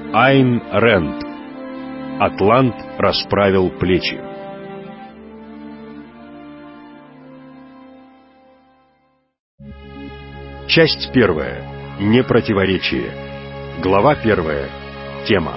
Айн Рэнд. Атлант расправил плечи. Часть первая. Непротиворечие. Глава первая. Тема.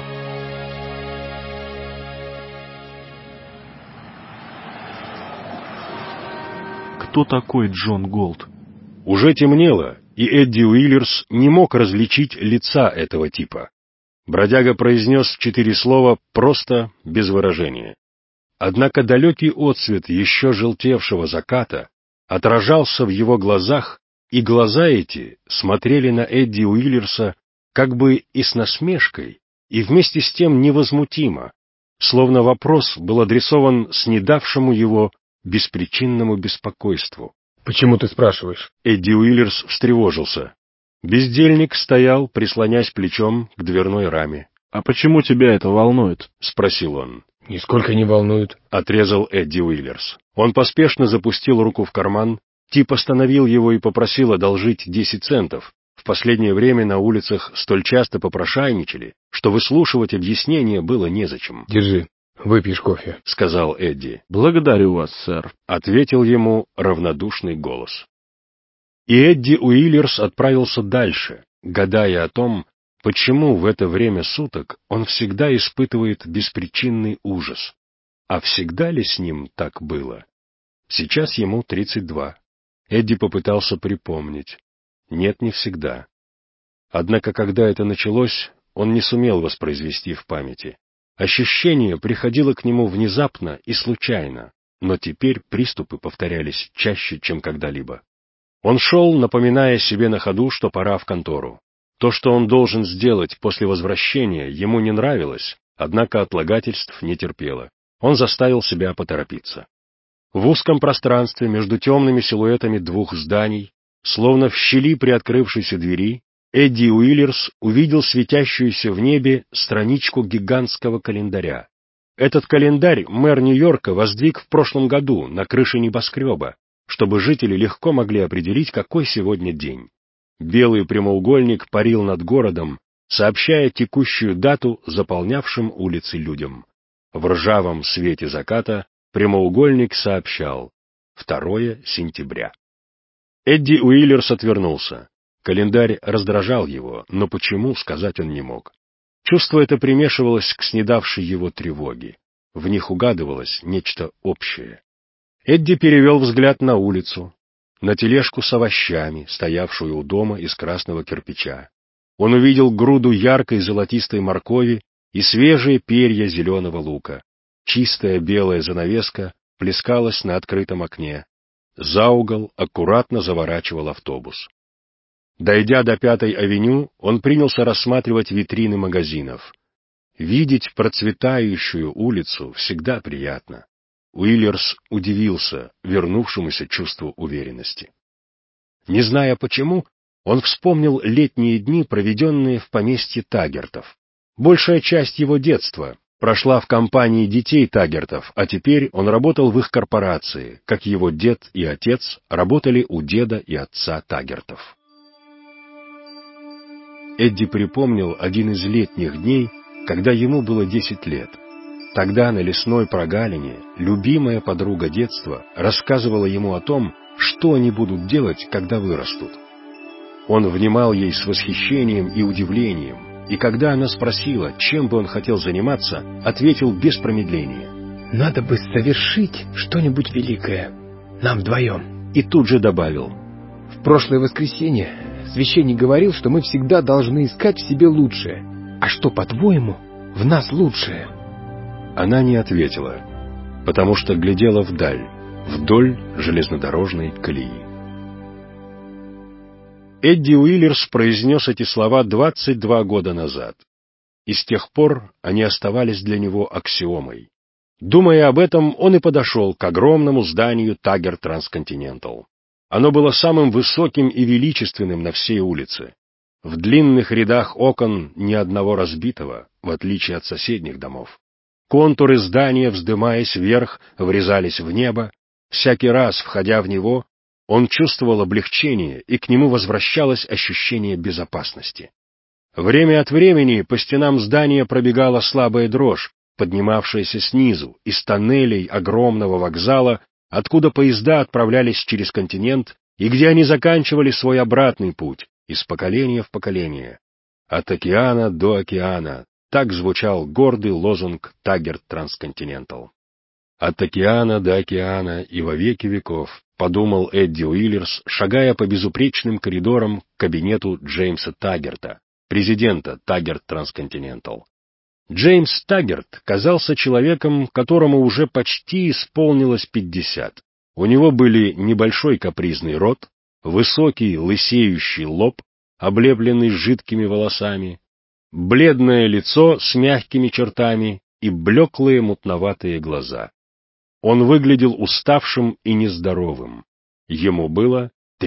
Кто такой Джон Голд? Уже темнело, и Эдди Уиллерс не мог различить лица этого типа. Бродяга произнес 4 слова просто, без выражения. Однако далекий отсвет еще желтевшего заката отражался в его глазах, и глаза эти смотрели на Эдди Уиллерса как бы и с насмешкой, и вместе с тем невозмутимо, словно вопрос был адресован снедавшему его беспричинному беспокойству. «Почему ты спрашиваешь?» Эдди Уиллерс встревожился. Бездельник стоял, прислонясь плечом к дверной раме. «А почему тебя это волнует?» — спросил он. «Нисколько не волнует», — отрезал Эдди Уиллерс. Он поспешно запустил руку в карман, тип остановил его и попросил одолжить 10 центов. В последнее время на улицах столь часто попрошайничали, что выслушивать объяснения было незачем. «Держи, выпьешь кофе», — сказал Эдди. «Благодарю вас, сэр», — ответил ему равнодушный голос. И Эдди Уиллерс отправился дальше, гадая о том, почему в это время суток он всегда испытывает беспричинный ужас. А всегда ли с ним так было? Сейчас ему 32. Эдди попытался припомнить. Нет, не всегда. Однако, когда это началось, он не сумел воспроизвести в памяти. Ощущение приходило к нему внезапно и случайно, но теперь приступы повторялись чаще, чем когда-либо. Он шел, напоминая себе на ходу, что пора в контору. То, что он должен сделать после возвращения, ему не нравилось, однако отлагательств не терпело. Он заставил себя поторопиться. В узком пространстве между темными силуэтами 2 зданий, словно в щели приоткрывшейся двери, Эдди Уиллерс увидел светящуюся в небе страничку гигантского календаря. Этот календарь мэр Нью-Йорка воздвиг в прошлом году на крыше небоскреба, чтобы жители легко могли определить, какой сегодня день. Белый прямоугольник парил над городом, сообщая текущую дату заполнявшим улицы людям. В ржавом свете заката прямоугольник сообщал 2 сентября. Эдди Уиллерс отвернулся. Календарь раздражал его, но почему, сказать он не мог. Чувство это примешивалось к снедавшей его тревоге. В них угадывалось нечто общее. Эдди перевел взгляд на улицу, на тележку с овощами, стоявшую у дома из красного кирпича. Он увидел груду яркой золотистой моркови и свежие перья зеленого лука. Чистая белая занавеска плескалась на открытом окне. За угол аккуратно заворачивал автобус. Дойдя до 5-й авеню, он принялся рассматривать витрины магазинов. Видеть процветающую улицу всегда приятно. Уиллерс удивился вернувшемуся чувству уверенности. Не зная почему, он вспомнил летние дни, проведенные в поместье Таггертов. Большая часть его детства прошла в компании детей Таггертов, а теперь он работал в их корпорации, как его дед и отец работали у деда и отца Таггертов. Эдди припомнил один из летних дней, когда ему было 10 лет. Тогда на лесной прогалине любимая подруга детства рассказывала ему о том, что они будут делать, когда вырастут. Он внимал ей с восхищением и удивлением, и когда она спросила, чем бы он хотел заниматься, ответил без промедления: «Надо бы совершить что-нибудь великое, нам 2. И тут же добавил: «В прошлое воскресенье священник говорил, что мы всегда должны искать в себе лучшее. А что, по-твоему, в нас лучшее?» Она не ответила, потому что глядела вдаль, вдоль железнодорожной колеи. Эдди Уиллерс произнес эти слова 22 года назад, и с тех пор они оставались для него аксиомой. Думая об этом, он и подошел к огромному зданию Taggart Transcontinental. Оно было самым высоким и величественным на всей улице. В длинных рядах окон ни одного разбитого, в отличие от соседних домов. Контуры здания, вздымаясь вверх, врезались в небо. Всякий раз, входя в него, он чувствовал облегчение, и к нему возвращалось ощущение безопасности. Время от времени по стенам здания пробегала слабая дрожь, поднимавшаяся снизу, из тоннелей огромного вокзала, откуда поезда отправлялись через континент и где они заканчивали свой обратный путь, из поколения в поколение. От океана до океана — так звучал гордый лозунг Taggart Transcontinental. «От океана до океана и во веки веков», — подумал Эдди Уиллерс, шагая по безупречным коридорам к кабинету Джеймса Таггерта, президента Taggart Transcontinental. Джеймс Таггерт казался человеком, которому уже почти исполнилось 50. У него были небольшой капризный рот, высокий лысеющий лоб, облепленный жидкими волосами, бледное лицо с мягкими чертами и блеклые мутноватые глаза. Он выглядел уставшим и нездоровым. Ему было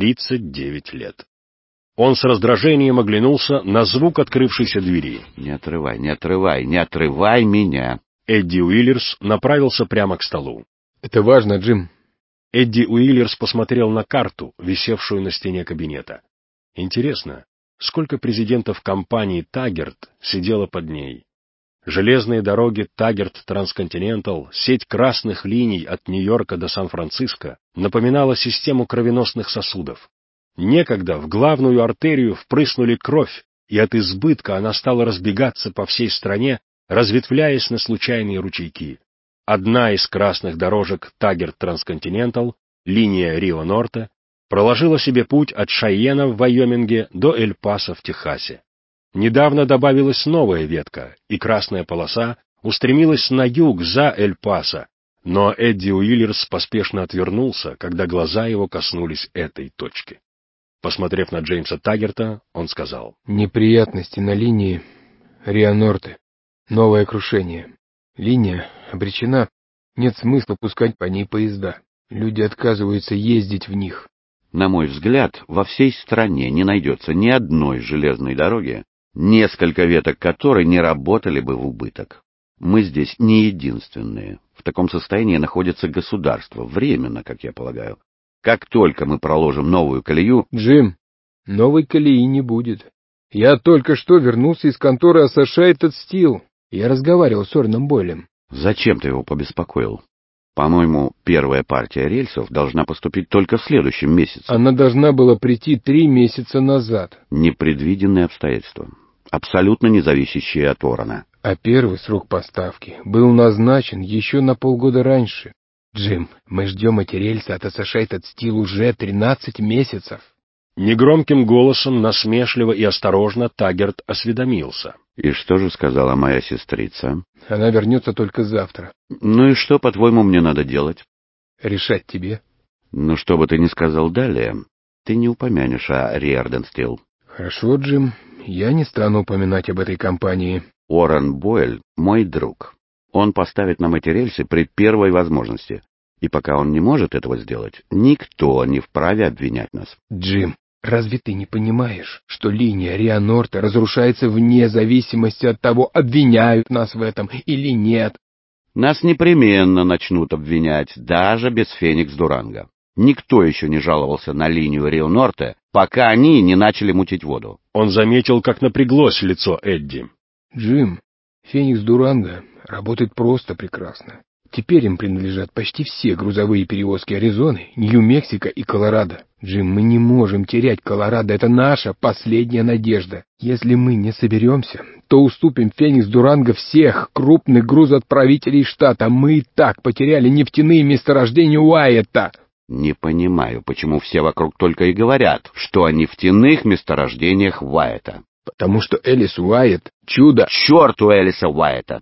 39 лет. Он с раздражением оглянулся на звук открывшейся двери. «Не отрывай, не отрывай, не отрывай меня!» Эдди Уиллерс направился прямо к столу. Это важно, Джим. Эдди Уиллерс посмотрел на карту, висевшую на стене кабинета. Интересно, сколько президентов компании Taggart сидело под ней? Железные дороги Taggart Transcontinental, сеть красных линий от Нью-Йорка до Сан-Франциско, напоминала систему кровеносных сосудов. Некогда в главную артерию впрыснули кровь, и от избытка она стала разбегаться по всей стране, разветвляясь на случайные ручейки. Одна из красных дорожек Taggart Transcontinental, линия Рио-Норте, проложила себе путь от Шайена в Вайоминге до Эль-Пасо в Техасе. Недавно добавилась новая ветка, и красная полоса устремилась на юг за Эль-Пасо, но Эдди Уиллерс поспешно отвернулся, когда глаза его коснулись этой точки. Посмотрев на Джеймса Таггерта, он сказал: Неприятности на линии Рио-Норте. Новое крушение. Линия обречена. Нет смысла пускать по ней поезда. Люди отказываются ездить в них. На мой взгляд, во всей стране не найдется ни одной железной дороги, несколько веток которой не работали бы в убыток. Мы здесь не единственные. В таком состоянии находится государство, временно, как я полагаю. Как только мы проложим новую колею... Джим, новой колеи не будет. Я только что вернулся из конторы Associated Steel. Я разговаривал с Орном Бойлем. Зачем ты его побеспокоил? По-моему, первая партия рельсов должна поступить только в следующем месяце. Она должна была прийти 3 месяца назад. Непредвиденные обстоятельства, абсолютно не зависящие от Орона. А первый срок поставки был назначен еще на полгода раньше. Джим, мы ждем эти рельсы от Associated Steel уже 13 месяцев. Негромким голосом, насмешливо и осторожно Таггерт осведомился. И что же сказала моя сестрица? Она вернется только завтра. Ну и что, по-твоему, мне надо делать? Решать тебе. Ну, что бы ты ни сказал далее, ты не упомянешь о Риордан Стил. Хорошо, Джим, я не стану упоминать об этой компании. Орен Бойль — мой друг. Он поставит нам эти рельсы при первой возможности. И пока он не может этого сделать, никто не вправе обвинять нас. Джим, разве ты не понимаешь, что линия Рио-Норте разрушается вне зависимости от того, обвиняют нас в этом или нет? Нас непременно начнут обвинять, даже без Феникс-Дуранго. Никто еще не жаловался на линию Рио-Норте, пока они не начали мутить воду. Он заметил, как напряглось лицо Эдди. Джим, Феникс-Дуранго работает просто прекрасно. Теперь им принадлежат почти все грузовые перевозки Аризоны, Нью-Мексико и Колорадо. Джим, мы не можем терять Колорадо, это наша последняя надежда. Если мы не соберемся, то уступим Феникс-Дуранго всех крупных грузоотправителей штата. Мы и так потеряли нефтяные месторождения Уайетта. Не понимаю, почему все вокруг только и говорят, что о нефтяных месторождениях Уайетта. Потому что Элис Уайетт — чудо. К черту Элиса Уайетта!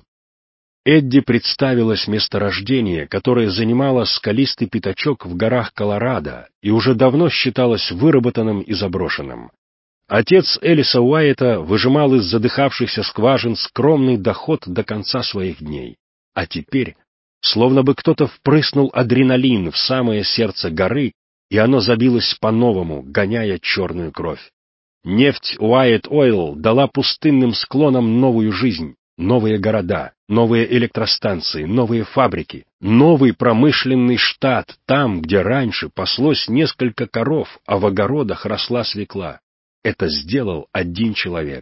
Эдди представилось месторождение, которое занимало скалистый пятачок в горах Колорадо и уже давно считалось выработанным и заброшенным. Отец Элиса Уайетта выжимал из задыхавшихся скважин скромный доход до конца своих дней. А теперь, словно бы кто-то впрыснул адреналин в самое сердце горы, и оно забилось по-новому, гоняя черную кровь. Нефть Уайетт Ойл дала пустынным склонам новую жизнь. Новые города, новые электростанции, новые фабрики, новый промышленный штат там, где раньше паслось несколько коров, а в огородах росла свекла. Это сделал один человек.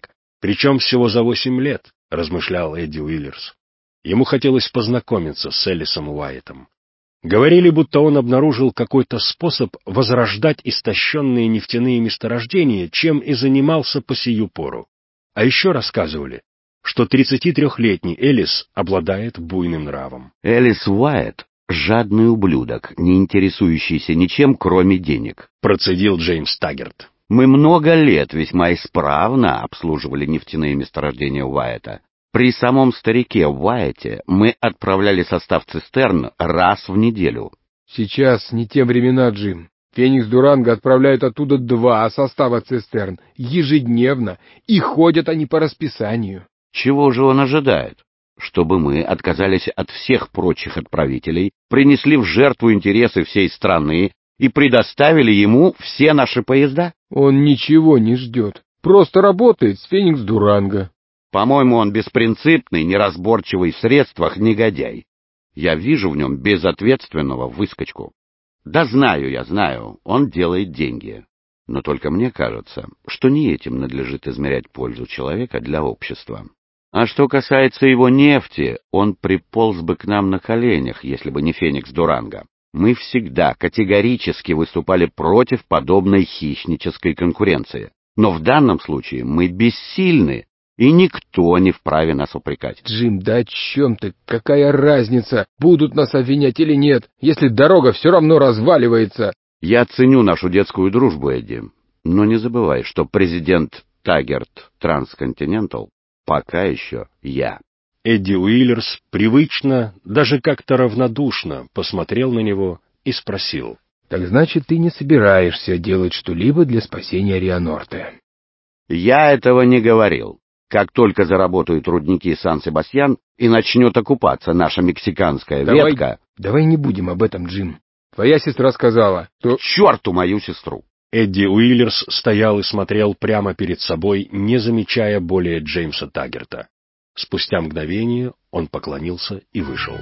Причем всего за 8 лет, размышлял Эдди Уиллерс. Ему хотелось познакомиться с Элисом Уайтом. Говорили, будто он обнаружил какой-то способ возрождать истощенные нефтяные месторождения, чем и занимался по сию пору. А еще рассказывали, что 33-летний Элис обладает буйным нравом. Элис Уайт — жадный ублюдок, не интересующийся ничем, кроме денег, Процедил Джеймс Таггерт. Мы много лет весьма исправно обслуживали нефтяные месторождения Уайта. При самом старике Уайте мы отправляли состав цистерн раз в неделю. Сейчас не те времена, Джим. Феникс Дуранго отправляют оттуда 2 состава цистерн ежедневно, и ходят они по расписанию. Чего же он ожидает? Чтобы мы отказались от всех прочих отправителей, принесли в жертву интересы всей страны и предоставили ему все наши поезда? Он ничего не ждет, просто работает с Феникс Дуранго. По-моему, он беспринципный, неразборчивый в средствах негодяй. Я вижу в нем безответственного выскочку. Да я знаю, он делает деньги. Но только мне кажется, что не этим надлежит измерять пользу человека для общества. А что касается его нефти, он приполз бы к нам на коленях, если бы не Феникс Дуранго. Мы всегда категорически выступали против подобной хищнической конкуренции. Но в данном случае мы бессильны, и никто не вправе нас упрекать. Джим, да о чем ты? Какая разница, будут нас обвинять или нет, если дорога все равно разваливается? Я ценю нашу детскую дружбу, Эдди, но не забывай, что президент Таггерт Трансконтинентал пока еще я. Эдди Уиллерс привычно, даже как-то равнодушно посмотрел на него и спросил. Так значит, ты не собираешься делать что-либо для спасения Рианорте? Я этого не говорил. Как только заработают рудники Сан-Себастьян и начнет окупаться наша мексиканская ветка... Давай не будем об этом, Джим. Твоя сестра сказала, что... К черту мою сестру! Эдди Уиллерс стоял и смотрел прямо перед собой, не замечая более Джеймса Таггерта. Спустя мгновение он поклонился и вышел.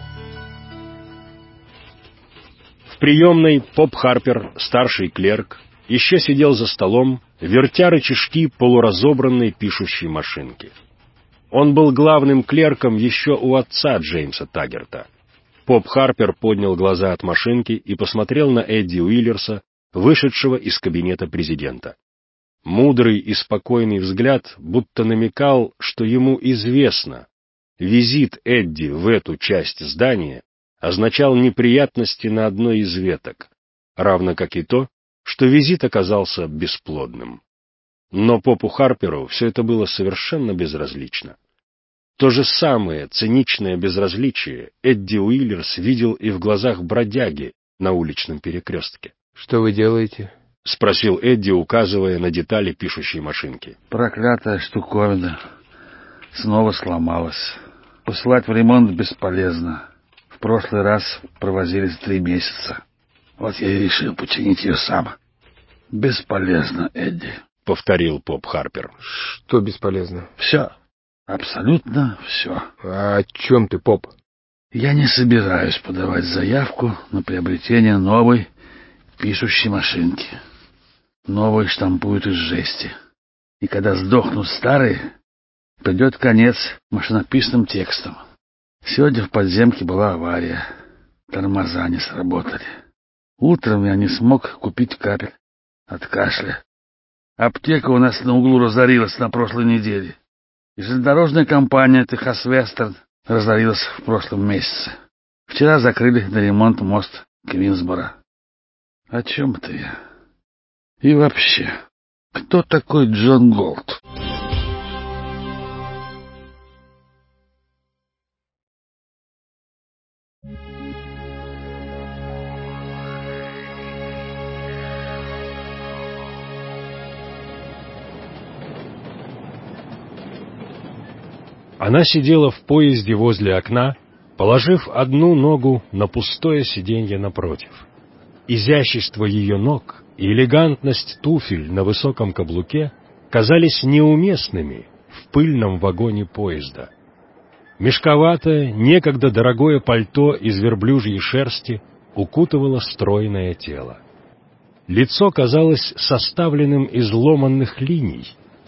В приемной Поп Харпер, старший клерк, еще сидел за столом, вертя рычажки полуразобранной пишущей машинки. Он был главным клерком еще у отца Джеймса Таггерта. Поп Харпер поднял глаза от машинки и посмотрел на Эдди Уиллерса, вышедшего из кабинета президента. Мудрый и спокойный взгляд будто намекал, что ему известно. Визит Эдди в эту часть здания означал неприятности на одной из веток, равно как и то, что визит оказался бесплодным. Но Попу Харперу все это было совершенно безразлично. То же самое циничное безразличие Эдди Уиллерс видел и в глазах бродяги на уличном перекрестке. — Что вы делаете? — спросил Эдди, указывая на детали пишущей машинки. — Проклятая штуковина. Снова сломалась. Посылать в ремонт бесполезно. В прошлый раз провозились 3 месяца. Вот я и решил починить ее сам. Бесполезно, Эдди. — повторил Поп Харпер. — Что бесполезно? — Все. Абсолютно все. — А о чем ты, Поп? — Я не собираюсь подавать заявку на приобретение новой пишущей машинки. Новые штампуют из жести. И когда сдохнут старые, придет конец машинописным текстам. Сегодня в подземке была авария. Тормоза не сработали. Утром я не смог купить капель от кашля. Аптека у нас на углу разорилась на прошлой неделе. И железнодорожная компания Техас Вестерн разорилась в прошлом месяце. Вчера закрыли на ремонт мост Квинсборо. О чем это я? И вообще, кто такой Джон Голд? Она сидела в поезде возле окна, положив одну ногу на пустое сиденье напротив. Изящество ее ног и элегантность туфель на высоком каблуке казались неуместными в пыльном вагоне поезда. Мешковатое, некогда дорогое пальто из верблюжьей шерсти укутывало стройное тело. Лицо казалось составленным из ломанных линий,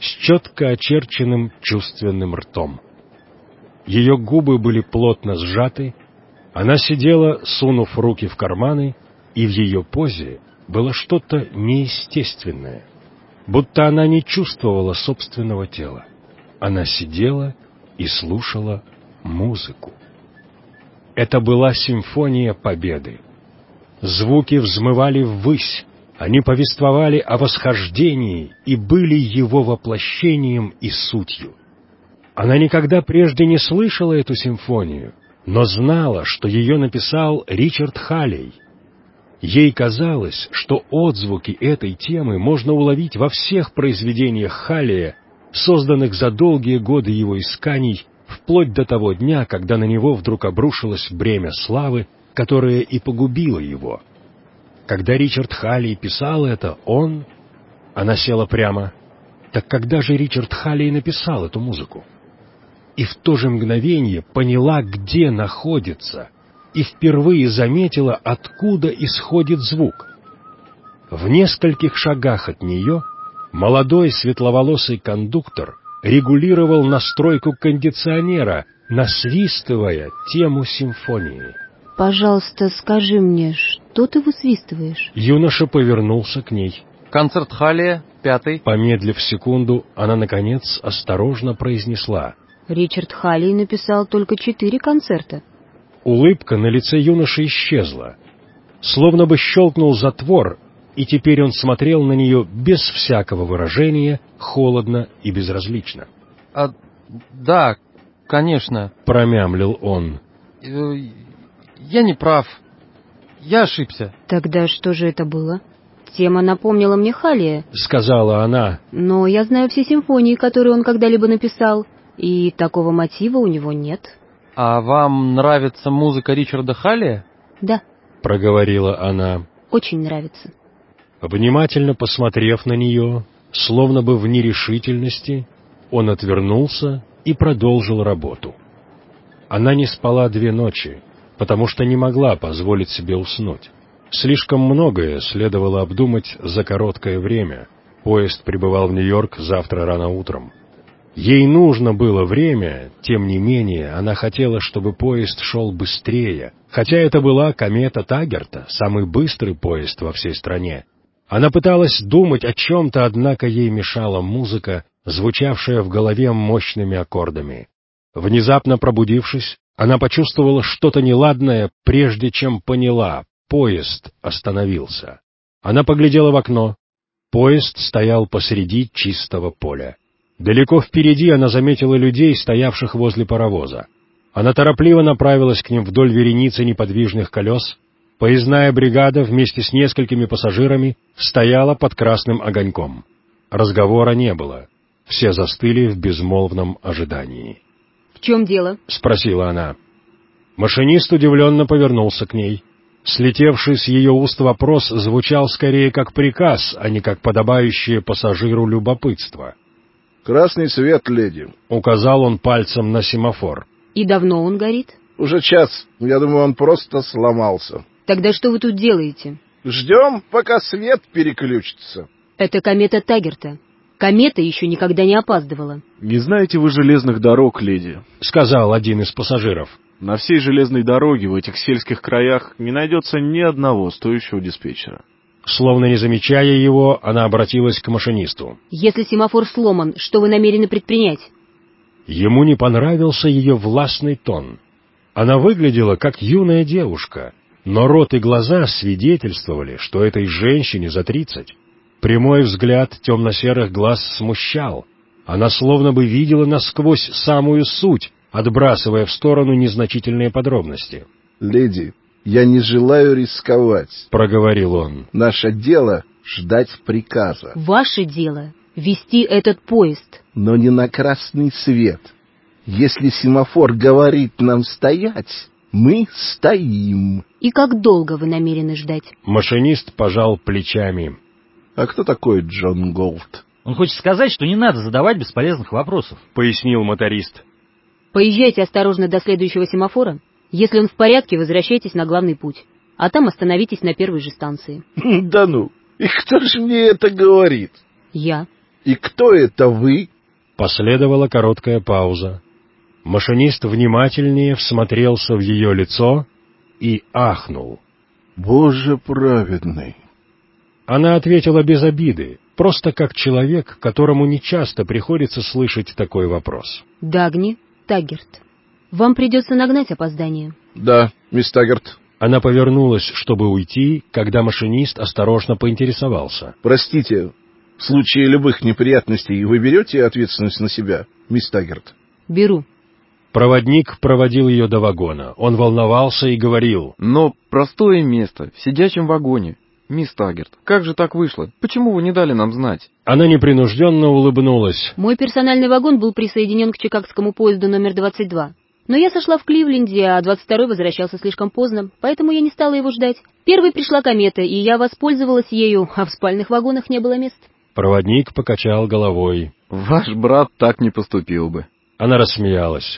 с четко очерченным чувственным ртом. Ее губы были плотно сжаты, она сидела, сунув руки в карманы, и в ее позе было что-то неестественное, будто она не чувствовала собственного тела. Она сидела и слушала музыку. Это была симфония победы. Звуки взмывали ввысь, они повествовали о восхождении и были его воплощением и сутью. Она никогда прежде не слышала эту симфонию, но знала, что ее написал Ричард Халлей. Ей казалось, что отзвуки этой темы можно уловить во всех произведениях Халлея, созданных за долгие годы его исканий, вплоть до того дня, когда на него вдруг обрушилось бремя славы, которое и погубило его. Когда Ричард Халлей писал это, Она села прямо. Так когда же Ричард Халлей написал эту музыку? И в то же мгновение поняла, где находится, и впервые заметила, откуда исходит звук. В нескольких шагах от нее молодой светловолосый кондуктор регулировал настройку кондиционера, насвистывая тему симфонии. «Пожалуйста, скажи мне, что ты высвистываешь?» Юноша повернулся к ней. «Концерт Халлея, 5-й». Помедлив секунду, она, наконец, осторожно произнесла: Ричард Халлей написал только 4 концерта. Улыбка на лице юноши исчезла. Словно бы щелкнул затвор, и теперь он смотрел на нее без всякого выражения, холодно и безразлично. Да, конечно. — промямлил он. Я не прав. Я ошибся. Тогда что же это было? Тема напомнила мне Халлея, — сказала она. Но я знаю все симфонии, которые он когда-либо написал, и такого мотива у него нет. А вам нравится музыка Ричарда Халлея? Да. — проговорила она. Очень нравится. Внимательно посмотрев на нее, словно бы в нерешительности, он отвернулся и продолжил работу. Она не спала 2 ночи, потому что не могла позволить себе уснуть. Слишком многое следовало обдумать за короткое время. Поезд прибывал в Нью-Йорк завтра рано утром. Ей нужно было время, тем не менее, она хотела, чтобы поезд шел быстрее, хотя это была комета Таггерта, самый быстрый поезд во всей стране. Она пыталась думать о чем-то, однако ей мешала музыка, звучавшая в голове мощными аккордами. Внезапно пробудившись, она почувствовала что-то неладное, прежде чем поняла — поезд остановился. Она поглядела в окно. Поезд стоял посреди чистого поля. Далеко впереди она заметила людей, стоявших возле паровоза. Она торопливо направилась к ним вдоль вереницы неподвижных колес. Поездная бригада вместе с несколькими пассажирами стояла под красным огоньком. Разговора не было. Все застыли в безмолвном ожидании. «В чем дело?» — спросила она. Машинист удивленно повернулся к ней. Слетевший с ее уст вопрос звучал скорее как приказ, а не как подобающее пассажиру любопытство. «Красный свет, леди», — указал он пальцем на семафор. «И давно он горит?» «Уже час. Я думаю, он просто сломался». «Тогда что вы тут делаете?» «Ждем, пока свет переключится». «Это комета Таггерта. Комета еще никогда не опаздывала». «Не знаете вы железных дорог, леди?» — сказал один из пассажиров. «На всей железной дороге в этих сельских краях не найдется ни одного стоящего диспетчера». Словно не замечая его, она обратилась к машинисту. «Если семафор сломан, что вы намерены предпринять?» Ему не понравился ее властный тон. Она выглядела как юная девушка, но рот и глаза свидетельствовали, что этой женщине за 30. Прямой взгляд темно-серых глаз смущал. Она словно бы видела насквозь самую суть, отбрасывая в сторону незначительные подробности. «Леди, я не желаю рисковать», — проговорил он. «Наше дело — ждать приказа». «Ваше дело — вести этот поезд». «Но не на красный свет. Если семафор говорит нам стоять, мы стоим». «И как долго вы намерены ждать?» Машинист пожал плечами. «А кто такой Джон Голд?» «Он хочет сказать, что не надо задавать бесполезных вопросов», — пояснил моторист. «Поезжайте осторожно до следующего семафора. Если он в порядке, возвращайтесь на главный путь, а там остановитесь на первой же станции». «Да ну! И кто же мне это говорит?» «Я». И кто это вы? Последовала короткая пауза. Машинист внимательнее всмотрелся в ее лицо и ахнул. Боже праведный! Она ответила без обиды, просто как человек, которому нечасто приходится слышать такой вопрос. Дагни Таггерт, вам придется нагнать опоздание. Да, мисс Таггерт. Она повернулась, чтобы уйти, когда машинист осторожно поинтересовался. Простите, в случае любых неприятностей вы берете ответственность на себя, мисс Таггерт? Беру. Проводник проводил ее до вагона. Он волновался и говорил. Но простое место, в сидячем вагоне. Мисс Таггерт, как же так вышло? Почему вы не дали нам знать? Она непринужденно улыбнулась. Мой персональный вагон был присоединен к чикагскому поезду номер 22. Но я сошла в Кливленде, а 22-й возвращался слишком поздно, поэтому я не стала его ждать. Первой пришла комета, и я воспользовалась ею, а в спальных вагонах не было мест. Проводник покачал головой. Ваш брат так не поступил бы. Она рассмеялась.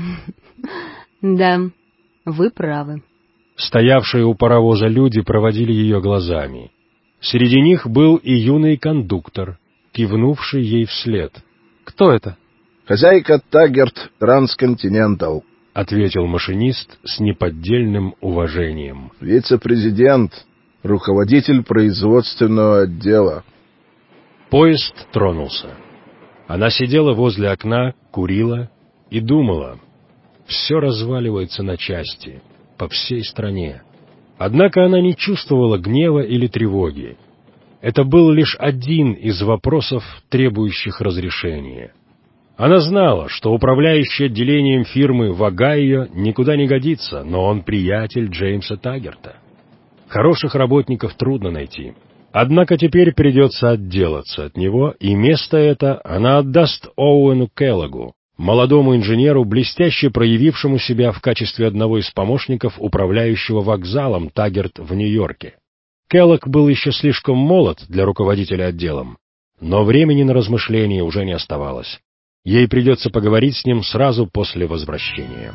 Да, вы правы. Стоявшие у паровоза люди проводили ее глазами. Среди них был и юный кондуктор, кивнувший ей вслед. Кто это? Хозяйка Таггерт Трансконтинентал, ответил машинист с неподдельным уважением. Вице-президент, руководитель производственного отдела. Поезд тронулся. Она сидела возле окна, курила и думала. Все разваливается на части, по всей стране. Однако она не чувствовала гнева или тревоги. Это был лишь один из вопросов, требующих разрешения. Она знала, что управляющий отделением фирмы в Огайо никуда не годится, но он приятель Джеймса Таггерта. Хороших работников трудно найти. Однако теперь придется отделаться от него, и место это она отдаст Оуэну Келлогу, молодому инженеру, блестяще проявившему себя в качестве одного из помощников управляющего вокзалом Таггерт в Нью-Йорке. Келлог был еще слишком молод для руководителя отделом, но времени на размышления уже не оставалось. Ей придется поговорить с ним сразу после возвращения.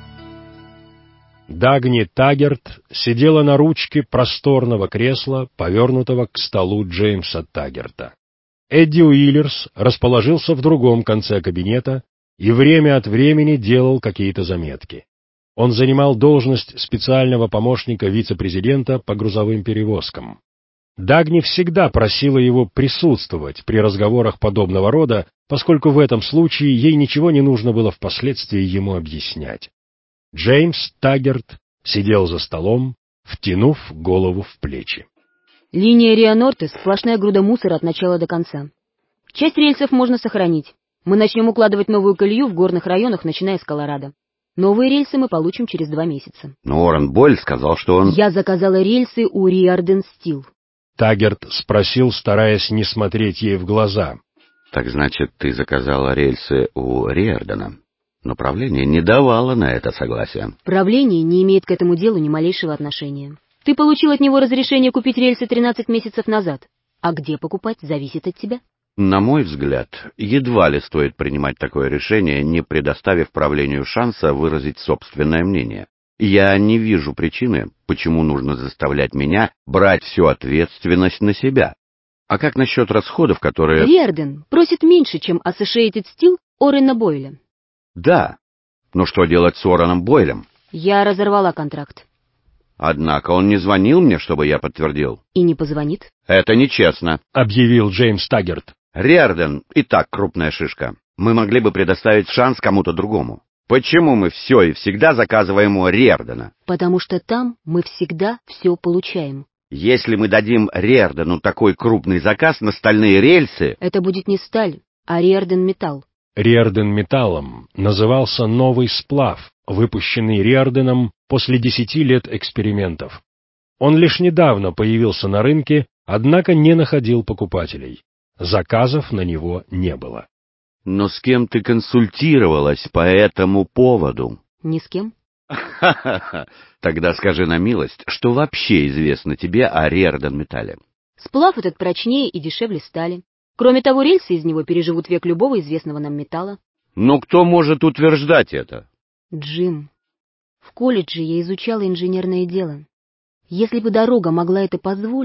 Дагни Таггерт сидела на ручке просторного кресла, повернутого к столу Джеймса Таггерта. Эдди Уиллерс расположился в другом конце кабинета и время от времени делал какие-то заметки. Он занимал должность специального помощника вице-президента по грузовым перевозкам. Дагни всегда просила его присутствовать при разговорах подобного рода, поскольку в этом случае ей ничего не нужно было впоследствии ему объяснять. Джеймс Таггерт сидел за столом, втянув голову в плечи. Линия Риа-Норте — сплошная груда мусора от начала до конца. Часть рельсов можно сохранить. Мы начнем укладывать новую колею в горных районах, начиная с Колорадо. Новые рельсы мы получим через 2 месяца. Но Уоррен Бойль сказал, что он... Я заказала рельсы у Риарден Стил. Таггерт спросил, стараясь не смотреть ей в глаза. Так значит, ты заказала рельсы у Риардена? Но правление не давало на это согласия. Правление не имеет к этому делу ни малейшего отношения. Ты получил от него разрешение купить рельсы 13 месяцев назад. А где покупать, зависит от тебя. На мой взгляд, едва ли стоит принимать такое решение, не предоставив правлению шанса выразить собственное мнение. Я не вижу причины, почему нужно заставлять меня брать всю ответственность на себя. А как насчет расходов, которые... Риарден просит меньше, чем Associated Steel Орена Бойля. Да, но что делать с Уорреном Бойлем? Я разорвала контракт. Однако он не звонил мне, чтобы я подтвердил. И не позвонит. Это нечестно, объявил Джеймс Таггерт. Риарден и так крупная шишка. Мы могли бы предоставить шанс кому-то другому. Почему мы все и всегда заказываем у Риардена? Потому что там мы всегда все получаем. Если мы дадим Риардену такой крупный заказ на стальные рельсы... Это будет не сталь, а Риарден металл. Риарден металлом назывался новый сплав, выпущенный Риарденом после 10 лет экспериментов. Он лишь недавно появился на рынке, однако не находил покупателей. Заказов на него не было. Но с кем ты консультировалась по этому поводу? Ни с кем. Ха-ха-ха. Тогда скажи на милость, что вообще известно тебе о Риарден металле? Сплав этот прочнее и дешевле стали. Кроме того, рельсы из него переживут век любого известного нам металла. Но кто может утверждать это? Джим, в колледже я изучала инженерное дело. Если бы дорога могла это позволить,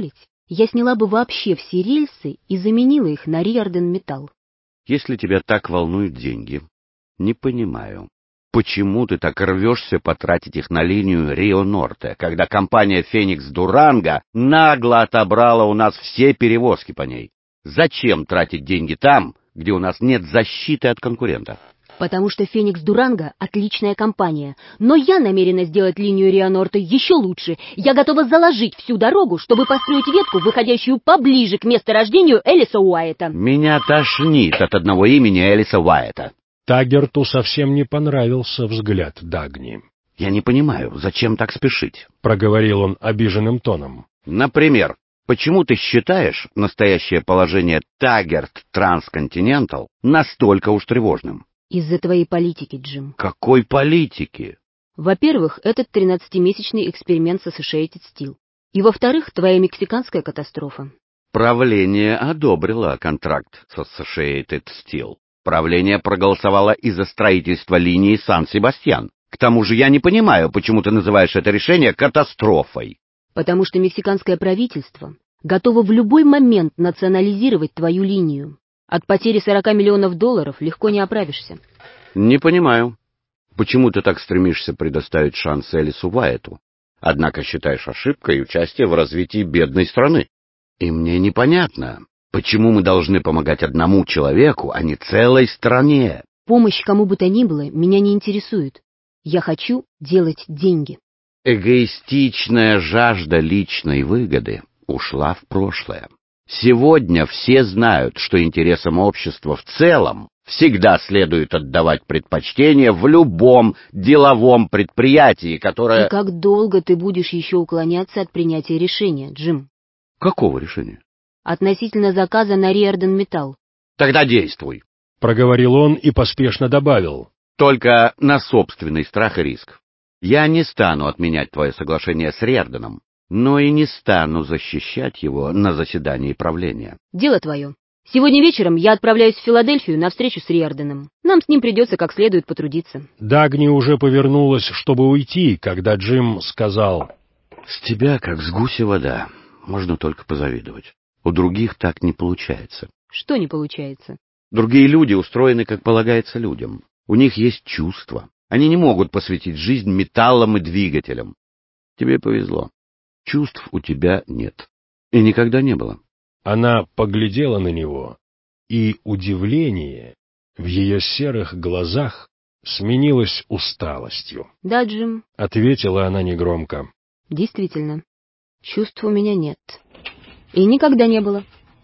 я сняла бы вообще все рельсы и заменила их на Риордан Металл. Если тебя так волнуют деньги, не понимаю, почему ты так рвешься потратить их на линию Рио-Норте, когда компания «Феникс Дуранго» нагло отобрала у нас все перевозки по ней? Зачем тратить деньги там, где у нас нет защиты от конкурента? Потому что «Феникс Дуранго» — отличная компания. Но я намерена сделать линию Рио-Норте еще лучше. Я готова заложить всю дорогу, чтобы построить ветку, выходящую поближе к месторождению Элиса Уайта. Меня тошнит от одного имени Элиса Уайта. Таггерту совсем не понравился взгляд Дагни. «Я не понимаю, зачем так спешить?» — проговорил он обиженным тоном. «Например, почему ты считаешь настоящее положение Таггерт Трансконтинентал настолько уж тревожным?» Из-за твоей политики, Джим. Какой политики? Во-первых, этот 13-месячный эксперимент с Associated Steel. И во-вторых, твоя мексиканская катастрофа. Правление одобрило контракт с Associated Steel. Правление проголосовало и за строительство линии Сан-Себастьян. К тому же я не понимаю, почему ты называешь это решение катастрофой. Потому что мексиканское правительство готово в любой момент национализировать твою линию. От потери $40 миллионов легко не оправишься. Не понимаю, почему ты так стремишься предоставить шанс Элису Уайту, однако считаешь ошибкой участие в развитии бедной страны. И мне непонятно, почему мы должны помогать одному человеку, а не целой стране. Помощь кому бы то ни было меня не интересует. Я хочу делать деньги. Эгоистичная жажда личной выгоды ушла в прошлое. Сегодня все знают, что интересам общества в целом всегда следует отдавать предпочтение в любом деловом предприятии, которое... И как долго ты будешь еще уклоняться от принятия решения, Джим? Какого решения? Относительно заказа на Риордан Металл. Тогда действуй. Проговорил он и поспешно добавил. Только на собственный страх и риск. Я не стану отменять твое соглашение с Риорданом, но и не стану защищать его на заседании правления. Дело твое. Сегодня вечером я отправляюсь в Филадельфию на встречу с Риорданом. Нам с ним придется как следует потрудиться. Дагни уже повернулась, чтобы уйти, когда Джим сказал: «С тебя, как с гуся вода, можно только позавидовать. У других так не получается». Что не получается? Другие люди устроены, как полагается людям. У них есть чувства. Они не могут посвятить жизнь металлам и двигателям. Тебе повезло. Чувств у тебя нет. И никогда не было. Она поглядела на него, и удивление в ее серых глазах сменилось усталостью. «Да, Джим», — ответила она негромко. «Действительно, чувств у меня нет. И никогда не было».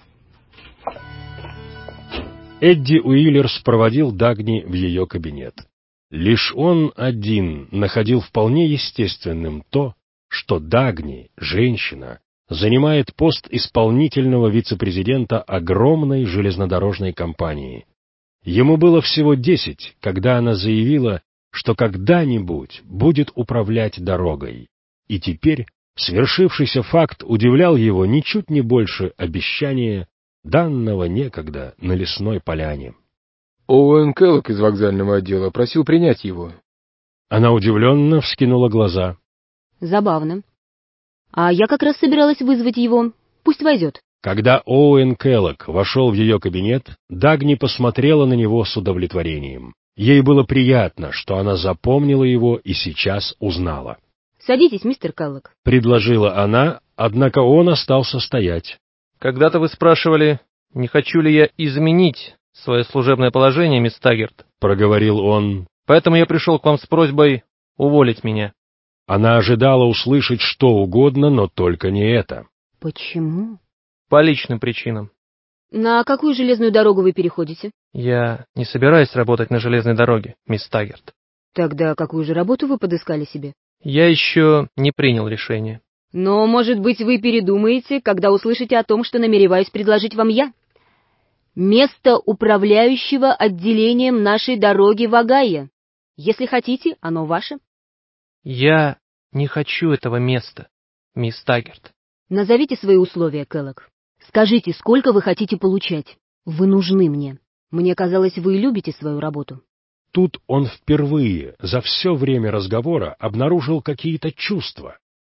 Эдди Уиллерс проводил Дагни в ее кабинет. Лишь он один находил вполне естественным то, что Дагни, женщина, занимает пост исполнительного вице-президента огромной железнодорожной компании. Ему было всего 10, когда она заявила, что когда-нибудь будет управлять дорогой. И теперь свершившийся факт удивлял его ничуть не больше обещания, данного некогда на лесной поляне. Оуэн Келлок из вокзального отдела просил принять его. Она удивленно вскинула глаза. Забавно. А я как раз собиралась вызвать его. Пусть войдет. Когда Оуэн Келлок вошел в ее кабинет, Дагни посмотрела на него с удовлетворением. Ей было приятно, что она запомнила его и сейчас узнала. «Садитесь, мистер Келлок», — предложила она, однако он остался стоять. «Когда-то вы спрашивали, не хочу ли я изменить свое служебное положение, мисс Таггерт», — проговорил он. «Поэтому я пришел к вам с просьбой уволить меня». Она ожидала услышать что угодно, но только не это. «Почему?» «По личным причинам». «На какую железную дорогу вы переходите?» «Я не собираюсь работать на железной дороге, мисс Таггерт». «Тогда какую же работу вы подыскали себе?» «Я еще не принял решение». «Но, может быть, вы передумаете, когда услышите о том, что намереваюсь предложить вам я? Место управляющего отделением нашей дороги в Огайо. Если хотите, оно ваше». «Я не хочу этого места, мисс Таггерт». «Назовите свои условия, Келлок. Скажите, сколько вы хотите получать? Вы нужны мне. Мне казалось, вы любите свою работу». Тут он впервые за все время разговора обнаружил какие-то чувства.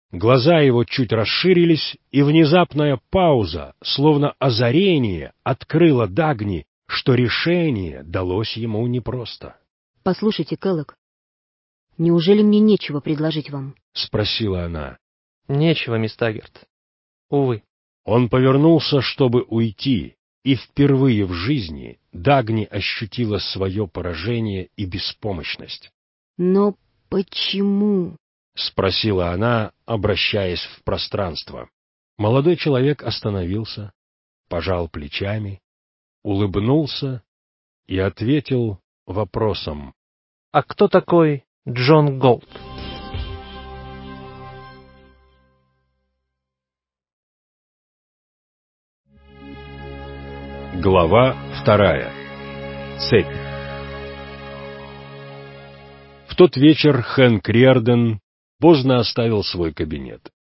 Глаза его чуть расширились, и внезапная пауза, словно озарение, открыла Дагни, что решение далось ему непросто. — Послушайте, Келлог, неужели мне нечего предложить вам? — спросила она. — Нечего, мисс Таггерт. Увы. Он повернулся, чтобы уйти, и впервые в жизни Дагни ощутила свое поражение и беспомощность. — Но почему? — спросила она, обращаясь в пространство. Молодой человек остановился, пожал плечами, улыбнулся и ответил вопросом. — А кто такой Джон Голд? Глава 2. Цепь. В тот вечер Хэнк Риордан поздно оставил свой кабинет.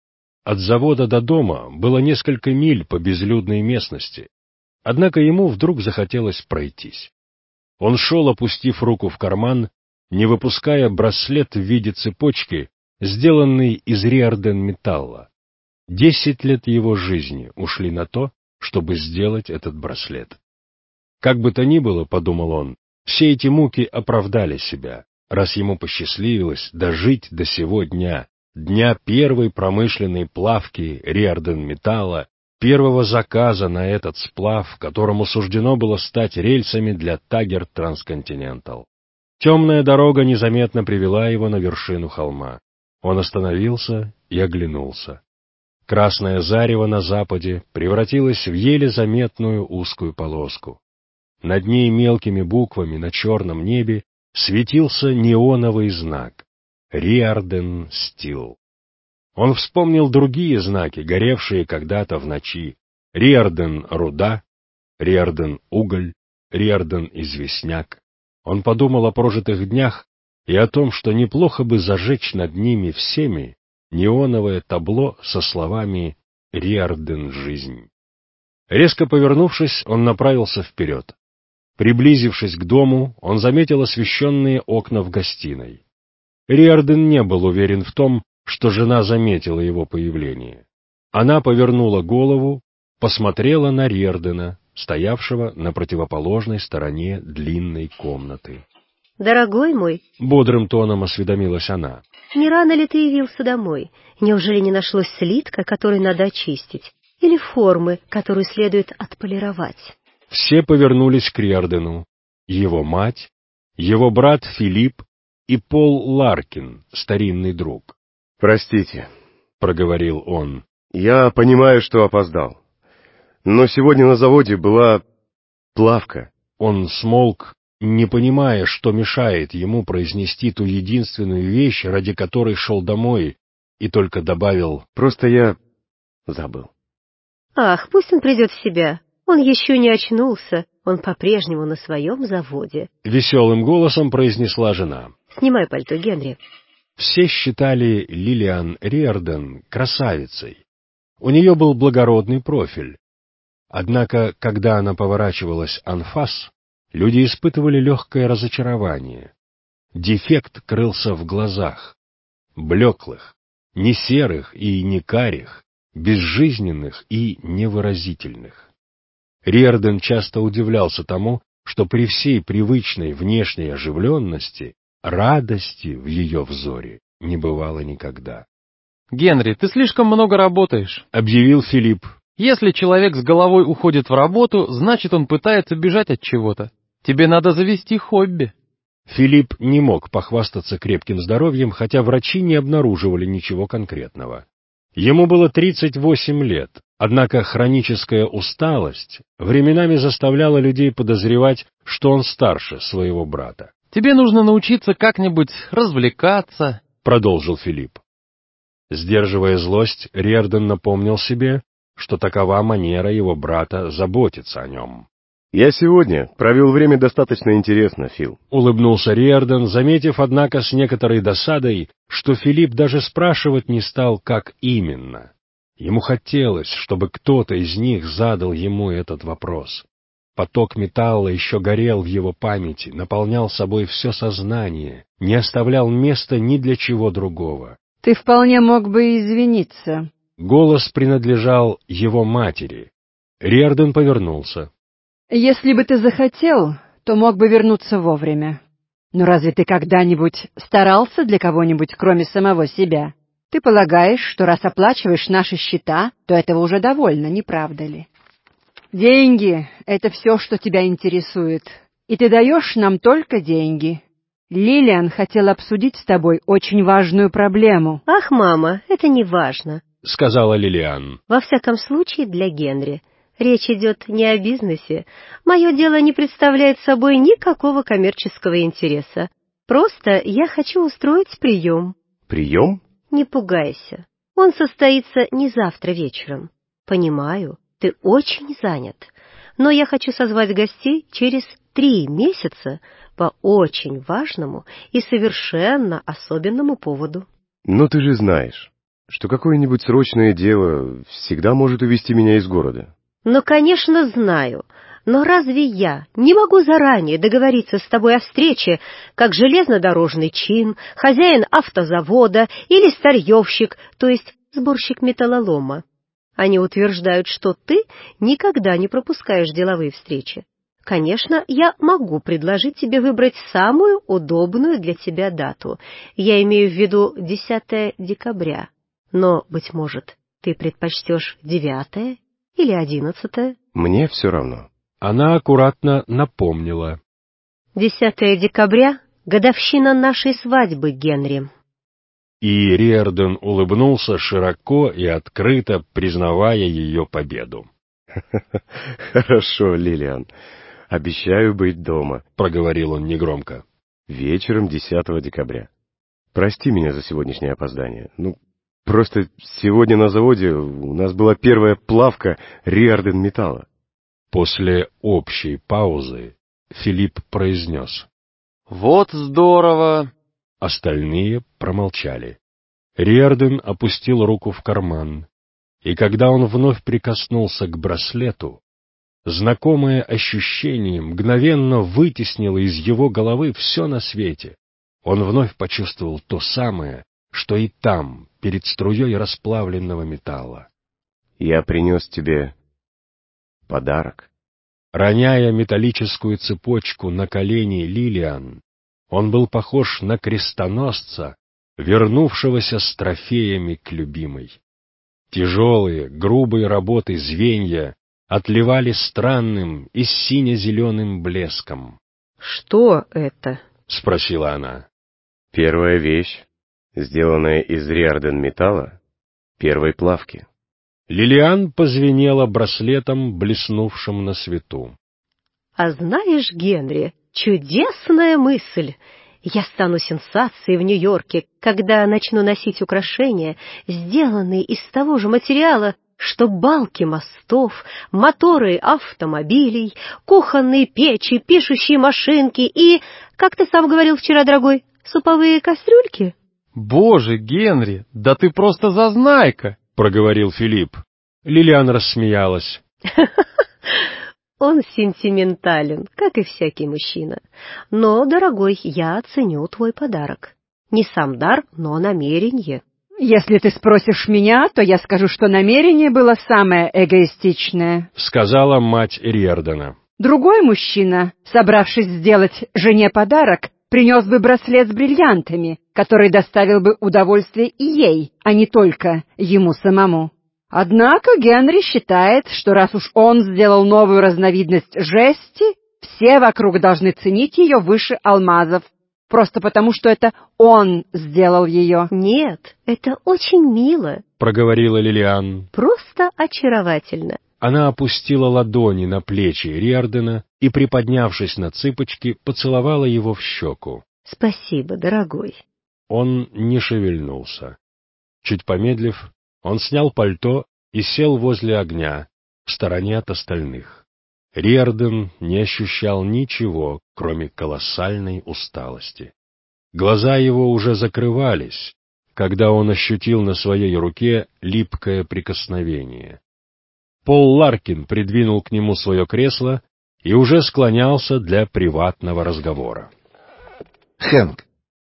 От завода до дома было несколько миль по безлюдной местности, однако ему вдруг захотелось пройтись. Он шел, опустив руку в карман, не выпуская браслет в виде цепочки, сделанный из Риордан-металла. 10 лет его жизни ушли на то, чтобы сделать этот браслет. Как бы то ни было, подумал он, все эти муки оправдали себя, раз ему посчастливилось дожить до сего дня, дня первой промышленной плавки Риордан-металла, первого заказа на этот сплав, которому суждено было стать рельсами для Taggart Transcontinental. Темная дорога незаметно привела его на вершину холма. Он остановился и оглянулся. Красное зарево на западе превратилось в еле заметную узкую полоску. Над ней мелкими буквами на черном небе светился неоновый знак «Риордан Стил». Он вспомнил другие знаки, горевшие когда-то в ночи: Риордан руда, Риордан уголь, Риордан известняк. Он подумал о прожитых днях и о том, что неплохо бы зажечь над ними всеми неоновое табло со словами «Риордан жизнь». Резко повернувшись, он направился вперед. Приблизившись к дому, он заметил освещенные окна в гостиной. Риордан не был уверен в том, что жена заметила его появление. Она повернула голову, посмотрела на Риордана, стоявшего на противоположной стороне длинной комнаты. — Дорогой мой, — бодрым тоном осведомилась она, — не рано ли ты явился домой? Неужели не нашлось слитка, который надо очистить, или формы, которую следует отполировать? Все повернулись к Риордану: его мать, его брат Филипп и Пол Ларкин, старинный друг. — Простите, — проговорил он. — я понимаю, что опоздал. Но сегодня на заводе была плавка. Он смолк, не понимая, что мешает ему произнести ту единственную вещь, ради которой шел домой, и только добавил: «Просто я забыл». «Ах, пусть он придет в себя. Он еще не очнулся. Он по-прежнему на своем заводе», — веселым голосом произнесла жена. «Снимай пальто, Генри». Все считали Лилиан Риордан красавицей. У нее был благородный профиль. Однако, когда она поворачивалась анфас, люди испытывали легкое разочарование. Дефект крылся в глазах, блеклых, не серых и не карих, безжизненных и невыразительных. Риордан часто удивлялся тому, что при всей привычной внешней оживленности радости в ее взоре не бывало никогда. — Генри, ты слишком много работаешь, — объявил Филипп. — Если человек с головой уходит в работу, значит, он пытается бежать от чего-то. Тебе надо завести хобби. Филипп не мог похвастаться крепким здоровьем, хотя врачи не обнаруживали ничего конкретного. Ему было 38 лет, однако хроническая усталость временами заставляла людей подозревать, что он старше своего брата. «Тебе нужно научиться как-нибудь развлекаться», — продолжил Филипп. Сдерживая злость, Риордан напомнил себе, что такова манера его брата заботиться о нем. «Я сегодня провел время достаточно интересно, Фил», — улыбнулся Риордан, заметив, однако, с некоторой досадой, что Филипп даже спрашивать не стал, как именно. Ему хотелось, чтобы кто-то из них задал ему этот вопрос. Поток металла еще горел в его памяти, наполнял собой все сознание, не оставлял места ни для чего другого. Ты вполне мог бы извиниться. Голос принадлежал его матери. Риордан повернулся. Если бы ты захотел, то мог бы вернуться вовремя. Но разве ты когда-нибудь старался для кого-нибудь, кроме самого себя? Ты полагаешь, что раз оплачиваешь наши счета, то этого уже довольно, не правда ли? Деньги — это все, что тебя интересует. И ты даешь нам только деньги. Лилиан хотела обсудить с тобой очень важную проблему. Ах, мама, это не важно, — сказала Лилиан. Во всяком случае, для Генри. Речь идет не о бизнесе. Мое дело не представляет собой никакого коммерческого интереса. Просто я хочу устроить прием. Прием? Не пугайся. Он состоится не завтра вечером. Понимаю, ты очень занят. Но я хочу созвать гостей через 3 месяца по очень важному и совершенно особенному поводу. Но ты же знаешь, что какое-нибудь срочное дело всегда может увести меня из города. Ну, конечно, знаю. Но разве я не могу заранее договориться с тобой о встрече, как железнодорожный чин, хозяин автозавода или старьевщик, то есть сборщик металлолома? Они утверждают, что ты никогда не пропускаешь деловые встречи. Конечно, я могу предложить тебе выбрать самую удобную для тебя дату. Я имею в виду 10 декабря. Но, быть может, ты предпочтешь 9 или 11? Мне все равно. Она аккуратно напомнила. 10 декабря — годовщина нашей свадьбы, Генри. И Риордан улыбнулся широко и открыто, признавая ее победу. Хорошо, Лилиан. Обещаю быть дома, — проговорил он негромко. Вечером 10 декабря. Прости меня за сегодняшнее опоздание. Просто сегодня на заводе у нас была первая плавка Риордан металла. После общей паузы Филипп произнес. Вот здорово! Остальные промолчали. Риордан опустил руку в карман, и когда он вновь прикоснулся к браслету, знакомое ощущение мгновенно вытеснило из его головы все на свете. Он вновь почувствовал то самое, что и там, перед струей расплавленного металла. Я принес тебе подарок. Роняя металлическую цепочку на колени Лилиан, он был похож на крестоносца, вернувшегося с трофеями к любимой. Тяжелые, грубые работы звенья отливали странным и сине-зеленым блеском. — Что это? — спросила она. — Первая вещь, сделанная из Риордан металла, первой плавки. Лилиан позвенела браслетом, блеснувшим на свету. — А знаешь, Генри, чудесная мысль! Я стану сенсацией в Нью-Йорке, когда начну носить украшения, сделанные из того же материала, что балки мостов, моторы автомобилей, кухонные печи, пишущие машинки и, как ты сам говорил вчера, дорогой, суповые кастрюльки. Боже, Генри, да ты просто зазнайка! — проговорил Филипп. Лилиан рассмеялась. Он сентиментален, как и всякий мужчина. Но, дорогой, я оценю твой подарок. Не сам дар, но намерение. Если ты спросишь меня, то я скажу, что намерение было самое эгоистичное, — сказала мать Риордана. Другой мужчина, собравшись сделать жене подарок, принес бы браслет с бриллиантами, который доставил бы удовольствие и ей, а не только ему самому. Однако Генри считает, что раз уж он сделал новую разновидность жести, все вокруг должны ценить ее выше алмазов, просто потому, что это он сделал ее. Нет, это очень мило, — проговорила Лилиан. Просто очаровательно. Она опустила ладони на плечи Риордана и, приподнявшись на цыпочки, поцеловала его в щеку. Спасибо, дорогой. Он не шевельнулся. Чуть помедлив, он снял пальто и сел возле огня, в стороне от остальных. Риордан не ощущал ничего, кроме колоссальной усталости. Глаза его уже закрывались, когда он ощутил на своей руке липкое прикосновение. Пол Ларкин придвинул к нему свое кресло и уже склонялся для приватного разговора. — Хэнк,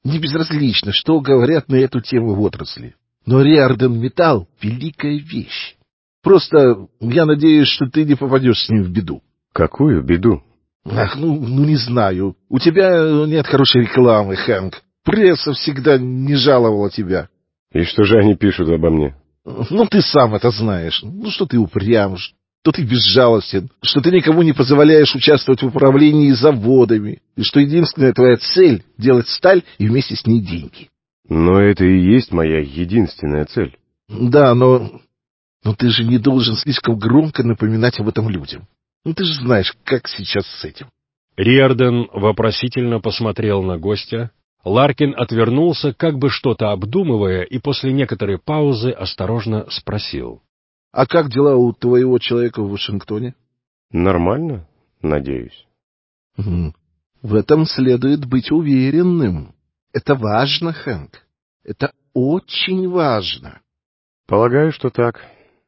Не безразлично, что говорят на эту тему в отрасли. Но Риордан Металл — великая вещь. Просто я надеюсь, что ты не попадешь с ним в беду. Какую беду? Ах, не знаю. У тебя нет хорошей рекламы, Хэнк. Пресса всегда не жаловала тебя. И что же они пишут обо мне? Ты сам это знаешь. Что ты упрям, что ты безжалостен, что ты никому не позволяешь участвовать в управлении заводами, и что единственная твоя цель — делать сталь и вместе с ней деньги. Но это и есть моя единственная цель. Да, но ты же не должен слишком громко напоминать об этом людям. Ты же знаешь, как сейчас с этим. Риордан вопросительно посмотрел на гостя. Ларкин отвернулся, как бы что-то обдумывая, и после некоторой паузы осторожно спросил. — А как дела у твоего человека в Вашингтоне? — Нормально, надеюсь. — В этом следует быть уверенным. Это важно, Хэнк. Это очень важно. — Полагаю, что так.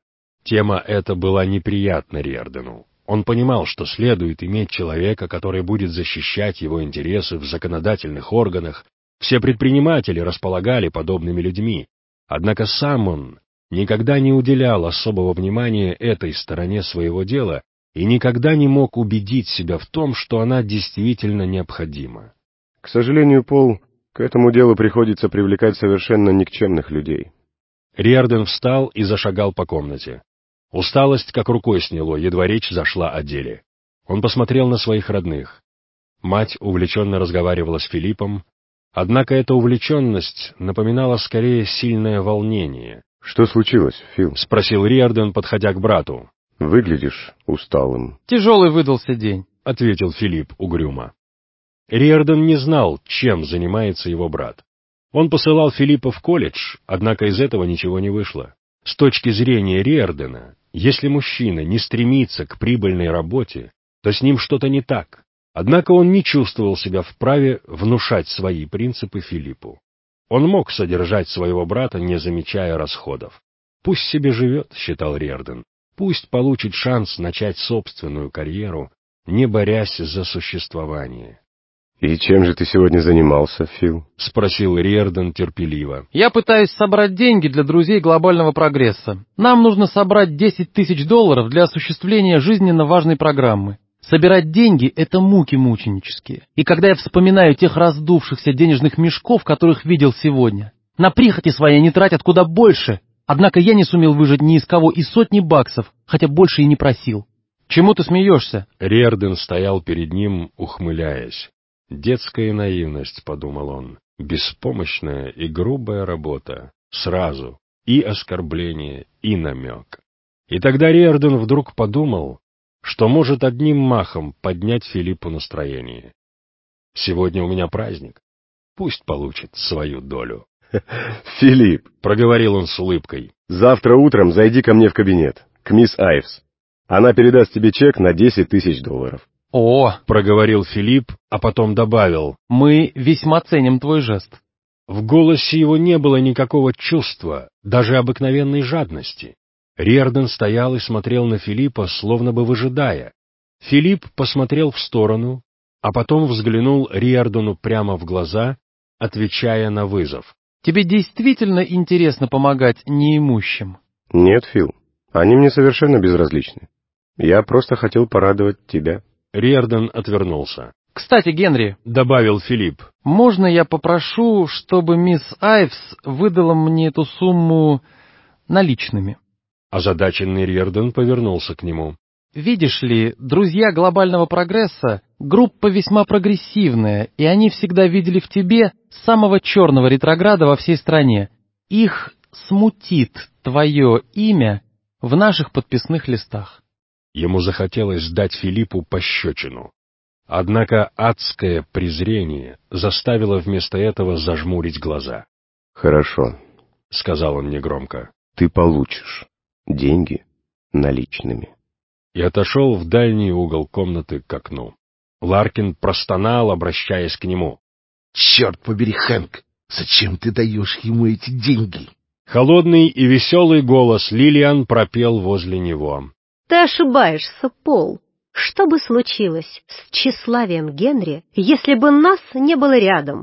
Тема эта была неприятна Риордану. Он понимал, что следует иметь человека, который будет защищать его интересы в законодательных органах. Все предприниматели располагали подобными людьми. Однако сам он никогда не уделял особого внимания этой стороне своего дела и никогда не мог убедить себя в том, что она действительно необходима. К сожалению, Пол, к этому делу приходится привлекать совершенно никчемных людей. Риордан встал и зашагал по комнате. Усталость как рукой сняло, едва речь зашла о деле. Он посмотрел на своих родных. Мать увлеченно разговаривала с Филиппом, однако эта увлеченность напоминала скорее сильное волнение. — Что случилось, Фил? — спросил Риордан, подходя к брату. — Выглядишь усталым. — Тяжелый выдался день, — ответил Филипп угрюмо. Риордан не знал, чем занимается его брат. Он посылал Филиппа в колледж, однако из этого ничего не вышло. С точки зрения Риордана, если мужчина не стремится к прибыльной работе, то с ним что-то не так. Однако он не чувствовал себя вправе внушать свои принципы Филиппу. Он мог содержать своего брата, не замечая расходов. «Пусть себе живет», — считал Риордан, — «пусть получит шанс начать собственную карьеру, не борясь за существование». «И чем же ты сегодня занимался, Фил?» — спросил Риордан терпеливо. «Я пытаюсь собрать деньги для друзей глобального прогресса. Нам нужно собрать $10 000 для осуществления жизненно важной программы. Собирать деньги — это муки мученические. И когда я вспоминаю тех раздувшихся денежных мешков, которых видел сегодня, на прихоти своей они тратят куда больше. Однако я не сумел выжать ни из кого и сотни баксов, хотя больше и не просил». «Чему ты смеешься?» Риордан стоял перед ним, ухмыляясь. «Детская наивность», — подумал он, — «беспомощная и грубая работа, сразу, и оскорбление, и намек». И тогда Риордан вдруг подумал, что может одним махом поднять Филиппу настроение. «Сегодня у меня праздник, пусть получит свою долю». «Филипп», — проговорил он с улыбкой, — «завтра утром зайди ко мне в кабинет, к мисс Айвс. Она передаст тебе чек на $10 000. «О!» — проговорил Филипп, а потом добавил. «Мы весьма ценим твой жест». В голосе его не было никакого чувства, даже обыкновенной жадности. Риордан стоял и смотрел на Филиппа, словно бы выжидая. Филипп посмотрел в сторону, а потом взглянул Риордану прямо в глаза, отвечая на вызов. «Тебе действительно интересно помогать неимущим?» «Нет, Фил, они мне совершенно безразличны. Я просто хотел порадовать тебя». Риордан отвернулся. «Кстати, Генри», — добавил Филипп, — «можно я попрошу, чтобы мисс Айвс выдала мне эту сумму наличными?» Озадаченный Риордан повернулся к нему. «Видишь ли, друзья глобального прогресса — группа весьма прогрессивная, и они всегда видели в тебе самого черного ретрограда во всей стране. Их смутит твое имя в наших подписных листах». Ему захотелось дать Филиппу пощечину. Однако адское презрение заставило вместо этого зажмурить глаза. «Хорошо», — сказал он негромко. «Ты получишь деньги наличными». И отошел в дальний угол комнаты к окну. Ларкин простонал, обращаясь к нему. «Черт побери, Хэнк, зачем ты даешь ему эти деньги?» Холодный и веселый голос Лилиан пропел возле него. «Ты ошибаешься, Пол. Что бы случилось с тщеславием Генри, если бы нас не было рядом?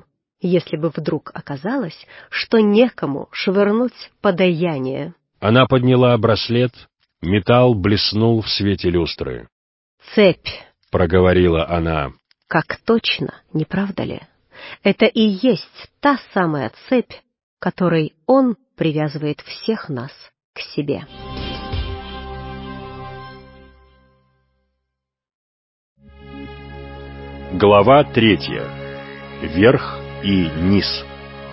если бы вдруг оказалось, что некому швырнуть подаяние. Она подняла браслет, металл блеснул в свете люстры. «Цепь», — проговорила она. «Как точно, не правда ли? Это и есть та самая цепь, которой он привязывает всех нас к себе». Глава 3. Верх и низ.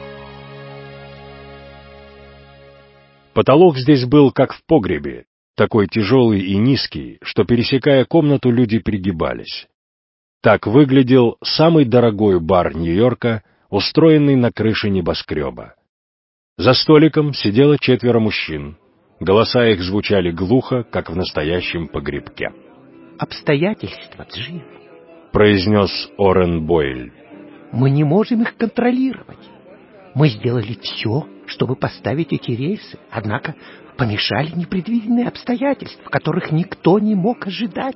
Потолок здесь был как в погребе, такой тяжелый и низкий, что, пересекая комнату, люди пригибались. Так выглядел самый дорогой бар Нью-Йорка, устроенный на крыше небоскреба. За столиком сидело 4 мужчин. Голоса их звучали глухо, как в настоящем погребке. «Обстоятельства, Джим», — произнес Орен Бойль. «Мы не можем их контролировать. Мы сделали все, чтобы поставить эти рельсы, однако помешали непредвиденные обстоятельства, которых никто не мог ожидать.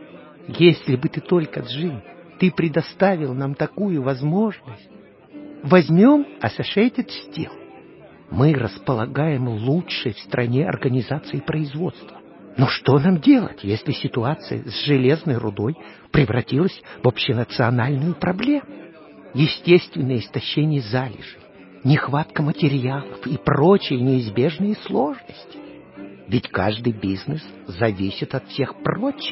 Если бы ты только, Джим, ты предоставил нам такую возможность. Возьмем Associated Steel. Мы располагаем лучшей в стране организацией производства. Но что нам делать, если ситуация с железной рудой превратилась в общенациональную проблему? Естественное истощение залежей, нехватка материалов и прочие неизбежные сложности. Ведь каждый бизнес зависит от всех прочих.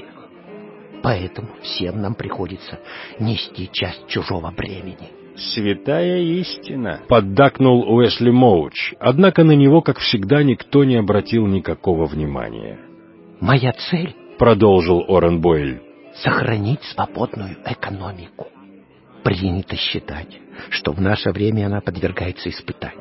Поэтому всем нам приходится нести часть чужого бремени». «Святая истина», — поддакнул Уэсли Моуч, однако на него, как всегда, никто не обратил никакого внимания. «Моя цель», — продолжил Орен Бойль, — «сохранить свободную экономику. Принято считать, что в наше время она подвергается испытанию.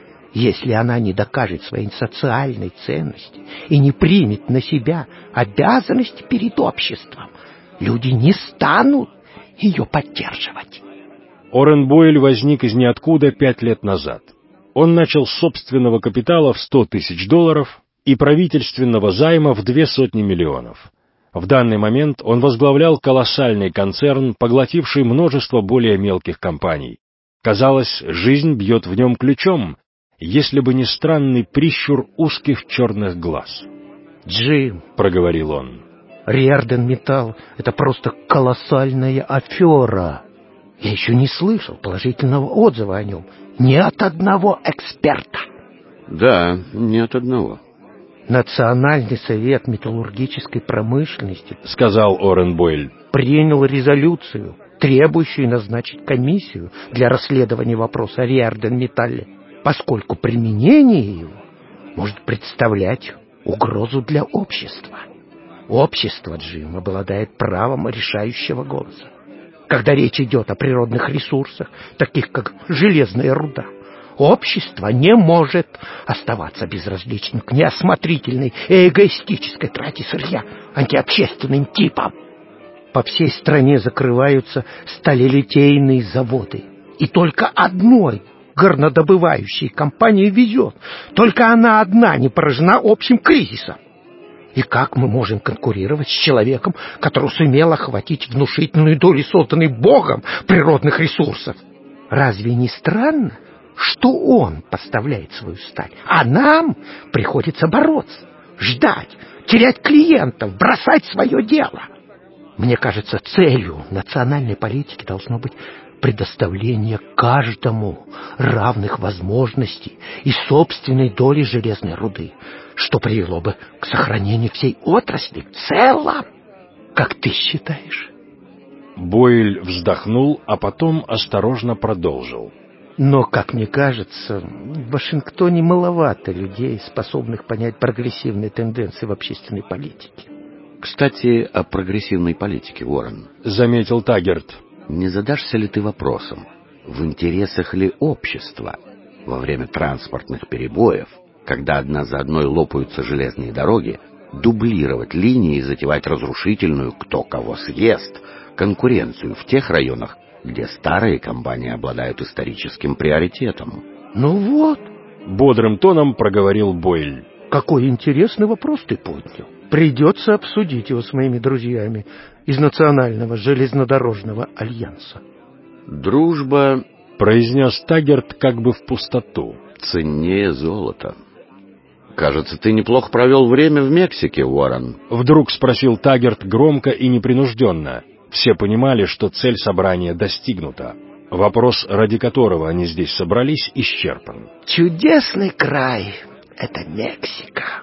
Если она не докажет своей социальной ценности и не примет на себя обязанности перед обществом, люди не станут ее поддерживать». Орен Бойль возник из ниоткуда 5 лет назад. Он начал с собственного капитала в $100 тысяч и правительственного займа в 200 миллионов. В данный момент он возглавлял колоссальный концерн, поглотивший множество более мелких компаний. Казалось, жизнь бьет в нем ключом, если бы не странный прищур узких черных глаз. «Джим», — проговорил он, — «Риарден Металл — это просто колоссальная афера. Я еще не слышал положительного отзыва о нем ни от одного эксперта». «Да, ни от одного». «Национальный совет металлургической промышленности, — сказал Орен Бойль, — принял резолюцию, требующую назначить комиссию для расследования вопроса о Риарден Металле, поскольку применение его может представлять угрозу для общества. Общество, Джим, обладает правом решающего голоса. Когда речь идет о природных ресурсах, таких как железная руда, общество не может оставаться безразличным к неосмотрительной и эгоистической трате сырья антиобщественным типам. По всей стране закрываются сталелитейные заводы, и только одной горнодобывающей компании везет. Только она одна не поражена общим кризисом. И как мы можем конкурировать с человеком, который сумел охватить внушительную долю созданной Богом природных ресурсов? Разве не странно, что он поставляет свою сталь, а нам приходится бороться, ждать, терять клиентов, бросать свое дело? Мне кажется, целью национальной политики должно быть предоставление каждому равных возможностей и собственной доли железной руды, что привело бы к сохранению всей отрасли в целом. Как ты считаешь? Бойль вздохнул, а потом осторожно продолжил. Но, как мне кажется, в Вашингтоне маловато людей, способных понять прогрессивные тенденции в общественной политике. «Кстати, о прогрессивной политике, Уоррен», — заметил Таггерт. «Не задашься ли ты вопросом, в интересах ли общества во время транспортных перебоев, когда одна за одной лопаются железные дороги, дублировать линии и затевать разрушительную «кто кого съест» конкуренцию в тех районах, где старые компании обладают историческим приоритетом?» «Ну вот», — бодрым тоном проговорил Бойль. «Какой интересный вопрос ты поднял. Придется обсудить его с моими друзьями из Национального железнодорожного альянса». «Дружба произнес Таггерт как бы в пустоту. Ценнее золота. Кажется, ты неплохо провел время в Мексике, Уоррен. Вдруг спросил Таггерт громко и непринужденно. Все понимали, что цель собрания достигнута. Вопрос, ради которого они здесь собрались, исчерпан. Чудесный край — это Мексика.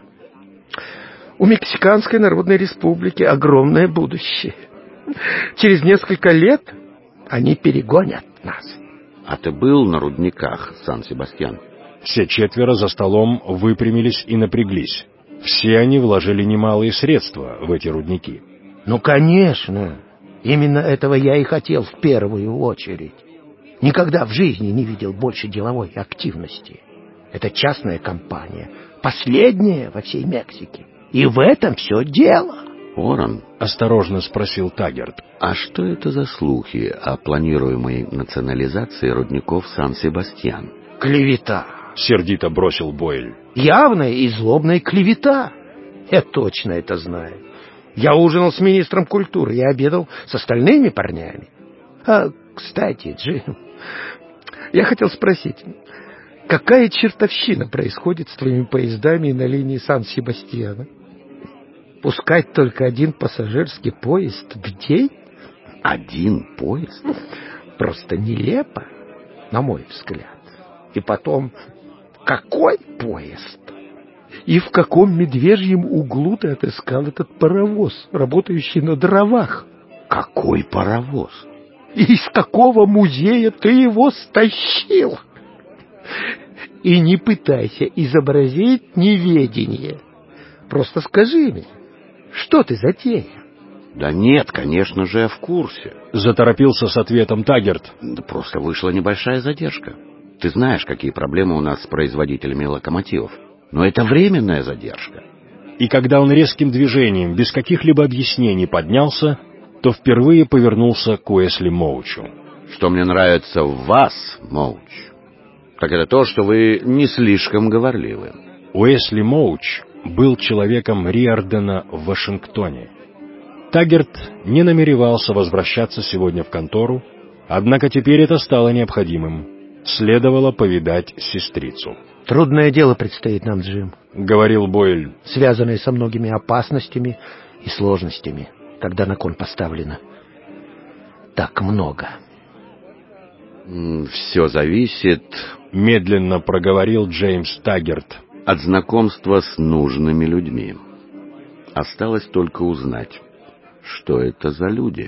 У Мексиканской Народной Республики огромное будущее. Через несколько лет они перегонят нас. А ты был на рудниках, Сан-Себастьян? Все четверо за столом выпрямились и напряглись. Все они вложили немалые средства в эти рудники. Ну, конечно. Именно этого я и хотел в первую очередь. Никогда в жизни не видел больше деловой активности. Это частная компания, последняя во всей Мексике. И в этом все дело. Уоррен, осторожно спросил Таггерт. А что это за слухи о планируемой национализации рудников Сан-Себастьян? Клевета. Сердито бросил Бойль. Явная и злобная клевета. Я точно это знаю. Я ужинал с министром культуры, я обедал с остальными парнями. А, кстати, Джим, я хотел спросить, какая чертовщина происходит с твоими поездами на линии Сан-Себастьяна? Пускать только один пассажирский поезд в день? Один поезд? Просто нелепо, на мой взгляд. И потом, какой поезд? И в каком медвежьем углу ты отыскал этот паровоз, работающий на дровах? Какой паровоз? И из какого музея ты его стащил? И не пытайся изобразить неведение. Просто скажи мне, что ты затеял? Да нет, конечно же, я в курсе. Заторопился с ответом Таггерт. Да просто вышла небольшая задержка. Ты знаешь, какие проблемы у нас с производителями локомотивов. Но это временная задержка. И когда он резким движением, без каких-либо объяснений поднялся, то впервые повернулся к Уэсли Моучу. Что мне нравится в вас, Моуч, так это то, что вы не слишком говорливы. Уэсли Моуч был человеком Риордена в Вашингтоне. Таггерт не намеревался возвращаться сегодня в контору, однако теперь это стало необходимым. Следовало повидать сестрицу. Трудное дело предстоит нам, Джим, — говорил Бойль, — связанное со многими опасностями и сложностями, когда на кон поставлено так много. Все зависит, — медленно проговорил Джеймс Таггерт, — от знакомства с нужными людьми. Осталось только узнать, что это за люди.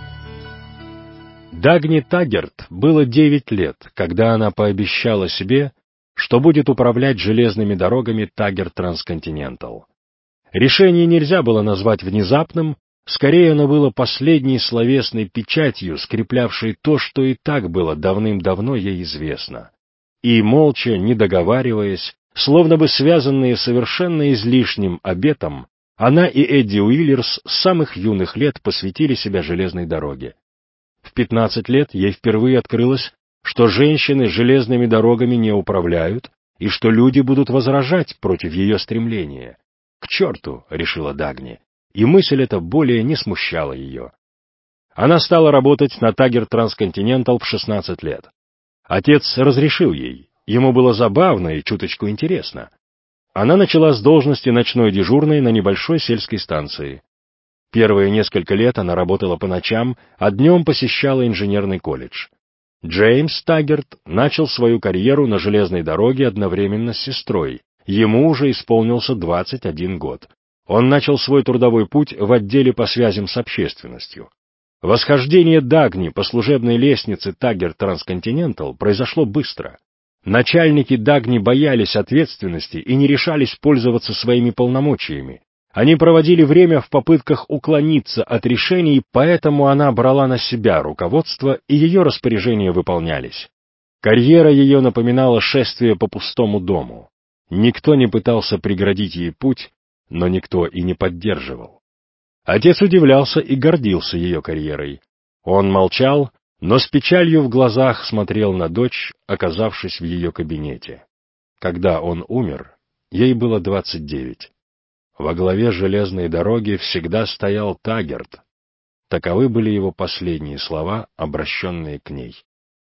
Дагни Таггерт было 9 лет, когда она пообещала себе, что будет управлять железными дорогами Таггерт Трансконтинентал. Решение нельзя было назвать внезапным, скорее оно было последней словесной печатью, скреплявшей то, что и так было давным-давно ей известно. И, молча, не договариваясь, словно бы связанные совершенно излишним обетом, она и Эдди Уиллерс с самых юных лет посвятили себя железной дороге. В 15 лет ей впервые открылось, что женщины железными дорогами не управляют, и что люди будут возражать против ее стремления. «К черту!» — решила Дагни, и мысль эта более не смущала ее. Она стала работать на Таггерт Трансконтинентал в 16 лет. Отец разрешил ей, ему было забавно и чуточку интересно. Она начала с должности ночной дежурной на небольшой сельской станции. Первые несколько лет она работала по ночам, а днем посещала инженерный колледж. Джеймс Таггерт начал свою карьеру на железной дороге одновременно с сестрой. Ему уже исполнился 21 год. Он начал свой трудовой путь в отделе по связям с общественностью. Восхождение Дагни по служебной лестнице Таггерт Трансконтинентал произошло быстро. Начальники Дагни боялись ответственности и не решались пользоваться своими полномочиями. Они проводили время в попытках уклониться от решений, поэтому она брала на себя руководство, и ее распоряжения выполнялись. Карьера ее напоминала шествие по пустому дому. Никто не пытался преградить ей путь, но никто и не поддерживал. Отец удивлялся и гордился ее карьерой. Он молчал, но с печалью в глазах смотрел на дочь, оказавшись в ее кабинете. Когда он умер, ей было 29. Во главе железной дороги всегда стоял Таггерт. Таковы были его последние слова, обращенные к ней.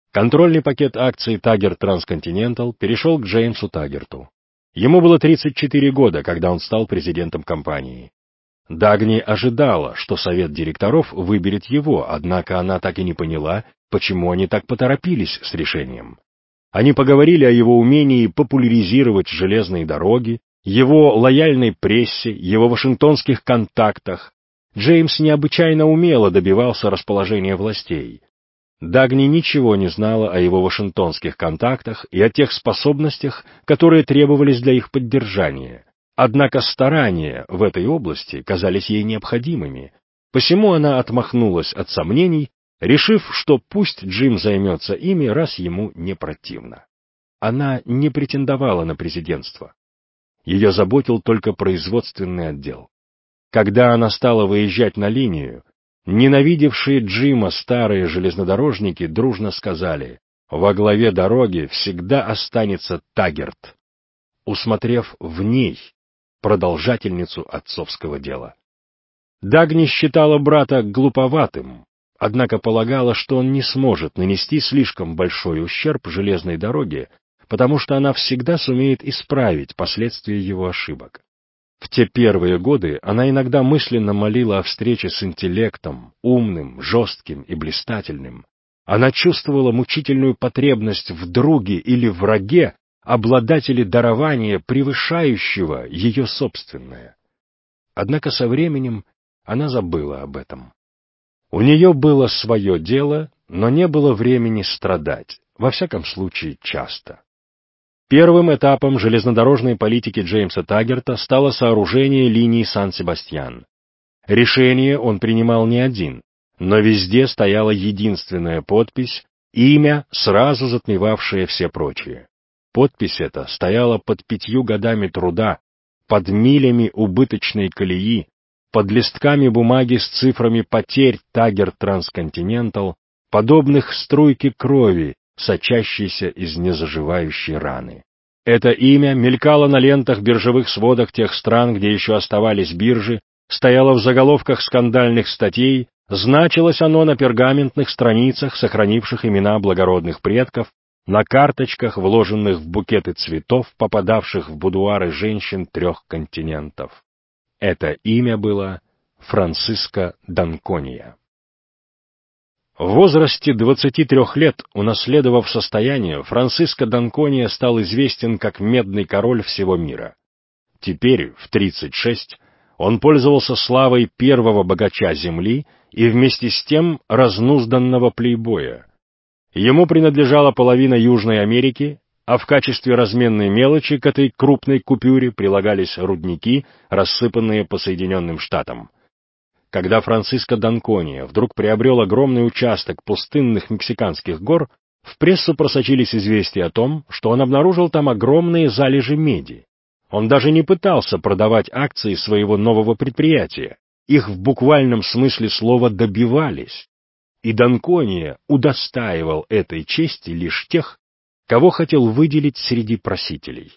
Контрольный пакет акций Taggart Transcontinental перешел к Джеймсу Таггерту. Ему было 34 года, когда он стал президентом компании. Дагни ожидала, что совет директоров выберет его, однако она так и не поняла, почему они так поторопились с решением. Они поговорили о его умении популяризировать железные дороги, его лояльной прессе, его вашингтонских контактах. Джеймс необычайно умело добивался расположения властей. Дагни ничего не знала о его вашингтонских контактах и о тех способностях, которые требовались для их поддержания. Однако старания в этой области казались ей необходимыми, посему она отмахнулась от сомнений, решив, что пусть Джим займется ими, раз ему не противно. Она не претендовала на президентство. Ее заботил только производственный отдел. Когда она стала выезжать на линию, ненавидевшие Джима старые железнодорожники дружно сказали: «Во главе дороги всегда останется Таггерт», усмотрев в ней продолжательницу отцовского дела. Дагни считала брата глуповатым, однако полагала, что он не сможет нанести слишком большой ущерб железной дороге, потому что она всегда сумеет исправить последствия его ошибок. В те первые годы она иногда мысленно молила о встрече с интеллектом, умным, жестким и блистательным. Она чувствовала мучительную потребность в друге или враге, обладателе дарования, превышающего ее собственное. Однако со временем она забыла об этом. У нее было свое дело, но не было времени страдать, во всяком случае часто. Первым этапом железнодорожной политики Джеймса Таггерта стало сооружение линии Сан-Себастьян. Решение он принимал не один, но везде стояла единственная подпись, имя, сразу затмевавшее все прочие. Подпись эта стояла под 5 годами труда, под милями убыточной колеи, под листками бумаги с цифрами потерь Taggart Transcontinental, подобных струйке крови, сочащейся из незаживающей раны. Это имя мелькало на лентах биржевых сводок тех стран, где еще оставались биржи, стояло в заголовках скандальных статей, значилось оно на пергаментных страницах, сохранивших имена благородных предков, на карточках, вложенных в букеты цветов, попадавших в будуары женщин 3 континентов. Это имя было Франциско Данкония. В возрасте 23 лет, унаследовав состояние, Франциско Данкония стал известен как медный король всего мира. Теперь, в 36, он пользовался славой первого богача земли и вместе с тем разнузданного плейбоя. Ему принадлежала половина Южной Америки, а в качестве разменной мелочи к этой крупной купюре прилагались рудники, рассыпанные по Соединенным Штатам. Когда Франциско Данкония вдруг приобрел огромный участок пустынных мексиканских гор, в прессу просочились известия о том, что он обнаружил там огромные залежи меди. Он даже не пытался продавать акции своего нового предприятия, их в буквальном смысле слова добивались. И Данкония удостаивал этой чести лишь тех, кого хотел выделить среди просителей.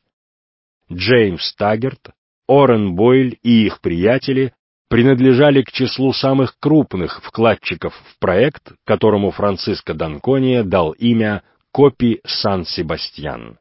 Джеймс Таггерт, Орен Бойль и их приятели принадлежали к числу самых крупных вкладчиков в проект, которому Франциско Данкония дал имя Копи Сан-Себастьян.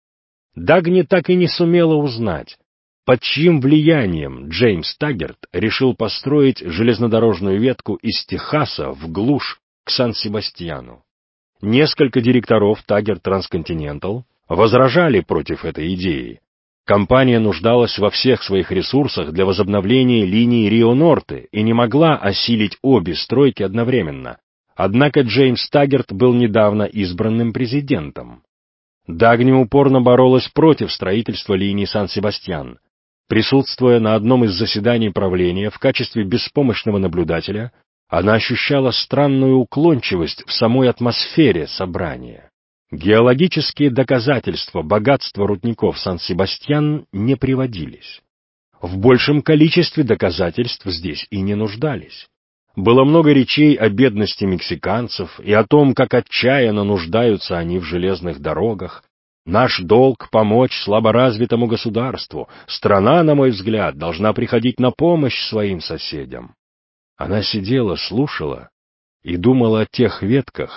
Дагни так и не сумела узнать, под чьим влиянием Джеймс Таггерт решил построить железнодорожную ветку из Техаса в глушь к Сан-Себастьяну. Несколько директоров Taggart Transcontinental возражали против этой идеи. Компания нуждалась во всех своих ресурсах для возобновления линии Рио-Норте и не могла осилить обе стройки одновременно. Однако Джеймс Таггерт был недавно избранным президентом. Дагни упорно боролась против строительства линии Сан-Себастьян. Присутствуя на одном из заседаний правления в качестве беспомощного наблюдателя, она ощущала странную уклончивость в самой атмосфере собрания. Геологические доказательства богатства рудников Сан-Себастьян не приводились. В большем количестве доказательств здесь и не нуждались. Было много речей о бедности мексиканцев и о том, как отчаянно нуждаются они в железных дорогах. Наш долг — помочь слаборазвитому государству. Страна, на мой взгляд, должна приходить на помощь своим соседям. Она сидела, слушала и думала о тех ветках,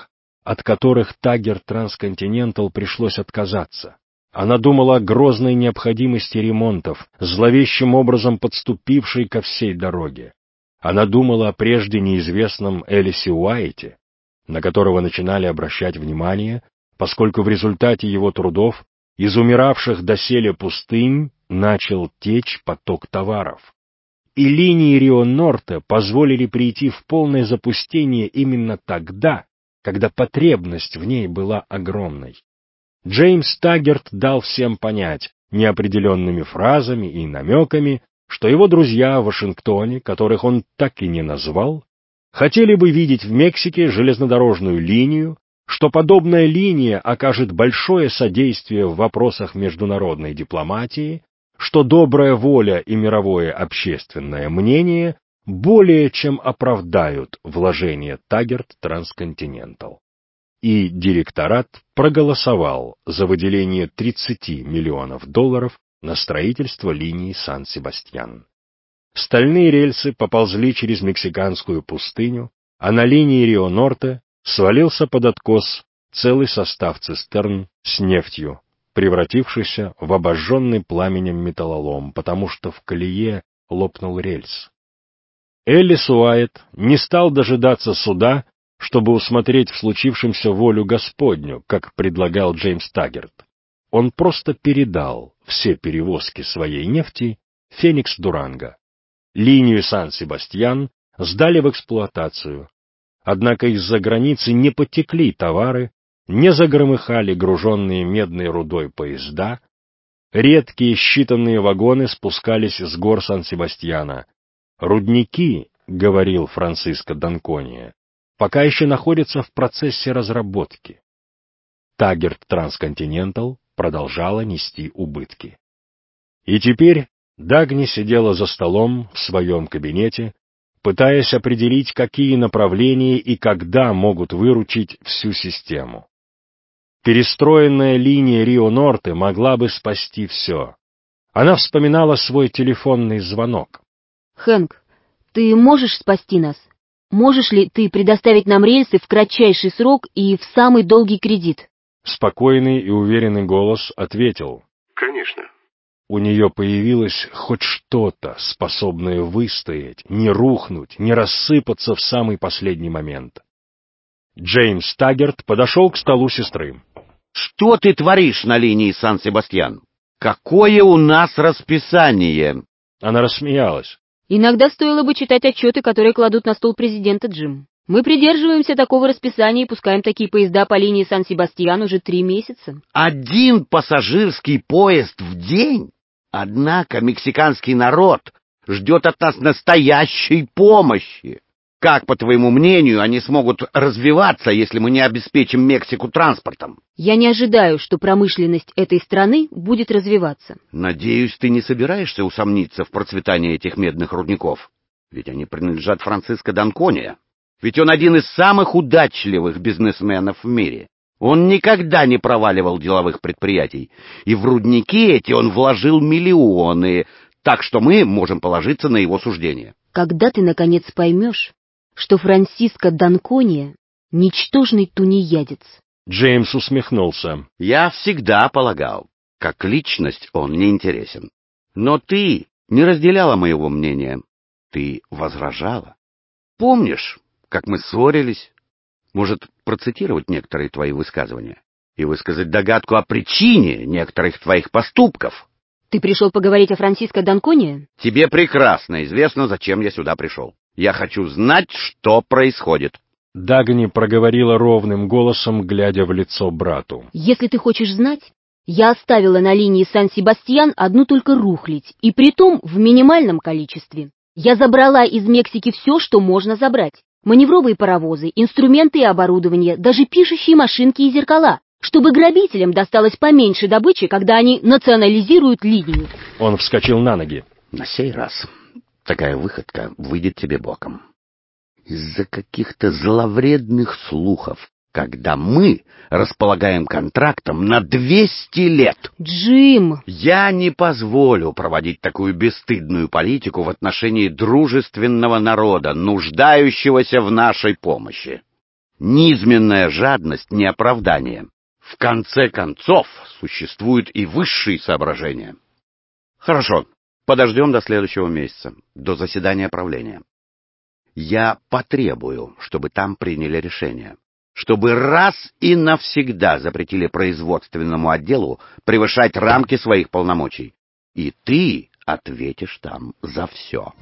от которых Таггерт Трансконтинентал пришлось отказаться. Она думала о грозной необходимости ремонтов, зловещим образом подступившей ко всей дороге. Она думала о прежде неизвестном Элисе Уайте, на которого начинали обращать внимание, поскольку в результате его трудов из умиравших доселе пустынь начал течь поток товаров. И линии Рио-Норте позволили прийти в полное запустение именно тогда, когда потребность в ней была огромной. Джеймс Таггерт дал всем понять неопределенными фразами и намеками, что его друзья в Вашингтоне, которых он так и не назвал, хотели бы видеть в Мексике железнодорожную линию, что подобная линия окажет большое содействие в вопросах международной дипломатии, что добрая воля и мировое общественное мнение более чем оправдают вложения Таггерт Трансконтинентал. И директорат проголосовал за выделение $30 миллионов на строительство линии Сан-Себастьян. Стальные рельсы поползли через мексиканскую пустыню, а на линии Рио-Норте свалился под откос целый состав цистерн с нефтью, превратившийся в обожженный пламенем металлолом, потому что в колее лопнул рельс. Эллис Уайт не стал дожидаться суда, чтобы усмотреть в случившемся волю Господню, как предлагал Джеймс Таггерт. Он просто передал все перевозки своей нефти Феникс Дуранго. Линию Сан-Себастьян сдали в эксплуатацию, однако из-за границы не потекли товары, не загромыхали груженные медной рудой поезда, редкие считанные вагоны спускались с гор Сан-Себастьяна. Рудники, говорил Франциско Данкония, пока еще находятся в процессе разработки. Таггерт Трансконтинентал продолжала нести убытки. И теперь Дагни сидела за столом в своем кабинете, пытаясь определить, какие направления и когда могут выручить всю систему. Перестроенная линия Рио-Норте могла бы спасти все. Она вспоминала свой телефонный звонок. «Хэнк, ты можешь спасти нас? Можешь ли ты предоставить нам рельсы в кратчайший срок и в самый долгий кредит?» Спокойный и уверенный голос ответил. «Конечно». У нее появилось хоть что-то, способное выстоять, не рухнуть, не рассыпаться в самый последний момент. Джеймс Таггерт подошел к столу сестры. «Что ты творишь на линии Сан-Себастьян? Какое у нас расписание?» Она рассмеялась. «Иногда стоило бы читать отчеты, которые кладут на стол президента, Джим. Мы придерживаемся такого расписания и пускаем такие поезда по линии Сан-Себастьян уже 3 месяца». Один пассажирский поезд в день? Однако мексиканский народ ждет от нас настоящей помощи. Как, по твоему мнению, они смогут развиваться, если мы не обеспечим Мексику транспортом? Я не ожидаю, что промышленность этой страны будет развиваться. Надеюсь, ты не собираешься усомниться в процветании этих медных рудников? Ведь они принадлежат Франциско Данкония. Ведь он один из самых удачливых бизнесменов в мире. Он никогда не проваливал деловых предприятий. И в рудники эти он вложил миллионы, так что мы можем положиться на его суждение. Когда ты, наконец, поймешь, что Франциско Данкония — ничтожный тунеядец? Джеймс усмехнулся. Я всегда полагал, как личность он не интересен. Но ты не разделяла моего мнения. Ты возражала. Помнишь, как мы ссорились? Может, процитировать некоторые твои высказывания и высказать догадку о причине некоторых твоих поступков? Ты пришел поговорить о Франциско Данкония? Тебе прекрасно известно, зачем я сюда пришел. Я хочу знать, что происходит. Дагни проговорила ровным голосом, глядя в лицо брату. Если ты хочешь знать, я оставила на линии Сан-Себастьян одну только рухлядь, и притом в минимальном количестве. Я забрала из Мексики все, что можно забрать. Маневровые паровозы, инструменты и оборудование, даже пишущие машинки и зеркала, чтобы грабителям досталось поменьше добычи, когда они национализируют линию. Он вскочил на ноги. На сей раз такая выходка выйдет тебе боком. Из-за каких-то зловредных слухов, когда мы располагаем контрактом на 200 лет. Джим! Я не позволю проводить такую бесстыдную политику в отношении дружественного народа, нуждающегося в нашей помощи. Низменная жадность не оправдание. В конце концов, существуют и высшие соображения. Хорошо, подождем до следующего месяца, до заседания правления. Я потребую, чтобы там приняли решение, чтобы раз и навсегда запретили производственному отделу превышать рамки своих полномочий. И ты ответишь там за все.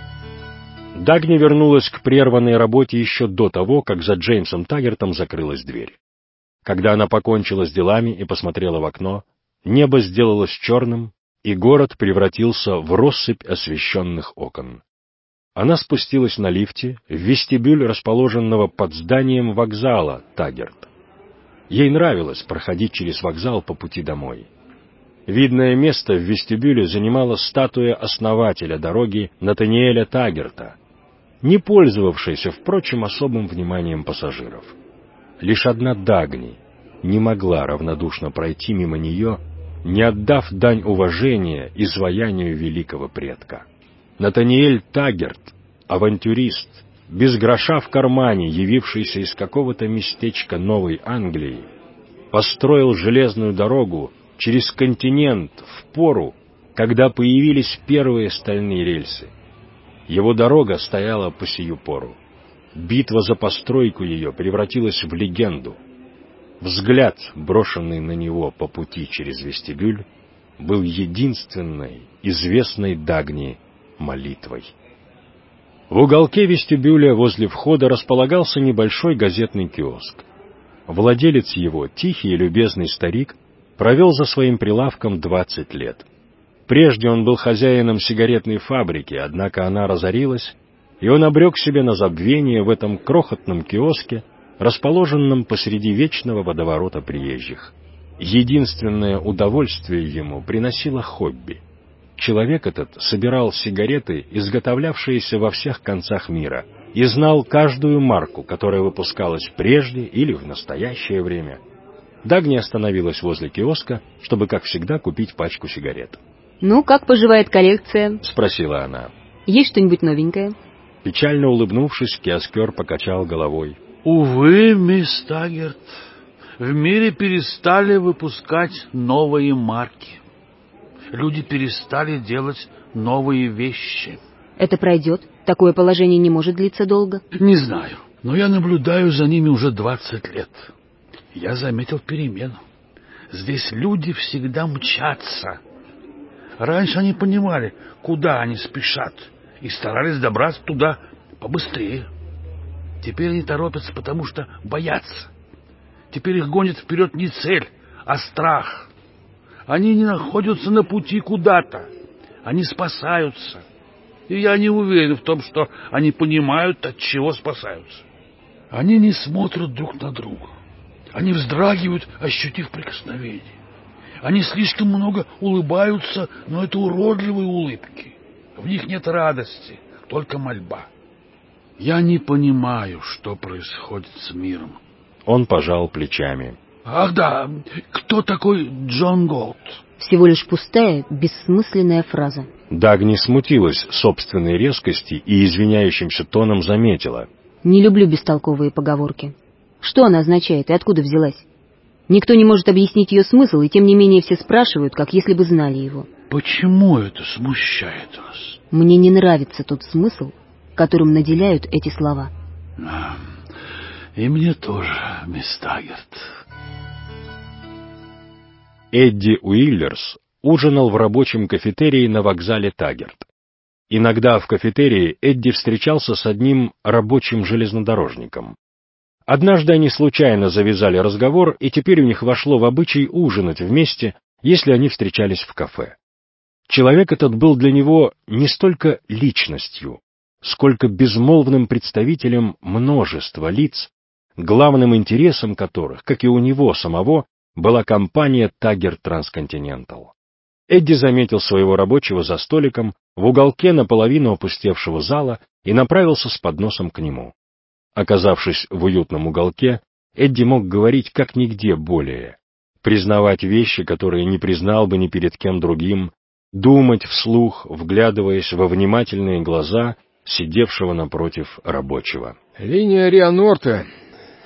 Дагни вернулась к прерванной работе еще до того, как за Джеймсом Таггертом закрылась дверь. Когда она покончила с делами и посмотрела в окно, небо сделалось черным, и город превратился в россыпь освещенных окон. Она спустилась на лифте в вестибюль, расположенного под зданием вокзала Таггерт. Ей нравилось проходить через вокзал по пути домой. Видное место в вестибюле занимала статуя основателя дороги Натаниэля Таггерта, не пользовавшаяся, впрочем, особым вниманием пассажиров. Лишь одна Дагни не могла равнодушно пройти мимо нее, не отдав дань уважения изваянию великого предка. Натаниэль Таггерт, авантюрист, без гроша в кармане, явившийся из какого-то местечка Новой Англии, построил железную дорогу через континент в пору, когда появились первые стальные рельсы. Его дорога стояла по сию пору. Битва за постройку ее превратилась в легенду. Взгляд, брошенный на него по пути через вестибюль, был единственной, известной Дагни, молитвой. В уголке вестибюля возле входа располагался небольшой газетный киоск. Владелец его, тихий и любезный старик, провел за своим прилавком 20 лет. Прежде он был хозяином сигаретной фабрики, однако она разорилась, и он обрек себя на забвение в этом крохотном киоске, расположенном посреди вечного водоворота приезжих. Единственное удовольствие ему приносило хобби. Человек этот собирал сигареты, изготовлявшиеся во всех концах мира, и знал каждую марку, которая выпускалась прежде или в настоящее время. Дагни остановилась возле киоска, чтобы, как всегда, купить пачку сигарет. «Ну, как поживает коллекция?» — спросила она. «Есть что-нибудь новенькое?» Печально улыбнувшись, киоскер покачал головой. «Увы, мисс Таггерт, в мире перестали выпускать новые марки. Люди перестали делать новые вещи». «Это пройдет? Такое положение не может длиться долго?» «Не знаю, но я наблюдаю за ними уже 20 лет. Я заметил перемену. Здесь люди всегда мчатся. Раньше они понимали, куда они спешат, и старались добраться туда побыстрее. Теперь они торопятся, потому что боятся. Теперь их гонит вперед не цель, а страх. Они не находятся на пути куда-то. Они спасаются. И я не уверен в том, что они понимают, от чего спасаются. Они не смотрят друг на друга. Они вздрагивают, ощутив прикосновение. Они слишком много улыбаются, но это уродливые улыбки. В них нет радости, только мольба. Я не понимаю, что происходит с миром». Он пожал плечами. «Ах да, кто такой Джон Голд?» Всего лишь пустая, бессмысленная фраза. Дагни смутилась собственной резкости и извиняющимся тоном заметила. «Не люблю бестолковые поговорки. Что она означает и откуда взялась? Никто не может объяснить ее смысл, и тем не менее все спрашивают, как если бы знали его». «Почему это смущает вас?» «Мне не нравится тот смысл, которым наделяют эти слова». «И мне тоже, мисс Таггерт». Эдди Уиллерс ужинал в рабочем кафетерии на вокзале Таггерт. Иногда в кафетерии Эдди встречался с одним рабочим железнодорожником. Однажды они случайно завязали разговор, и теперь у них вошло в обычай ужинать вместе, если они встречались в кафе. Человек этот был для него не столько личностью, сколько безмолвным представителем множества лиц, главным интересом которых, как и у него самого, была компания Taggert Transcontinental. Эдди заметил своего рабочего за столиком в уголке наполовину опустевшего зала и направился с подносом к нему. Оказавшись в уютном уголке, Эдди мог говорить как нигде более, признавать вещи, которые не признал бы ни перед кем другим, думать вслух, вглядываясь во внимательные глаза сидевшего напротив рабочего. Линия Риа-Норта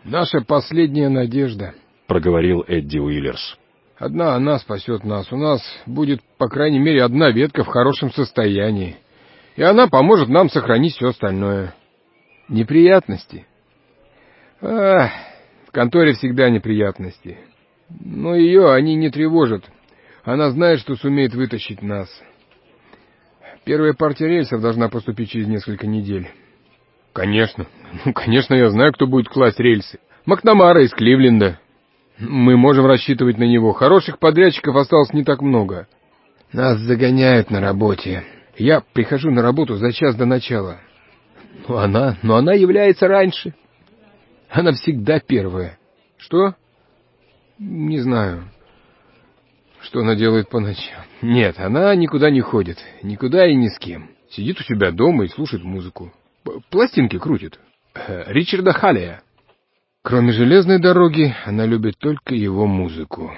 Наша последняя надежда, — проговорил Эдди Уиллерс. Одна она спасет нас. У нас будет, по крайней мере, одна ветка в хорошем состоянии. И она поможет нам сохранить все остальное. Неприятности? В конторе всегда неприятности. Но ее они не тревожат. Она знает, что сумеет вытащить нас. Первая партия рельсов должна поступить через несколько недель. Конечно. Конечно, я знаю, кто будет класть рельсы. Макнамара из Кливленда. Мы можем рассчитывать на него. Хороших подрядчиков осталось не так много. Нас загоняют на работе. Я прихожу на работу за час до начала. Но она является раньше. Она всегда первая. Что? Не знаю. Что она делает по ночам? Нет, она никуда не ходит. Никуда и ни с кем. Сидит у себя дома и слушает музыку. Пластинки крутит. Ричарда Халлия. Кроме железной дороги, она любит только его музыку.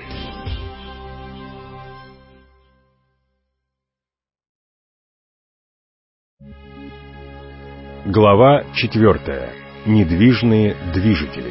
Глава 4. Недвижные движители.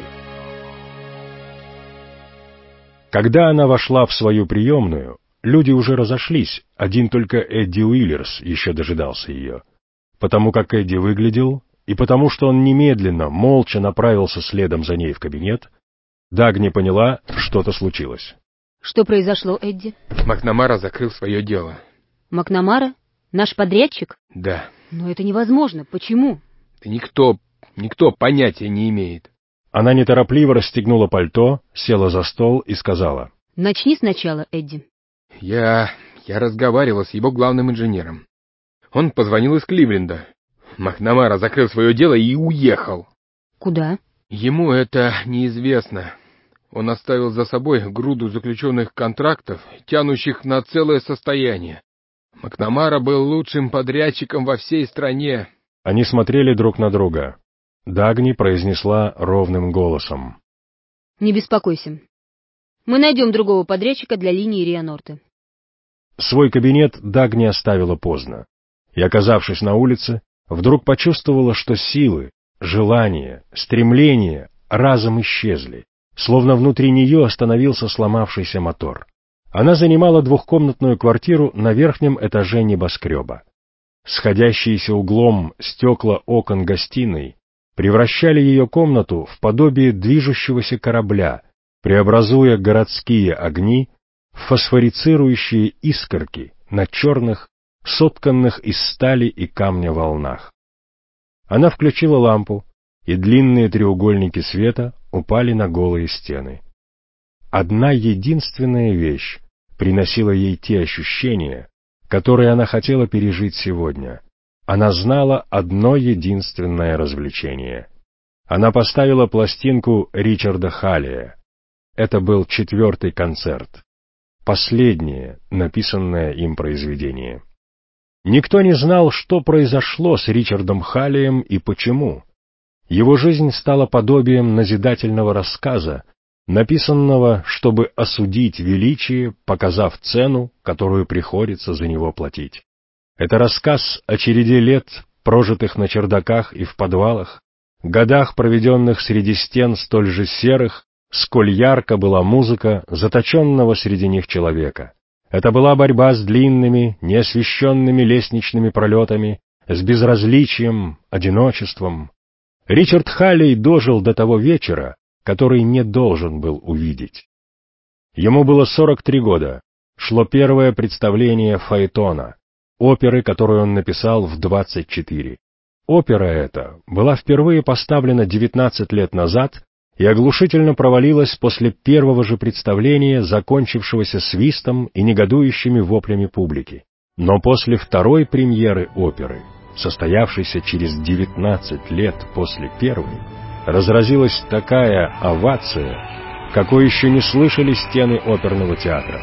Когда она вошла в свою приемную, люди уже разошлись, один только Эдди Уиллерс еще дожидался ее. Потому как Эдди выглядел, и потому что он немедленно, молча направился следом за ней в кабинет, Дагни поняла, что-то случилось. Что произошло, Эдди? Макнамара закрыл свое дело. Макнамара? Наш подрядчик? Да. Но это невозможно. Почему? Да никто понятия не имеет. Она неторопливо расстегнула пальто, села за стол и сказала. Начни сначала, Эдди. Я разговаривал с его главным инженером. Он позвонил из Кливленда. Макнамара закрыл свое дело и уехал. Куда? Ему это неизвестно. Он оставил за собой груду заключенных контрактов, тянущих на целое состояние. Макнамара был лучшим подрядчиком во всей стране. Они смотрели друг на друга. Дагни произнесла ровным голосом. Не беспокойся. Мы найдем другого подрядчика для линии Риа-Норте. Свой кабинет Дагни оставила поздно. И, оказавшись на улице, вдруг почувствовала, что силы, желания, стремления разом исчезли, словно внутри нее остановился сломавшийся мотор. Она занимала двухкомнатную квартиру на верхнем этаже небоскреба. Сходящиеся углом стекла окон гостиной превращали ее комнату в подобие движущегося корабля, преобразуя городские огни в фосфорицирующие искорки на черных, сотканных из стали и камня волнах. Она включила лампу, и длинные треугольники света упали на голые стены. Одна единственная вещь приносила ей те ощущения, которые она хотела пережить сегодня. Она знала одно единственное развлечение. Она поставила пластинку Ричарда Халлия. Это был 4-й концерт. Последнее написанное им произведение. Никто не знал, что произошло с Ричардом Халлием и почему. Его жизнь стала подобием назидательного рассказа, написанного, чтобы осудить величие, показав цену, которую приходится за него платить. Это рассказ о череде лет, прожитых на чердаках и в подвалах, годах, проведенных среди стен столь же серых, сколь ярко была музыка заточенного среди них человека. Это была борьба с длинными, неосвещенными лестничными пролетами, с безразличием, одиночеством. Ричард Халлий дожил до того вечера, который не должен был увидеть. Ему было 43 года, шло первое представление фаэтона, оперы, которую он написал в 24. Опера эта была впервые поставлена 19 лет назад и оглушительно провалилась после первого же представления, закончившегося свистом и негодующими воплями публики. Но после второй премьеры оперы, состоявшейся через 19 лет после первой, разразилась такая овация, какой еще не слышали стены оперного театра.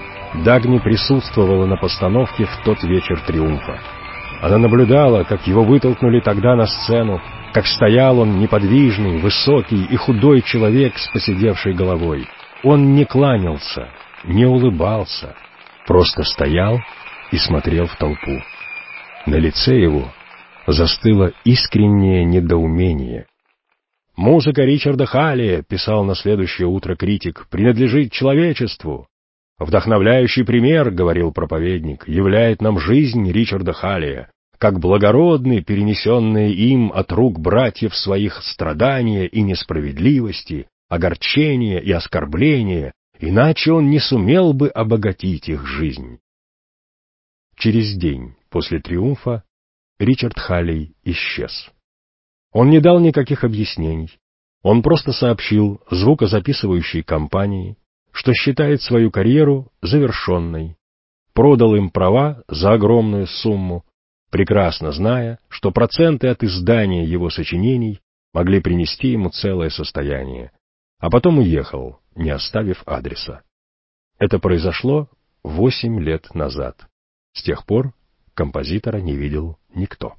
Дагни присутствовала на постановке в тот вечер триумфа. Она наблюдала, как его вытолкнули тогда на сцену, как стоял он неподвижный, высокий и худой человек с поседевшей головой. Он не кланялся, не улыбался, просто стоял и смотрел в толпу. На лице его застыло искреннее недоумение. «Музыка Ричарда Халлия», — писал на следующее утро критик, — «принадлежит человечеству». «Вдохновляющий пример, — говорил проповедник, — являет нам жизнь Ричарда Халлия, как благородны перенесенные им от рук братьев своих страдания и несправедливости, огорчения и оскорбления, иначе он не сумел бы обогатить их жизнь». Через день после триумфа Ричард Халлий исчез. Он не дал никаких объяснений, он просто сообщил звукозаписывающей компании, что считает свою карьеру завершенной, продал им права за огромную сумму, прекрасно зная, что проценты от издания его сочинений могли принести ему целое состояние, а потом уехал, не оставив адреса. Это произошло 8 лет назад. С тех пор композитора не видел никто.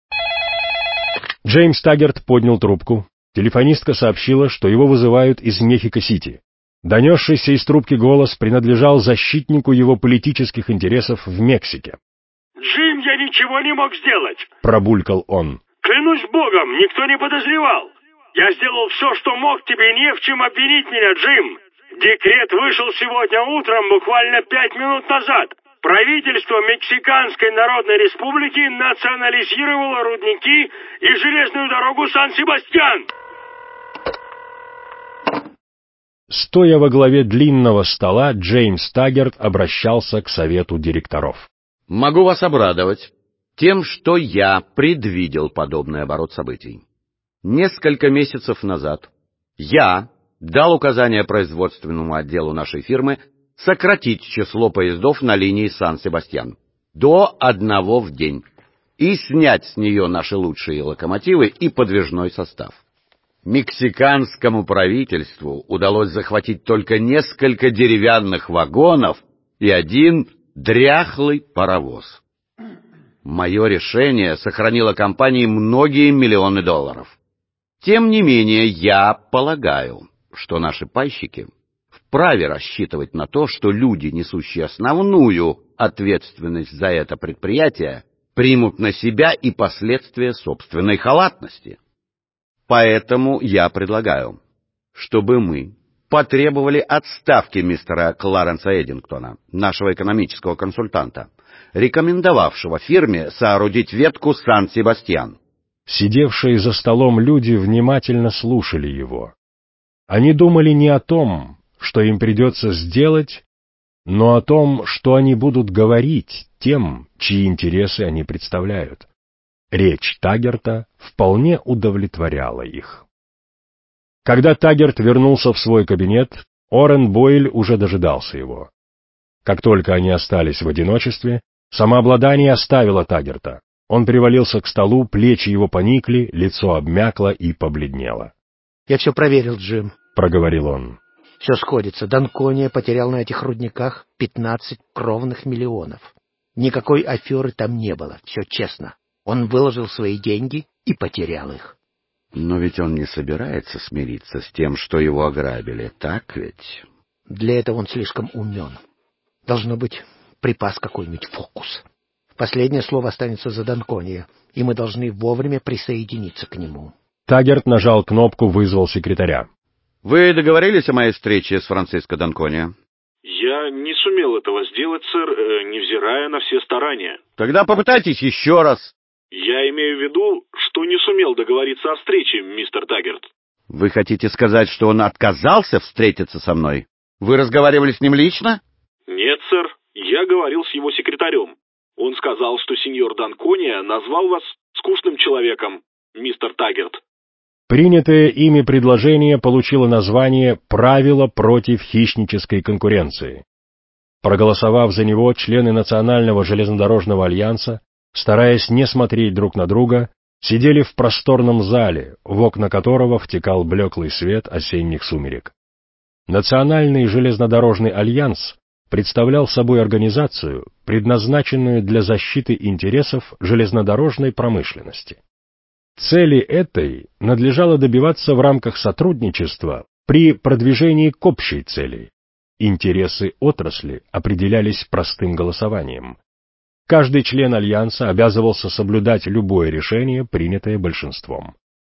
Джеймс Таггерт поднял трубку. Телефонистка сообщила, что его вызывают из Мехико-Сити. Донесшийся из трубки голос принадлежал защитнику его политических интересов в Мексике. «Джим, я ничего не мог сделать!» — пробулькал он. «Клянусь Богом, никто не подозревал! Я сделал все, что мог, тебе не в чем обвинить меня, Джим! Декрет вышел сегодня утром, буквально 5 минут назад! Правительство Мексиканской Народной Республики национализировало рудники и железную дорогу Сан-Себастьян!» Стоя во главе длинного стола, Джеймс Таггерт обращался к совету директоров. «Могу вас обрадовать тем, что я предвидел подобный оборот событий. Несколько месяцев назад я дал указание производственному отделу нашей фирмы сократить число поездов на линии Сан-Себастьян до 1 в день и снять с нее наши лучшие локомотивы и подвижной состав. Мексиканскому правительству удалось захватить только несколько деревянных вагонов и 1 дряхлый паровоз. Мое решение сохранило компании многие миллионы долларов. Тем не менее, я полагаю, что наши пайщики вправе рассчитывать на то, что люди, несущие основную ответственность за это предприятие, примут на себя и последствия собственной халатности. Поэтому я предлагаю, чтобы мы потребовали отставки мистера Кларенса Эддингтона, нашего экономического консультанта, рекомендовавшего фирме соорудить ветку Сан-Себастьян. Сидевшие за столом люди внимательно слушали его. Они думали не о том, что им придется сделать, но о том, что они будут говорить тем, чьи интересы они представляют. Речь Таггерта вполне удовлетворяла их. Когда Таггерт вернулся в свой кабинет, Орен Бойль уже дожидался его. Как только они остались в одиночестве, самообладание оставило Таггерта. Он привалился к столу, плечи его поникли, лицо обмякло и побледнело. «Я все проверил, Джим», — проговорил он. «Все сходится. Данкония потерял на этих рудниках 15 кровных миллионов. Никакой аферы там не было, все честно. Он выложил свои деньги и потерял их». Но ведь он не собирается смириться с тем, что его ограбили, так ведь? Для этого он слишком умен. Должно быть, припас какой-нибудь фокус. Последнее слово останется за Данкония, и мы должны вовремя присоединиться к нему. Таггерт нажал кнопку, вызвал секретаря. «Вы договорились о моей встрече с Франциско Данкония?» «Я не сумел этого сделать, сэр, невзирая на все старания». «Тогда попытайтесь еще раз». «Я имею в виду, что не сумел договориться о встрече, мистер Таггерт». «Вы хотите сказать, что он отказался встретиться со мной? Вы разговаривали с ним лично?» «Нет, сэр, я говорил с его секретарем. Он сказал, что сеньор Данкония назвал вас скучным человеком, мистер Таггерт». Принятое ими предложение получило название «Правила против хищнической конкуренции». Проголосовав за него, члены Национального железнодорожного альянса, стараясь не смотреть друг на друга, сидели в просторном зале, в окна которого втекал блеклый свет осенних сумерек. Национальный железнодорожный альянс представлял собой организацию, предназначенную для защиты интересов железнодорожной промышленности. Цели этой надлежало добиваться в рамках сотрудничества при продвижении к общей цели. Интересы отрасли определялись простым голосованием. Каждый член альянса обязывался соблюдать любое решение, принятое большинством.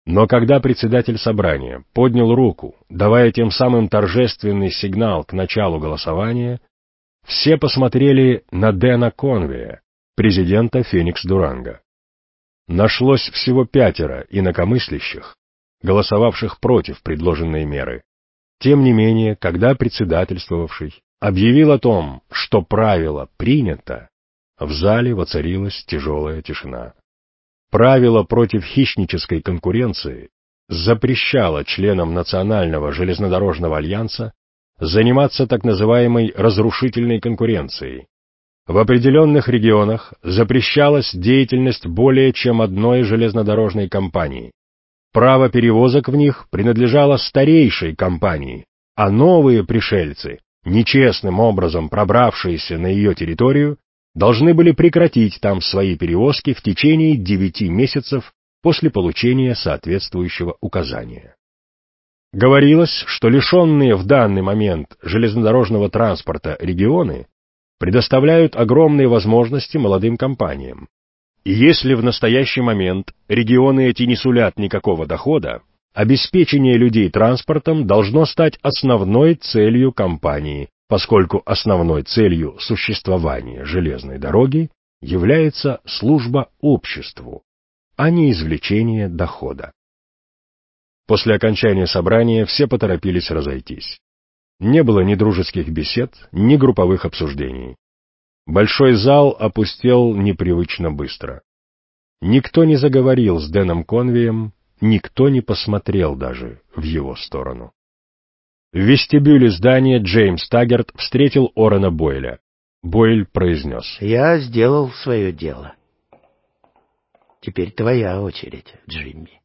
Но когда председатель собрания поднял руку, давая тем самым торжественный сигнал к началу голосования, все посмотрели на Дэна Конвея, президента Феникс-Дуранго. Нашлось всего 5 инакомыслящих, голосовавших против предложенной меры. Тем не менее, когда председательствовавший объявил о том, что правило принято, в зале воцарилась тяжелая тишина. Правило против хищнической конкуренции запрещало членам Национального железнодорожного альянса заниматься так называемой разрушительной конкуренцией. В определенных регионах запрещалась деятельность более чем одной железнодорожной компании. Право перевозок в них принадлежало старейшей компании, а новые пришельцы, нечестным образом пробравшиеся на ее территорию, должны были прекратить там свои перевозки в течение 9 месяцев после получения соответствующего указания. Говорилось, что лишенные в данный момент железнодорожного транспорта регионы предоставляют огромные возможности молодым компаниям. И если в настоящий момент регионы эти не сулят никакого дохода, обеспечение людей транспортом должно стать основной целью компании, поскольку основной целью существования железной дороги является служба обществу, а не извлечение дохода. После окончания собрания все поторопились разойтись. Не было ни дружеских бесед, ни групповых обсуждений. Большой зал опустел непривычно быстро. Никто не заговорил с Дэном Конвеем, никто не посмотрел даже в его сторону. В вестибюле здания Джеймс Таггерт встретил Орена Бойля. Бойль произнес: «Я сделал свое дело. Теперь твоя очередь, Джимми».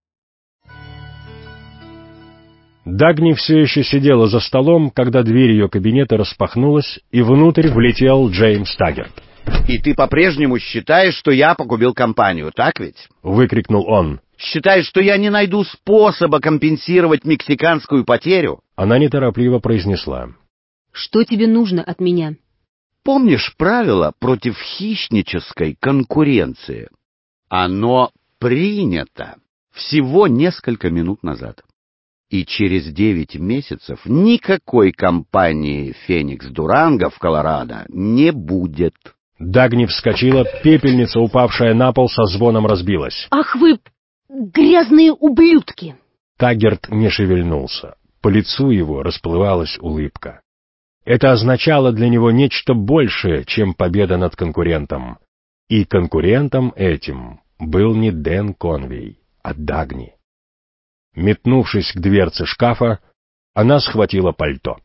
Дагни все еще сидела за столом, когда дверь ее кабинета распахнулась, и внутрь влетел Джеймс Таггерт. «И ты по-прежнему считаешь, что я погубил компанию, так ведь?» — выкрикнул он. «Считаешь, что я не найду способа компенсировать мексиканскую потерю?» Она неторопливо произнесла: «Что тебе нужно от меня?» «Помнишь правило против хищнической конкуренции? Оно принято всего несколько минут назад. И через 9 месяцев никакой компании «Феникс-Дуранго» в Колорадо не будет». Дагни вскочила, пепельница, упавшая на пол, со звоном разбилась. «Ах вы, грязные ублюдки!» Таггерт не шевельнулся. По лицу его расплывалась улыбка. Это означало для него нечто большее, чем победа над конкурентом. И конкурентом этим был не Дэн Конвей, а Дагни. Метнувшись к дверце шкафа, она схватила пальто.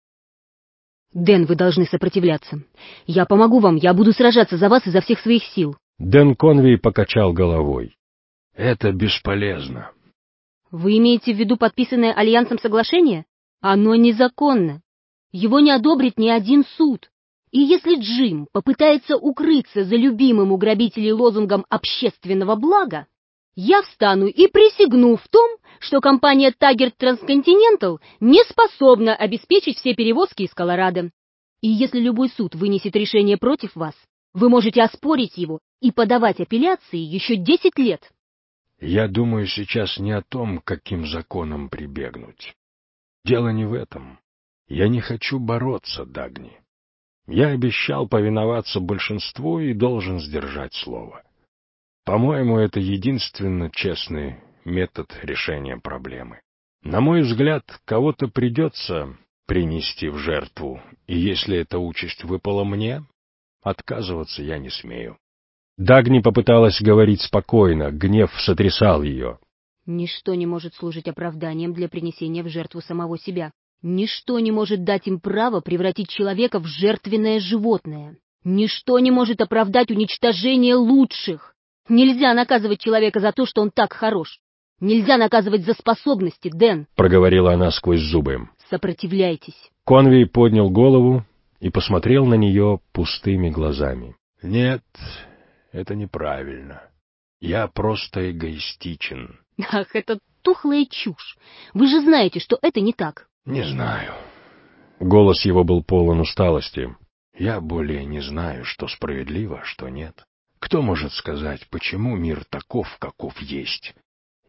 «Дэн, вы должны сопротивляться. Я помогу вам, я буду сражаться за вас изо всех своих сил». Дэн Конвей покачал головой. «Это бесполезно». «Вы имеете в виду подписанное Альянсом соглашение? Оно незаконно. Его не одобрит ни один суд. И если Джим попытается укрыться за любимым у грабителей лозунгом общественного блага, я встану и присягну в том, что компания Taggart Transcontinental не способна обеспечить все перевозки из Колорадо. И если любой суд вынесет решение против вас, вы можете оспорить его и подавать апелляции еще 10 лет. Я думаю сейчас не о том, каким законам прибегнуть. Дело не в этом. Я не хочу бороться, Дагни. Я обещал повиноваться большинству и должен сдержать слово. По-моему, это единственно честный метод решения проблемы. На мой взгляд, кого-то придется принести в жертву, и если эта участь выпала мне, отказываться я не смею. Дагни попыталась говорить спокойно, гнев сотрясал ее. Ничто не может служить оправданием для принесения в жертву самого себя. Ничто не может дать им право превратить человека в жертвенное животное. Ничто не может оправдать уничтожение лучших. Нельзя наказывать человека за то, что он так хорош. Нельзя наказывать за способности, Дэн, — проговорила она сквозь зубы. Сопротивляйтесь. Конвей поднял голову и посмотрел на нее пустыми глазами. Нет, это неправильно. Я просто эгоистичен. Ах, это тухлая чушь. Вы же знаете, что это не так. Не знаю. Голос его был полон усталости. Я более не знаю, что справедливо, а что нет. Кто может сказать, почему мир таков, каков есть?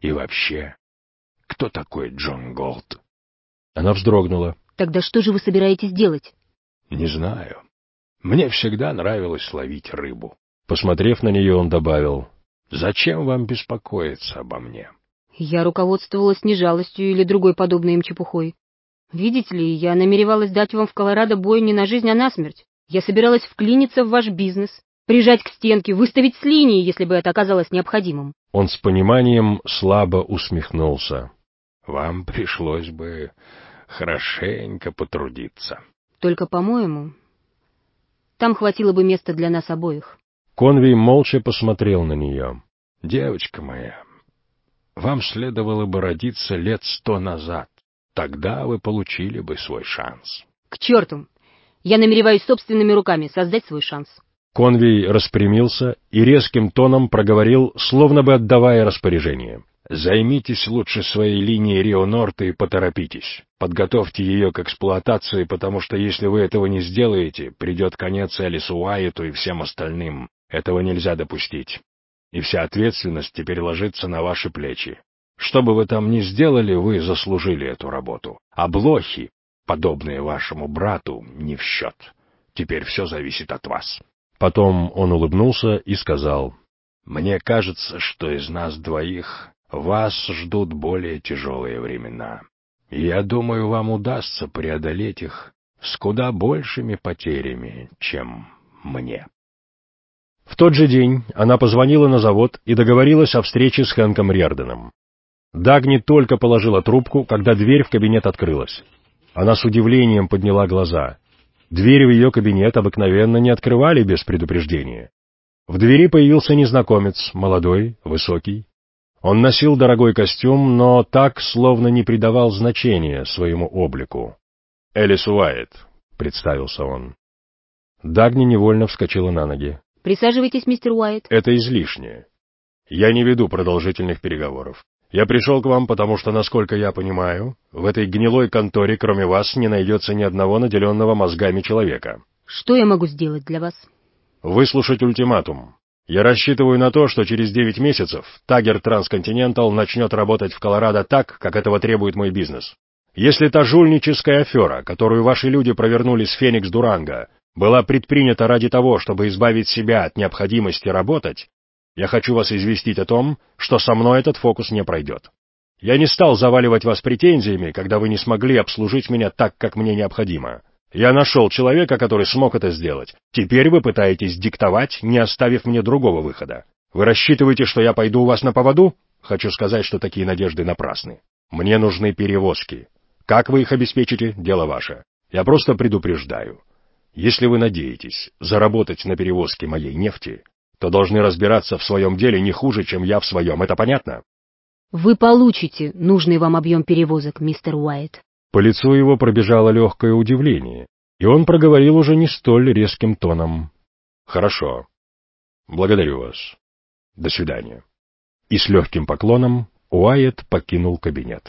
И вообще, кто такой Джон Голд? Она вздрогнула. Тогда что же вы собираетесь делать? Не знаю. Мне всегда нравилось ловить рыбу. Посмотрев на нее, он добавил: зачем вам беспокоиться обо мне? Я руководствовалась не жалостью или другой подобной им чепухой. Видите ли, я намеревалась дать вам в Колорадо бой не на жизнь, а на смерть. Я собиралась вклиниться в ваш бизнес, прижать к стенке, выставить с линии, если бы это оказалось необходимым. Он с пониманием слабо усмехнулся. Вам пришлось бы хорошенько потрудиться. Только, по-моему, там хватило бы места для нас обоих. Конвей молча посмотрел на нее. Девочка моя, вам следовало бы родиться лет 100 назад. Тогда вы получили бы свой шанс. К черту! Я намереваюсь собственными руками создать свой шанс. Конвей распрямился и резким тоном проговорил, словно бы отдавая распоряжение. Займитесь лучше своей линией Рио-Норте и поторопитесь. Подготовьте ее к эксплуатации, потому что если вы этого не сделаете, придет конец Элису Уайету и всем остальным. Этого нельзя допустить. И вся ответственность теперь ложится на ваши плечи. Что бы вы там ни сделали, вы заслужили эту работу. А блохи, подобные вашему брату, не в счет. Теперь все зависит от вас. Потом он улыбнулся и сказал: «Мне кажется, что из нас двоих вас ждут более тяжелые времена. И я думаю, вам удастся преодолеть их с куда большими потерями, чем мне». В тот же день она позвонила на завод и договорилась о встрече с Хэнком Риорданом. Дагни только положила трубку, когда дверь в кабинет открылась. Она с удивлением подняла глаза. Двери в ее кабинет обыкновенно не открывали без предупреждения. В двери появился незнакомец, молодой, высокий. Он носил дорогой костюм, но так, словно не придавал значения своему облику. «Элис Уайет», — представился он. Дагни невольно вскочила на ноги. Присаживайтесь, мистер Уайет. «Это излишнее. Я не веду продолжительных переговоров. Я пришел к вам, потому что, насколько я понимаю, в этой гнилой конторе, кроме вас, не найдется ни одного наделенного мозгами человека». Что я могу сделать для вас? Выслушать ультиматум. Я рассчитываю на то, что через 9 месяцев Тагер Трансконтинентал начнет работать в Колорадо так, как этого требует мой бизнес. Если та жульническая афера, которую ваши люди провернули с Феникс Дуранго, была предпринята ради того, чтобы избавить себя от необходимости работать, я хочу вас известить о том, что со мной этот фокус не пройдет. Я не стал заваливать вас претензиями, когда вы не смогли обслужить меня так, как мне необходимо. Я нашел человека, который смог это сделать. Теперь вы пытаетесь диктовать, не оставив мне другого выхода. Вы рассчитываете, что я пойду у вас на поводу? Хочу сказать, что такие надежды напрасны. Мне нужны перевозки. Как вы их обеспечите, дело ваше. Я просто предупреждаю. Если вы надеетесь заработать на перевозке моей нефти, то должны разбираться в своем деле не хуже, чем я в своем. Это понятно? Вы получите нужный вам объем перевозок, мистер Уайет. По лицу его пробежало легкое удивление, и он проговорил уже не столь резким тоном. «Хорошо. Благодарю вас. До свидания». И с легким поклоном Уайет покинул кабинет.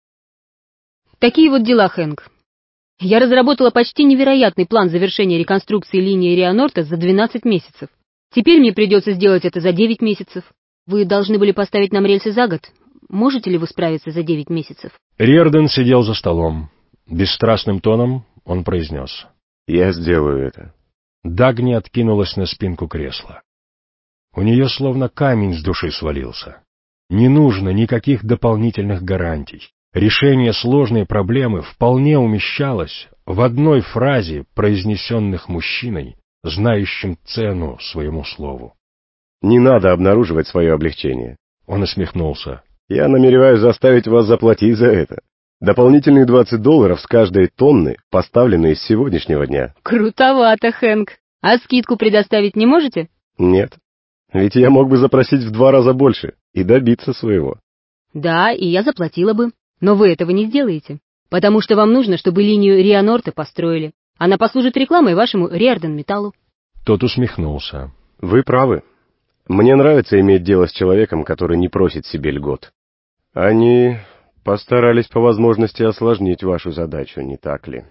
Такие вот дела, Хэнк. Я разработала почти невероятный план завершения реконструкции линии Рио-Норте за 12 месяцев. Теперь мне придется сделать это за 9 месяцев. Вы должны были поставить нам рельсы за год. Можете ли вы справиться за 9 месяцев? Риордан сидел за столом. Бесстрастным тоном он произнес: «Я сделаю это». Дагни откинулась на спинку кресла. У нее словно камень с души свалился. Не нужно никаких дополнительных гарантий. Решение сложной проблемы вполне умещалось в одной фразе, произнесенных мужчиной, знающим цену своему слову. «Не надо обнаруживать свое облегчение». Он усмехнулся. «Я намереваюсь заставить вас заплатить за это. Дополнительные $20 с каждой тонны, поставленные с сегодняшнего дня». Крутовато, Хэнк. А скидку предоставить не можете? Нет. Ведь я мог бы запросить в 2 раза больше и добиться своего. Да, и я заплатила бы. Но вы этого не сделаете, потому что вам нужно, чтобы линию Рио-Норте построили. Она послужит рекламой вашему Риордан Металлу. Тот усмехнулся. Вы правы. Мне нравится иметь дело с человеком, который не просит себе льгот. Они постарались по возможности осложнить вашу задачу, не так ли?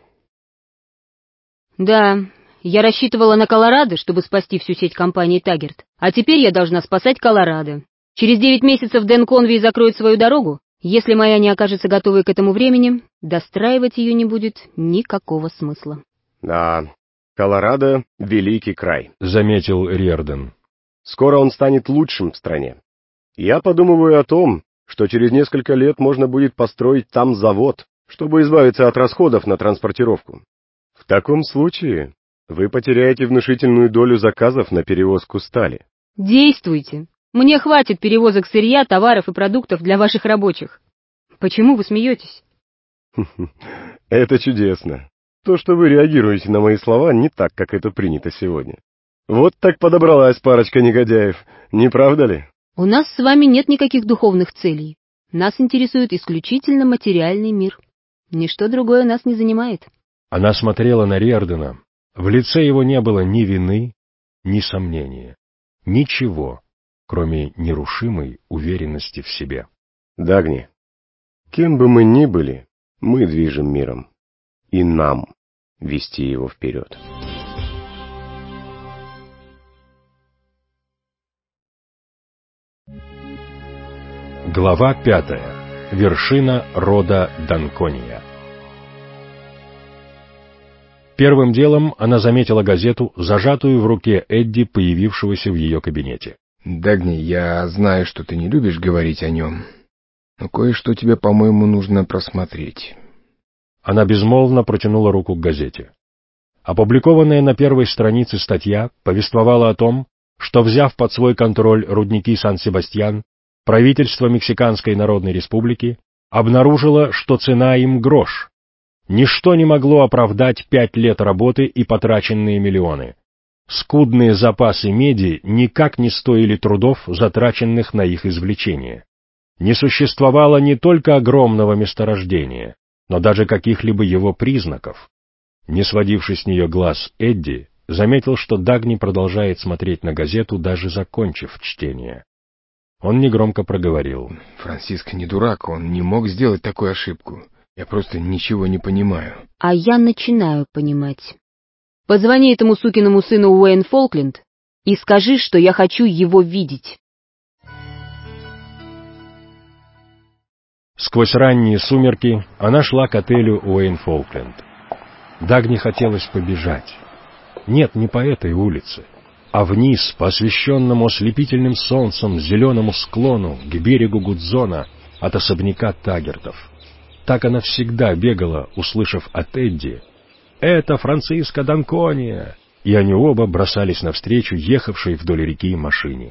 Да, я рассчитывала на Колорадо, чтобы спасти всю сеть компании Таггерт. А теперь я должна спасать Колорадо. Через 9 месяцев Дэн Конвей закроет свою дорогу. Если моя не окажется готовой к этому времени, достраивать ее не будет никакого смысла. Да, Колорадо — великий край, — заметил Риордан. Скоро он станет лучшим в стране. Я подумываю о том, что через несколько лет можно будет построить там завод, чтобы избавиться от расходов на транспортировку. В таком случае вы потеряете внушительную долю заказов на перевозку стали. Действуйте. Мне хватит перевозок сырья, товаров и продуктов для ваших рабочих. Почему вы смеетесь? Это чудесно. То, что вы реагируете на мои слова, не так, как это принято сегодня. Вот так подобралась парочка негодяев, не правда ли? У нас с вами нет никаких духовных целей. Нас интересует исключительно материальный мир. Ничто другое нас не занимает. Она смотрела на Риордана. В лице его не было ни вины, ни сомнения. Ничего, кроме нерушимой уверенности в себе. Дагни, кем бы мы ни были, мы движем миром. И нам вести его вперед. Глава 5. Вершина рода Данкония. Первым делом она заметила газету, зажатую в руке Эдди, появившегося в ее кабинете. «Дагни, я знаю, что ты не любишь говорить о нем, но кое-что тебе, по-моему, нужно просмотреть». Она безмолвно протянула руку к газете. Опубликованная на первой странице статья повествовала о том, что, взяв под свой контроль рудники Сан-Себастьян, правительство Мексиканской Народной Республики обнаружило, что цена им грош. Ничто не могло оправдать 5 лет работы и потраченные миллионы. Скудные запасы меди никак не стоили трудов, затраченных на их извлечение. Не существовало не только огромного месторождения, но даже каких-либо его признаков. Не сводивший с нее глаз Эдди заметил, что Дагни продолжает смотреть на газету, даже закончив чтение. Он негромко проговорил. «Франциско не дурак, он не мог сделать такую ошибку. Я просто ничего не понимаю». А я начинаю понимать. Позвони этому сукиному сыну Уэйн Фолкленд и скажи, что я хочу его видеть. Сквозь ранние сумерки она шла к отелю Уэйн Фолкленд. Дагни хотелось побежать. Нет, не по этой улице, а вниз, по освещенному ослепительным солнцем зеленому склону, к берегу Гудзона, от особняка Таггертов. Так она всегда бегала, услышав от Эдди: «Это Франциско Данкония!» И они оба бросались навстречу ехавшей вдоль реки машине.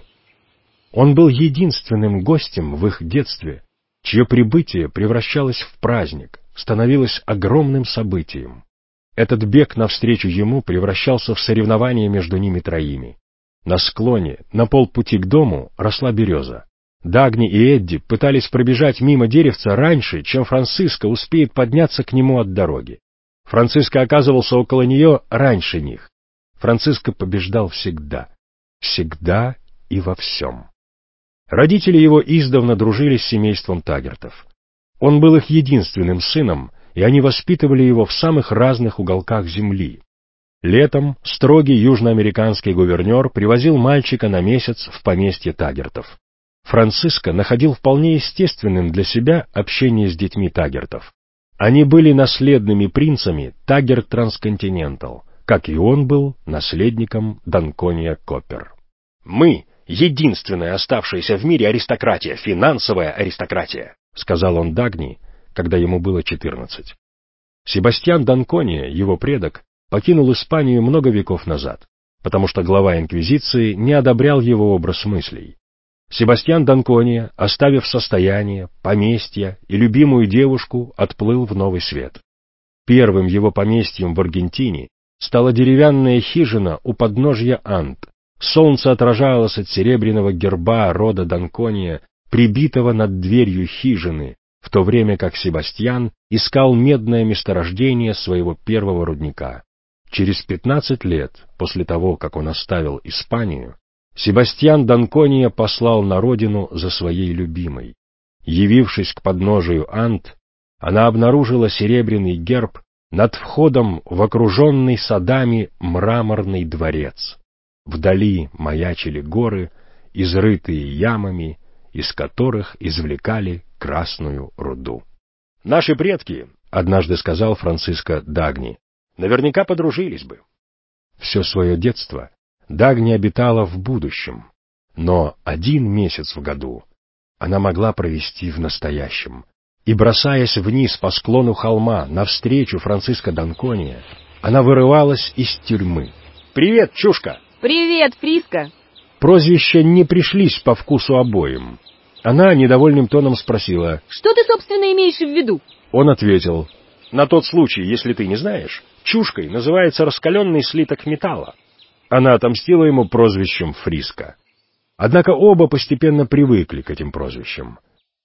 Он был единственным гостем в их детстве, чье прибытие превращалось в праздник, становилось огромным событием. Этот бег навстречу ему превращался в соревнование между ними троими. На склоне, на полпути к дому, росла береза. Дагни и Эдди пытались пробежать мимо деревца раньше, чем Франциско успеет подняться к нему от дороги. Франциско оказывался около нее раньше них. Франциско побеждал всегда. Всегда и во всем. Родители его издавна дружили с семейством Таггертов. Он был их единственным сыном, и они воспитывали его в самых разных уголках земли. Летом строгий южноамериканский гувернер привозил мальчика на месяц в поместье Таггертов. Франциско находил вполне естественным для себя общение с детьми Таггертов. Они были наследными принцами Таггерт Трансконтинентал, как и он был наследником Данкония Коппер. «Мы — единственная оставшаяся в мире аристократия, финансовая аристократия», — сказал он Дагни, когда ему было 14. Себастьян Данкония, его предок, покинул Испанию много веков назад, потому что глава Инквизиции не одобрял его образ мыслей. Себастьян Данкония, оставив состояние, поместье и любимую девушку, отплыл в новый свет. Первым его поместьем в Аргентине стала деревянная хижина у подножья Анд. Солнце отражалось от серебряного герба рода Данкония, прибитого над дверью хижины, в то время как Себастьян искал медное месторождение своего первого рудника. Через 15 лет после того, как он оставил Испанию, Себастьян Данкония послал на родину за своей любимой. Явившись к подножию Анд, она обнаружила серебряный герб над входом в окруженный садами мраморный дворец. Вдали маячили горы, изрытые ямами из которых извлекали красную руду. «Наши предки, — однажды сказал Франциско Дагни, — наверняка подружились бы». Все свое детство Дагни обитала в будущем, но 1 месяц в году она могла провести в настоящем. И, бросаясь вниз по склону холма навстречу Франциско Данкония, она вырывалась из тюрьмы. «Привет, чушка!» «Привет, Фриско!» Прозвища не пришлись по вкусу обоим. Она недовольным тоном спросила: «Что ты, собственно, имеешь в виду?» Он ответил: «На тот случай, если ты не знаешь, чушкой называется раскаленный слиток металла». Она отомстила ему прозвищем Фриско. Однако оба постепенно привыкли к этим прозвищам.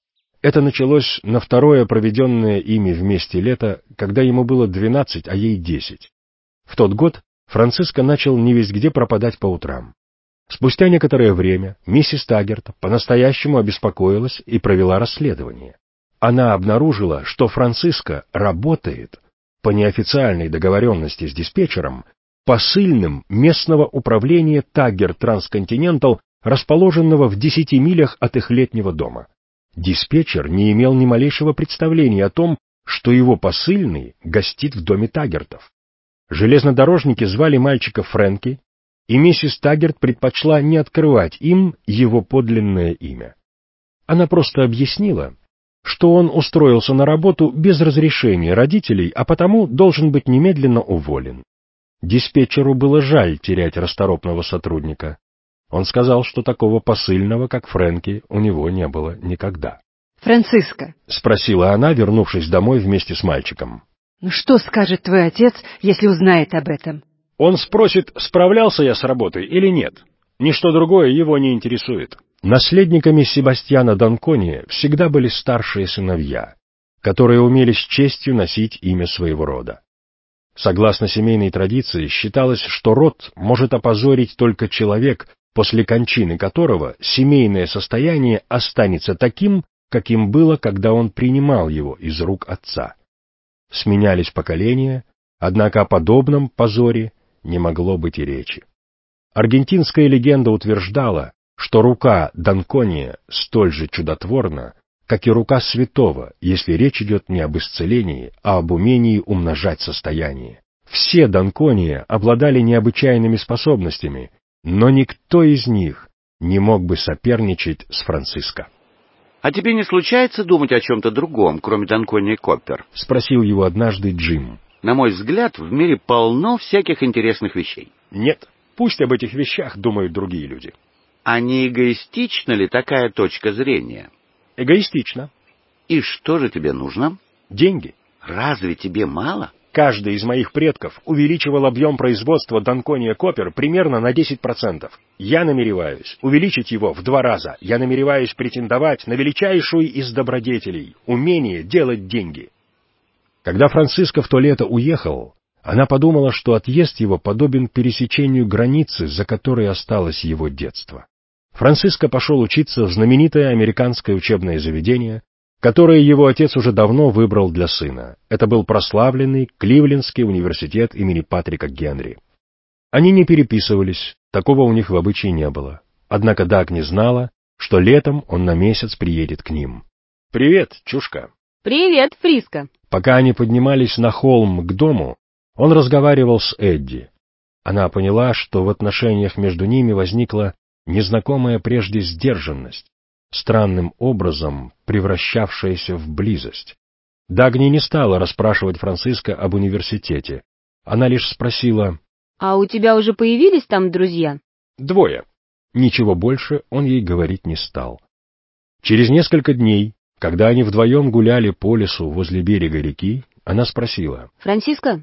Это началось на второе проведенное ими вместе лето, когда ему было 12, а ей 10. В тот год Франциско начал невесть-где пропадать по утрам. Спустя некоторое время миссис Таггерт по-настоящему обеспокоилась и провела расследование. Она обнаружила, что Франциско работает, по неофициальной договоренности с диспетчером, посыльным местного управления Таггерт Трансконтинентал, расположенного в 10 милях от их летнего дома. Диспетчер не имел ни малейшего представления о том, что его посыльный гостит в доме Таггертов. Железнодорожники звали мальчика Фрэнки, и миссис Таггерт предпочла не открывать им его подлинное имя. Она просто объяснила, что он устроился на работу без разрешения родителей, а потому должен быть немедленно уволен. Диспетчеру было жаль терять расторопного сотрудника. Он сказал, что такого посыльного, как Фрэнки, у него не было никогда. «Франциско», — спросила она, вернувшись домой вместе с мальчиком. «Ну что скажет твой отец, если узнает об этом?» Он спросит, справлялся я с работой или нет. Ничто другое его не интересует. Наследниками Себастьяна Данкония всегда были старшие сыновья, которые умели с честью носить имя своего рода. Согласно семейной традиции, считалось, что род может опозорить только человек, после кончины которого семейное состояние останется таким, каким было, когда он принимал его из рук отца. Сменялись поколения, однако о подобном позоре не могло быть и речи. Аргентинская легенда утверждала, что рука Данкония столь же чудотворна, как и рука святого, если речь идет не об исцелении, а об умении умножать состояние. Все Данкония обладали необычайными способностями, но никто из них не мог бы соперничать с Франциско. «А тебе не случается думать о чем-то другом, кроме Данкония Коппер?» — спросил его однажды Джим. «На мой взгляд, в мире полно всяких интересных вещей». «Нет, пусть об этих вещах думают другие люди». «А не эгоистична ли такая точка зрения?» «Эгоистично». «И что же тебе нужно?» «Деньги». «Разве тебе мало?» Каждый из моих предков увеличивал объем производства Данкония Коппер примерно на 10%. Я намереваюсь увеличить его в 2 раза. Я намереваюсь претендовать на величайшую из добродетелей — умение делать деньги. Когда Франциско в то лето уехал, она подумала, что отъезд его подобен пересечению границы, за которой осталось его детство. Франциско пошел учиться в знаменитое американское учебное заведение, которое его отец уже давно выбрал для сына. Это был прославленный Кливлендский университет имени Патрика Генри. Они не переписывались, такого у них в обычае не было. Однако Дагни знала, что летом он на месяц приедет к ним. «Привет, чушка!» «Привет, Фриско!» Пока они поднимались на холм к дому, он разговаривал с Эдди. Она поняла, что в отношениях между ними возникла незнакомая прежде сдержанность, странным образом превращавшаяся в близость. Дагни не стала расспрашивать Франциско об университете. Она лишь спросила: «А у тебя уже появились там друзья?» 2. Ничего больше он ей говорить не стал. Через несколько дней, когда они вдвоем гуляли по лесу возле берега реки, она спросила: «Франциско,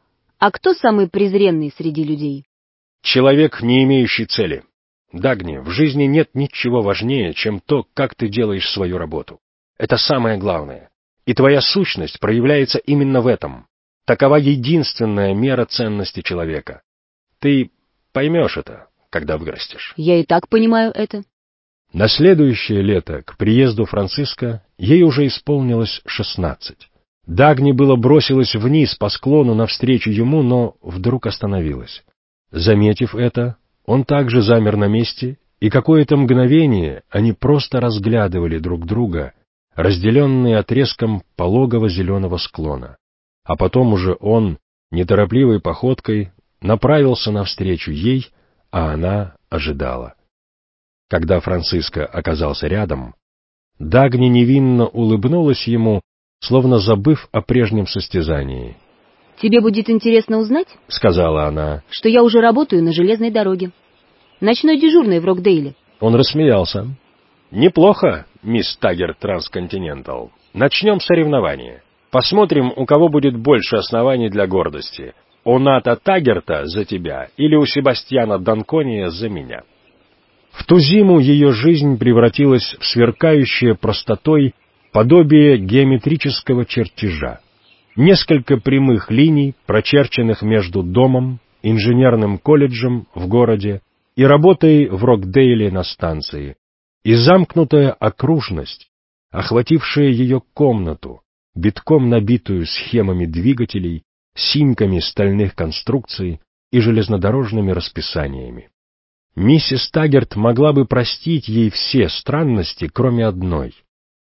а кто самый презренный среди людей?» «Человек, не имеющий цели. Дагни, в жизни нет ничего важнее, чем то, как ты делаешь свою работу. Это самое главное. И твоя сущность проявляется именно в этом. Такова единственная мера ценности человека. Ты поймешь это, когда вырастешь». «Я и так понимаю это». На следующее лето, к приезду Франциско, ей уже исполнилось 16. Дагни было бросилась вниз по склону навстречу ему, но вдруг остановилась. Заметив это, он также замер на месте и какое-то мгновение они просто разглядывали друг друга, разделенные отрезком пологого зеленого склона. А потом уже он, неторопливой походкой, направился навстречу ей, а она ожидала. Когда Франциско оказался рядом, Дагни невинно улыбнулась ему, словно забыв о прежнем состязании. «Тебе будет интересно узнать, — сказала она, — что я уже работаю на железной дороге. Ночной дежурной в Рокдейле». Он рассмеялся. «Неплохо, мисс Таггерт Трансконтинентал. Начнем соревнование. Посмотрим, у кого будет больше оснований для гордости. У Ната Таггерта за тебя или у Себастьяна Данкония за меня». В ту зиму ее жизнь превратилась в сверкающее простотой подобие геометрического чертежа. Несколько прямых линий, прочерченных между домом, инженерным колледжем в городе и работой в Рокдейле на станции, и замкнутая окружность, охватившая ее комнату, битком набитую схемами двигателей, синьками стальных конструкций и железнодорожными расписаниями. Миссис Таггерт могла бы простить ей все странности, кроме одной.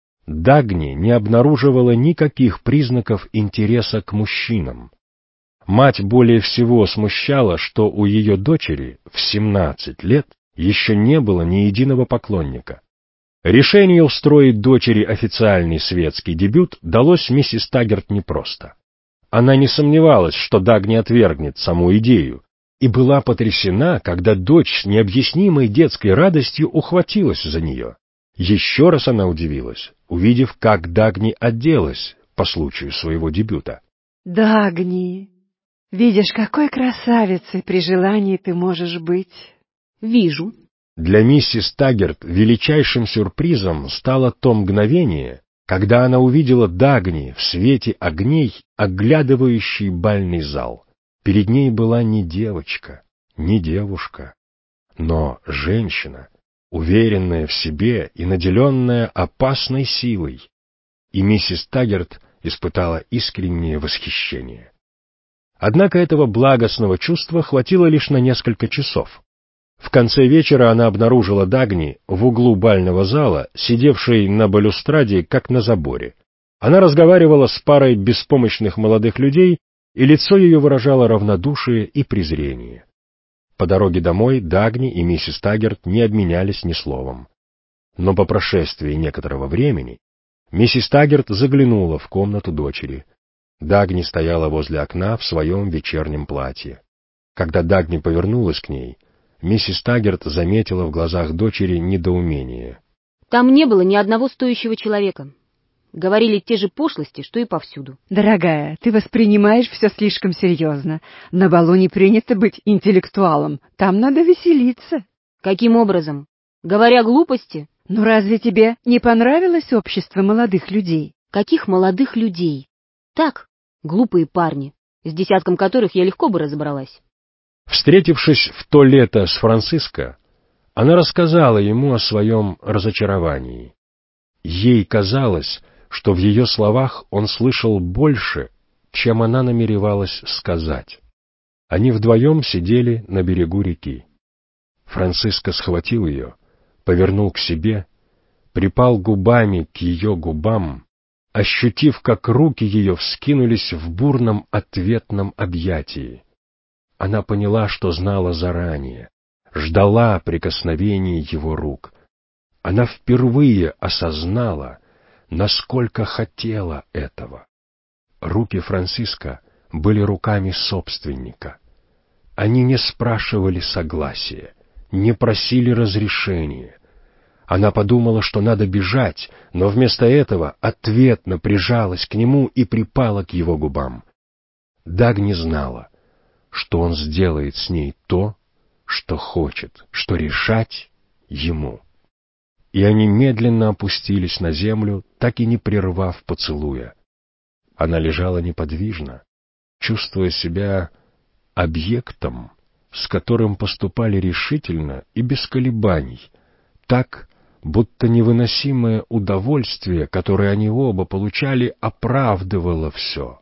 Дагни не обнаруживала никаких признаков интереса к мужчинам. Мать более всего смущала, что у ее дочери в 17 лет еще не было ни единого поклонника. Решение устроить дочери официальный светский дебют далось миссис Таггерт непросто. Она не сомневалась, что Дагни отвергнет саму идею, и была потрясена, когда дочь с необъяснимой детской радостью ухватилась за нее. Еще раз она удивилась, увидев, как Дагни оделась по случаю своего дебюта. «Дагни, видишь, какой красавицей при желании ты можешь быть». «Вижу». Для миссис Таггерт величайшим сюрпризом стало то мгновение, когда она увидела Дагни в свете огней, оглядывающий бальный зал. Перед ней была не девочка, не девушка, но женщина, уверенная в себе и наделенная опасной силой, и миссис Таггерт испытала искреннее восхищение. Однако этого благостного чувства хватило лишь на несколько часов. В конце вечера она обнаружила Дагни в углу бального зала, сидевшей на балюстраде, как на заборе. Она разговаривала с парой беспомощных молодых людей, и лицо ее выражало равнодушие и презрение. По дороге домой Дагни и миссис Таггерт не обменялись ни словом. Но по прошествии некоторого времени миссис Таггерт заглянула в комнату дочери. Дагни стояла возле окна в своем вечернем платье. Когда Дагни повернулась к ней, миссис Таггерт заметила в глазах дочери недоумение. «Там не было ни одного стоящего человека. Говорили те же пошлости, что и повсюду». «Дорогая, ты воспринимаешь все слишком серьезно. На балу не принято быть интеллектуалом. Там надо веселиться». «Каким образом? Говоря глупости?» «Ну разве тебе не понравилось общество молодых людей?» «Каких молодых людей? Так, глупые парни, с десятком которых я легко бы разобралась». Встретившись в то лето с Франциско, она рассказала ему о своем разочаровании. Ей казалось, что в ее словах он слышал больше, чем она намеревалась сказать. Они вдвоем сидели на берегу реки. Франциско схватил ее, повернул к себе, припал губами к ее губам, ощутив, как руки ее вскинулись в бурном ответном объятии. Она поняла, что знала заранее, ждала прикосновений его рук. Она впервые осознала, насколько хотела этого. Руки Франциско были руками собственника. Они не спрашивали согласия, не просили разрешения. Она подумала, что надо бежать, но вместо этого ответно прижалась к нему и припала к его губам. Дагни знала, что он сделает с ней то, что хочет, что решать ему. И они медленно опустились на землю, так и не прервав поцелуя. Она лежала неподвижно, чувствуя себя объектом, с которым поступали решительно и без колебаний, так, будто невыносимое удовольствие, которое они оба получали, оправдывало все.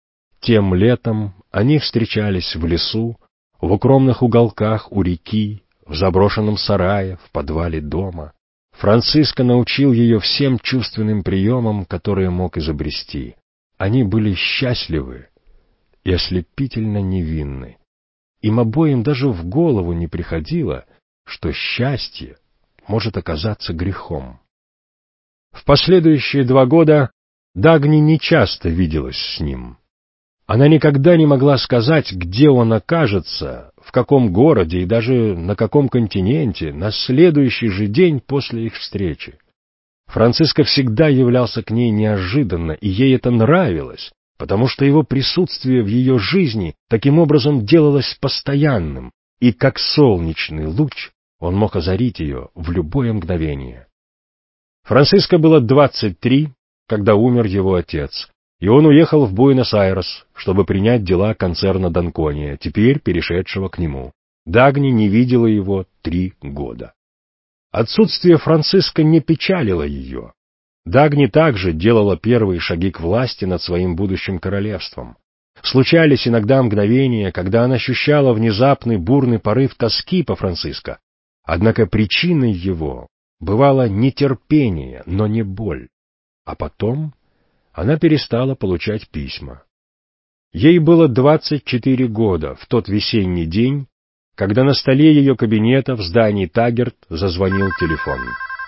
Тем летом они встречались в лесу, в укромных уголках у реки, в заброшенном сарае, в подвале дома. Франциско научил ее всем чувственным приемам, которые мог изобрести. Они были счастливы и ослепительно невинны. Им обоим даже в голову не приходило, что счастье может оказаться грехом. В последующие 2 года Дагни нечасто виделась с ним. Она никогда не могла сказать, где он окажется, в каком городе и даже на каком континенте на следующий же день после их встречи. Франциско всегда являлся к ней неожиданно, и ей это нравилось, потому что его присутствие в ее жизни таким образом делалось постоянным, и как солнечный луч он мог озарить ее в любое мгновение. Франциско было 23, когда умер его отец, и он уехал в Буэнос-Айрес, чтобы принять дела концерна Данкония, теперь перешедшего к нему. Дагни не видела его 3 года. Отсутствие Франциско не печалило ее. Дагни также делала первые шаги к власти над своим будущим королевством. Случались иногда мгновения, когда она ощущала внезапный бурный порыв тоски по Франциско, однако причиной его бывало нетерпение, но не боль. А потом она перестала получать письма. Ей было 24 года в тот весенний день, когда на столе ее кабинета в здании Таггерт зазвонил телефон.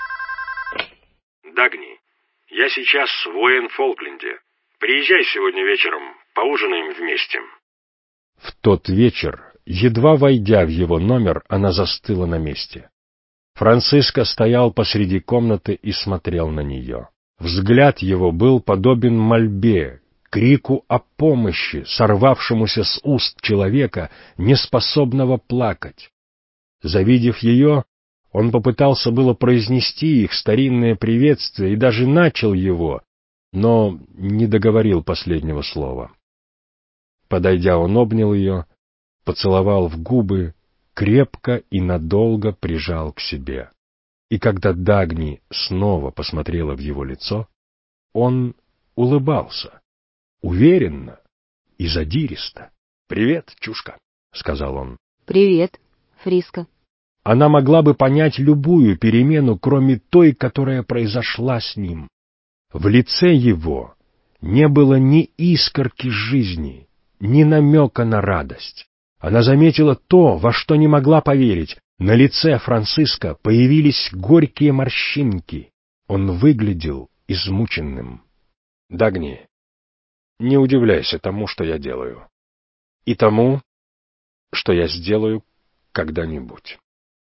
«Дагни, я сейчас в Уэйн-Фолкленде. Приезжай сегодня вечером, поужинаем вместе». В тот вечер, едва войдя в его номер, она застыла на месте. Франциско стоял посреди комнаты и смотрел на нее. Взгляд его был подобен мольбе, крику о помощи, сорвавшемуся с уст человека, неспособного плакать. Завидев ее, он попытался было произнести их старинное приветствие и даже начал его, но не договорил последнего слова. Подойдя, он обнял ее, поцеловал в губы, крепко и надолго прижал к себе. И когда Дагни снова посмотрела в его лицо, он улыбался, уверенно и задиристо. «Привет, чушка», — сказал он. «Привет, Фриско». Она могла бы понять любую перемену, кроме той, которая произошла с ним. В лице его не было ни искорки жизни, ни намека на радость. Она заметила то, во что не могла поверить. На лице Франциско появились горькие морщинки. Он выглядел измученным. «Дагни, не удивляйся тому, что я делаю. И тому, что я сделаю когда-нибудь».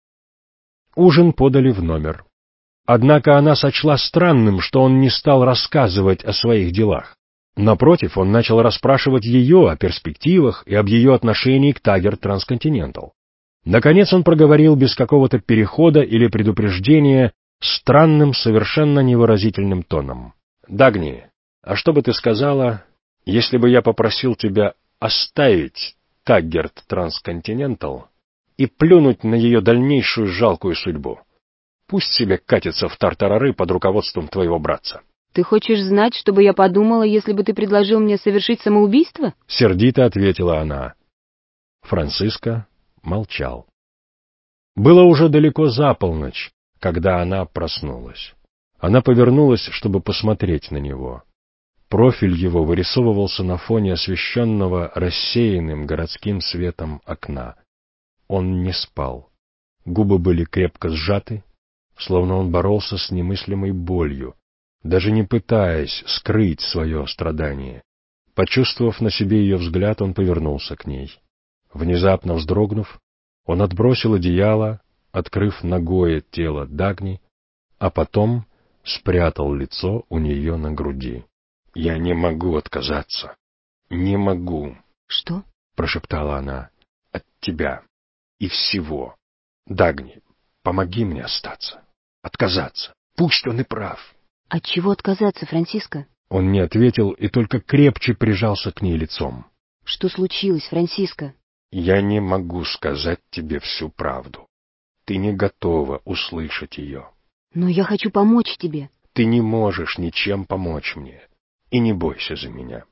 Ужин подали в номер. Однако она сочла странным, что он не стал рассказывать о своих делах. Напротив, он начал расспрашивать ее о перспективах и об ее отношении к Таггерт Трансконтинентал. Наконец он проговорил без какого-то перехода или предупреждения странным, совершенно невыразительным тоном. «Дагни, а что бы ты сказала, если бы я попросил тебя оставить Таггерт Трансконтинентал и плюнуть на ее дальнейшую жалкую судьбу? Пусть себе катится в тартарары под руководством твоего братца». «Ты хочешь знать, что бы я подумала, если бы ты предложил мне совершить самоубийство?» — сердито ответила она. Франциско молчал. Было уже далеко за полночь, когда она проснулась. Она повернулась, чтобы посмотреть на него. Профиль его вырисовывался на фоне освещенного рассеянным городским светом окна. Он не спал. Губы были крепко сжаты, словно он боролся с немыслимой болью, даже не пытаясь скрыть свое страдание. Почувствовав на себе ее взгляд, он повернулся к ней. Внезапно вздрогнув, он отбросил одеяло, открыв ногое тело Дагни, а потом спрятал лицо у нее на груди. «Я не могу отказаться. Не могу». «Что?» — прошептала она. «От тебя и всего. Дагни, помоги мне остаться. Отказаться. Пусть он и прав». «От чего отказаться, Франциско?» Он не ответил и только крепче прижался к ней лицом. «Что случилось, Франциско?» «Я не могу сказать тебе всю правду. Ты не готова услышать ее». «Но я хочу помочь тебе». «Ты не можешь ничем помочь мне. И не бойся за меня.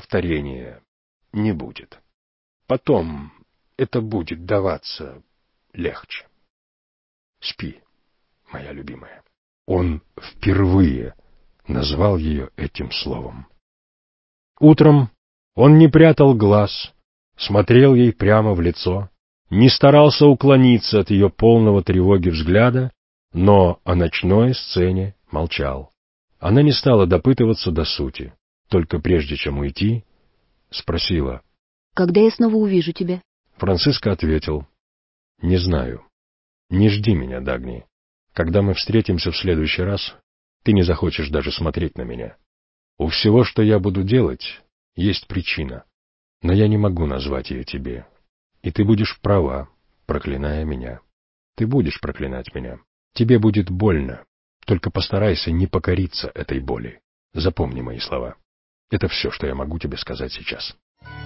Повторения не будет. Потом это будет даваться легче. Спи, моя любимая. Он впервые назвал ее этим словом. Утром он не прятал глаз, смотрел ей прямо в лицо, не старался уклониться от ее полного тревоги взгляда, но о ночной сцене молчал. Она не стала допытываться до сути, только прежде чем уйти, спросила: «Когда я снова увижу тебя?» Франциско ответил: «Не знаю. Не жди меня, Дагни. Когда мы встретимся в следующий раз, ты не захочешь даже смотреть на меня. У всего, что я буду делать, есть причина, но я не могу назвать ее тебе. И ты будешь права, проклиная меня. Ты будешь проклинать меня. Тебе будет больно. Только постарайся не покориться этой боли. Запомни мои слова. Это все, что я могу тебе сказать сейчас».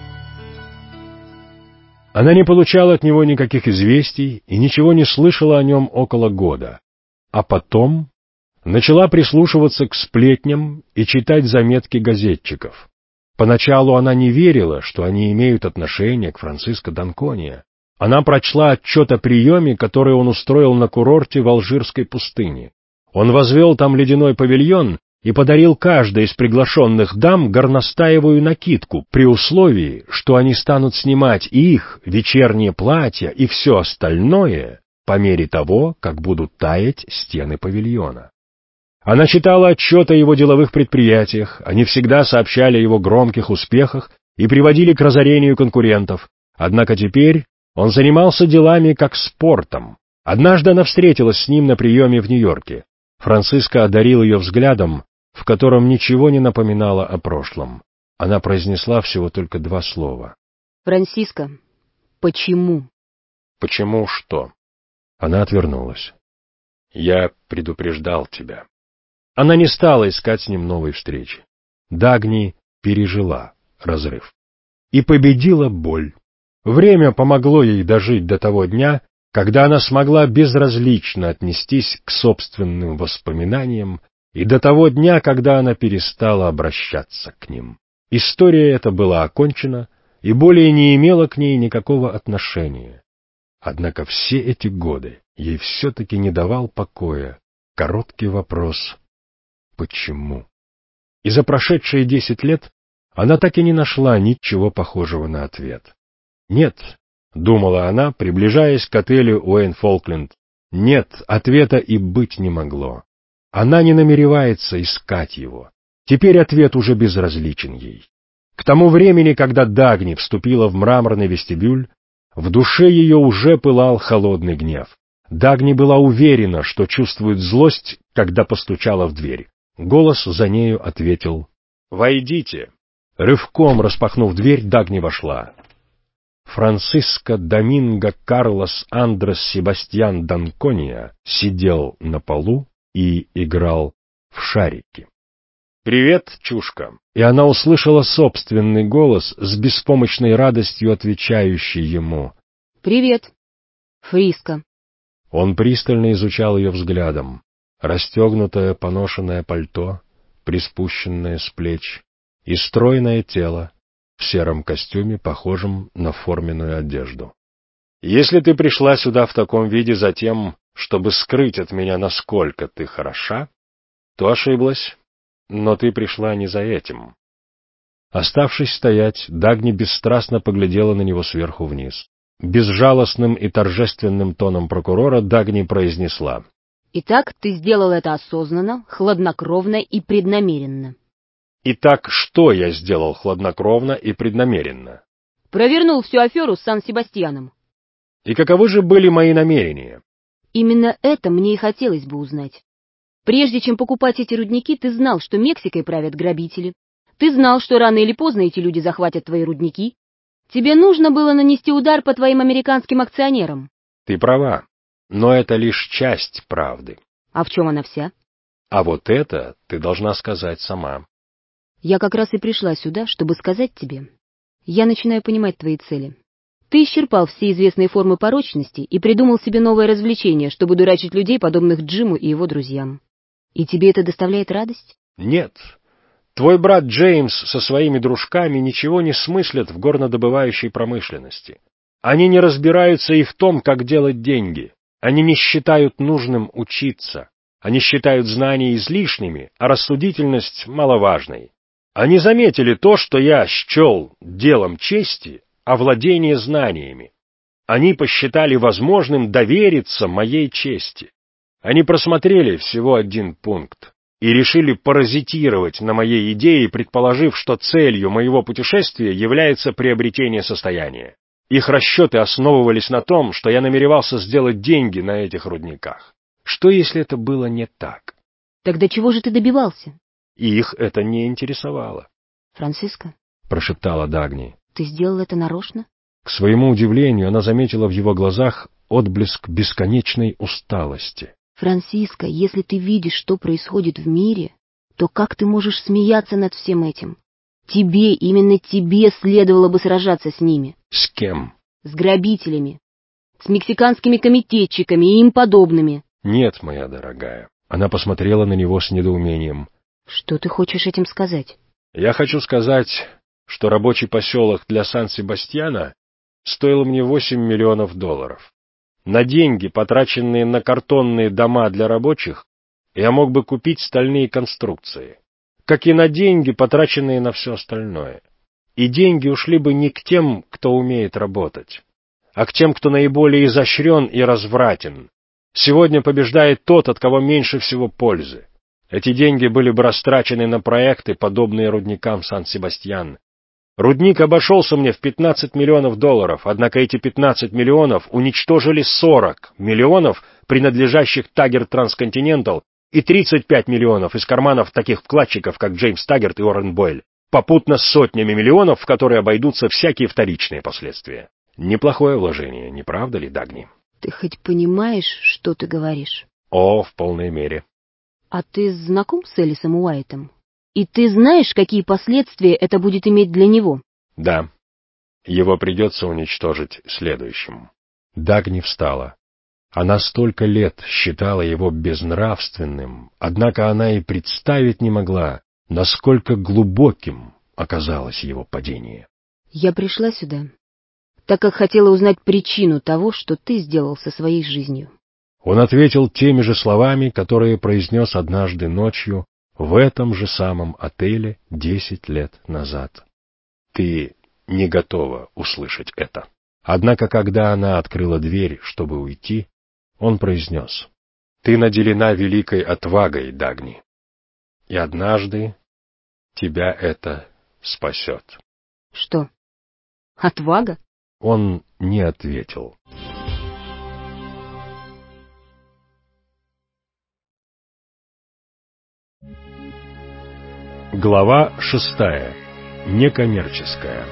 Она не получала от него никаких известий и ничего не слышала о нем около года, а потом начала прислушиваться к сплетням и читать заметки газетчиков. Поначалу она не верила, что они имеют отношение к Франциско Данкония. Она прочла отчет о приеме, который он устроил на курорте в Алжирской пустыне. Он возвел там ледяной павильон и подарил каждой из приглашенных дам горностаевую накидку, при условии, что они станут снимать их вечерние платья и все остальное по мере того, как будут таять стены павильона. Она читала отчет о его деловых предприятиях, они всегда сообщали о его громких успехах и приводили к разорению конкурентов, однако теперь он занимался делами как спортом. Однажды она встретилась с ним на приеме в Нью-Йорке. Франциско одарил ее взглядом, в котором ничего не напоминало о прошлом. Она произнесла всего только 2 слова. «Франциско, почему?» «Почему что?» Она отвернулась. «Я предупреждал тебя». Она не стала искать с ним новой встречи. Дагни пережила разрыв. И победила боль. Время помогло ей дожить до того дня, когда она смогла безразлично отнестись к собственным воспоминаниям, и до того дня, когда она перестала обращаться к ним. История эта была окончена и более не имела к ней никакого отношения. Однако все эти годы ей все-таки не давал покоя короткий вопрос: почему? И за прошедшие 10 лет она так и не нашла ничего похожего на ответ. «Нет», — думала она, приближаясь к отелю Уэйн Фолкленд, — «нет, ответа и быть не могло. Она не намеревается искать его. Теперь ответ уже безразличен ей». К тому времени, когда Дагни вступила в мраморный вестибюль, в душе ее уже пылал холодный гнев. Дагни была уверена, что чувствует злость, когда постучала в дверь. Голос за нею ответил: «Войдите». Рывком распахнув дверь, Дагни вошла. Франциско Доминго Карлос Андрес Себастьян Данкония сидел на полу и играл в шарики. «Привет, чушка!» И она услышала собственный голос с беспомощной радостью, отвечающий ему: «Привет, Фриско». Он пристально изучал ее взглядом. Расстегнутое поношенное пальто, приспущенное с плеч, и стройное тело в сером костюме, похожем на форменную одежду. «Если ты пришла сюда в таком виде за тем, чтобы скрыть от меня, насколько ты хороша, то ошиблась, но ты пришла не за этим». Оставшись стоять, Дагни бесстрастно поглядела на него сверху вниз. Безжалостным и торжественным тоном прокурора Дагни произнесла: «Итак, ты сделал это осознанно, хладнокровно и преднамеренно». «Итак, что я сделал хладнокровно и преднамеренно?» «Провернул всю аферу с Сан-Себастьяном». «И каковы же были мои намерения?» «Именно это мне и хотелось бы узнать. Прежде чем покупать эти рудники, ты знал, что Мексикой правят грабители. Ты знал, что рано или поздно эти люди захватят твои рудники. Тебе нужно было нанести удар по твоим американским акционерам». «Ты права, но это лишь часть правды». «А в чем она вся?» «А вот это ты должна сказать сама». «Я как раз и пришла сюда, чтобы сказать тебе. Я начинаю понимать твои цели. Ты исчерпал все известные формы порочности и придумал себе новое развлечение, чтобы дурачить людей, подобных Джиму и его друзьям. И тебе это доставляет радость?» «Нет. Твой брат Джеймс со своими дружками ничего не смыслят в горнодобывающей промышленности. Они не разбираются и в том, как делать деньги. Они не считают нужным учиться. Они считают знания излишними, а рассудительность маловажной. Они заметили то, что я счел делом чести, овладение знаниями. Они посчитали возможным довериться моей чести. Они просмотрели всего один пункт и решили паразитировать на моей идее, предположив, что целью моего путешествия является приобретение состояния. Их расчеты основывались на том, что я намеревался сделать деньги на этих рудниках. Что, если это было не так? Тогда чего же ты добивался? Их это не интересовало. Франциско, — прошептала Дагни. Ты сделал это нарочно? К своему удивлению, она заметила в его глазах отблеск бесконечной усталости. Франциско, если ты видишь, что происходит в мире, то как ты можешь смеяться над всем этим? Тебе, именно тебе следовало бы сражаться с ними. С кем? С грабителями, с мексиканскими комитетчиками и им подобными. Нет, моя дорогая. Она посмотрела на него с недоумением. Что ты хочешь этим сказать? Я хочу сказать, что рабочий поселок для Сан-Себастьяна стоил мне $8 миллионов. На деньги, потраченные на картонные дома для рабочих, я мог бы купить стальные конструкции, как и на деньги, потраченные на все остальное. И деньги ушли бы не к тем, кто умеет работать, а к тем, кто наиболее изощрен и развратен. Сегодня побеждает тот, от кого меньше всего пользы. Эти деньги были бы растрачены на проекты, подобные рудникам Сан-Себастьян. Рудник обошелся мне в $15 миллионов, однако эти 15 миллионов уничтожили 40 миллионов, принадлежащих Таггерт Трансконтинентал, и 35 миллионов из карманов таких вкладчиков, как Джеймс Таггерт и Уоррен Бойль, попутно с сотнями миллионов, в которые обойдутся всякие вторичные последствия. Неплохое вложение, не правда ли, Дагни? Ты хоть понимаешь, что ты говоришь? О, в полной мере. А ты знаком с Элисом Уайтом? И ты знаешь, какие последствия это будет иметь для него? Да. Его придется уничтожить следующим. Дагни встала. Она столько лет считала его безнравственным, однако она и представить не могла, насколько глубоким оказалось его падение. Я пришла сюда, так как хотела узнать причину того, что ты сделал со своей жизнью. Он ответил теми же словами, которые произнес однажды ночью в этом же самом отеле 10 лет назад. Ты не готова услышать это. Однако, когда она открыла дверь, чтобы уйти, он произнес: «Ты наделена великой отвагой, Дагни, и однажды тебя это спасет». Что? Отвага? Он не ответил. Глава 6. Некоммерческая.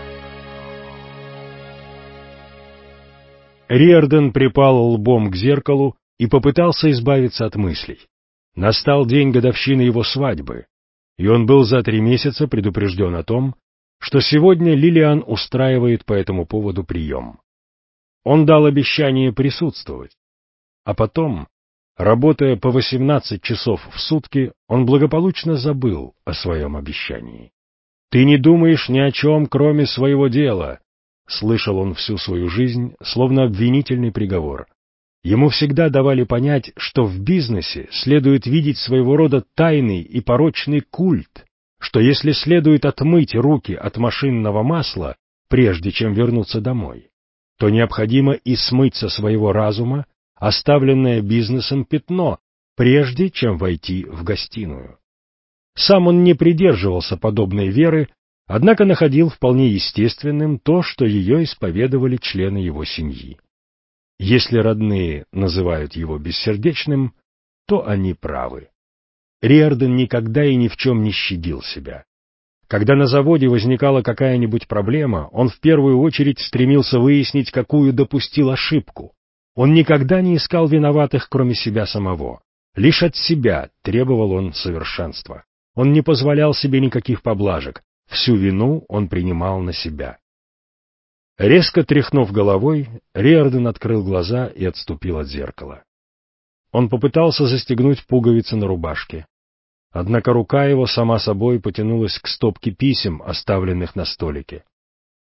Риордан припал лбом к зеркалу и попытался избавиться от мыслей. Настал день годовщины его свадьбы, и он был за 3 месяца предупрежден о том, что сегодня Лилиан устраивает по этому поводу прием. Он дал обещание присутствовать, а потом, работая по 18 часов в сутки, он благополучно забыл о своем обещании. «Ты не думаешь ни о чем, кроме своего дела», — слышал он всю свою жизнь, словно обвинительный приговор. Ему всегда давали понять, что в бизнесе следует видеть своего рода тайный и порочный культ, что если следует отмыть руки от машинного масла, прежде чем вернуться домой, то необходимо и смыть со своего разума оставленное бизнесом пятно, прежде чем войти в гостиную. Сам он не придерживался подобной веры, однако находил вполне естественным то, что ее исповедовали члены его семьи. Если родные называют его бессердечным, то они правы. Риордан никогда и ни в чем не щадил себя. Когда на заводе возникала какая-нибудь проблема, он в первую очередь стремился выяснить, какую допустил ошибку. Он никогда не искал виноватых, кроме себя самого. Лишь от себя требовал он совершенства. Он не позволял себе никаких поблажек, всю вину он принимал на себя. Резко тряхнув головой, Риордан открыл глаза и отступил от зеркала. Он попытался застегнуть пуговицы на рубашке. Однако рука его сама собой потянулась к стопке писем, оставленных на столике.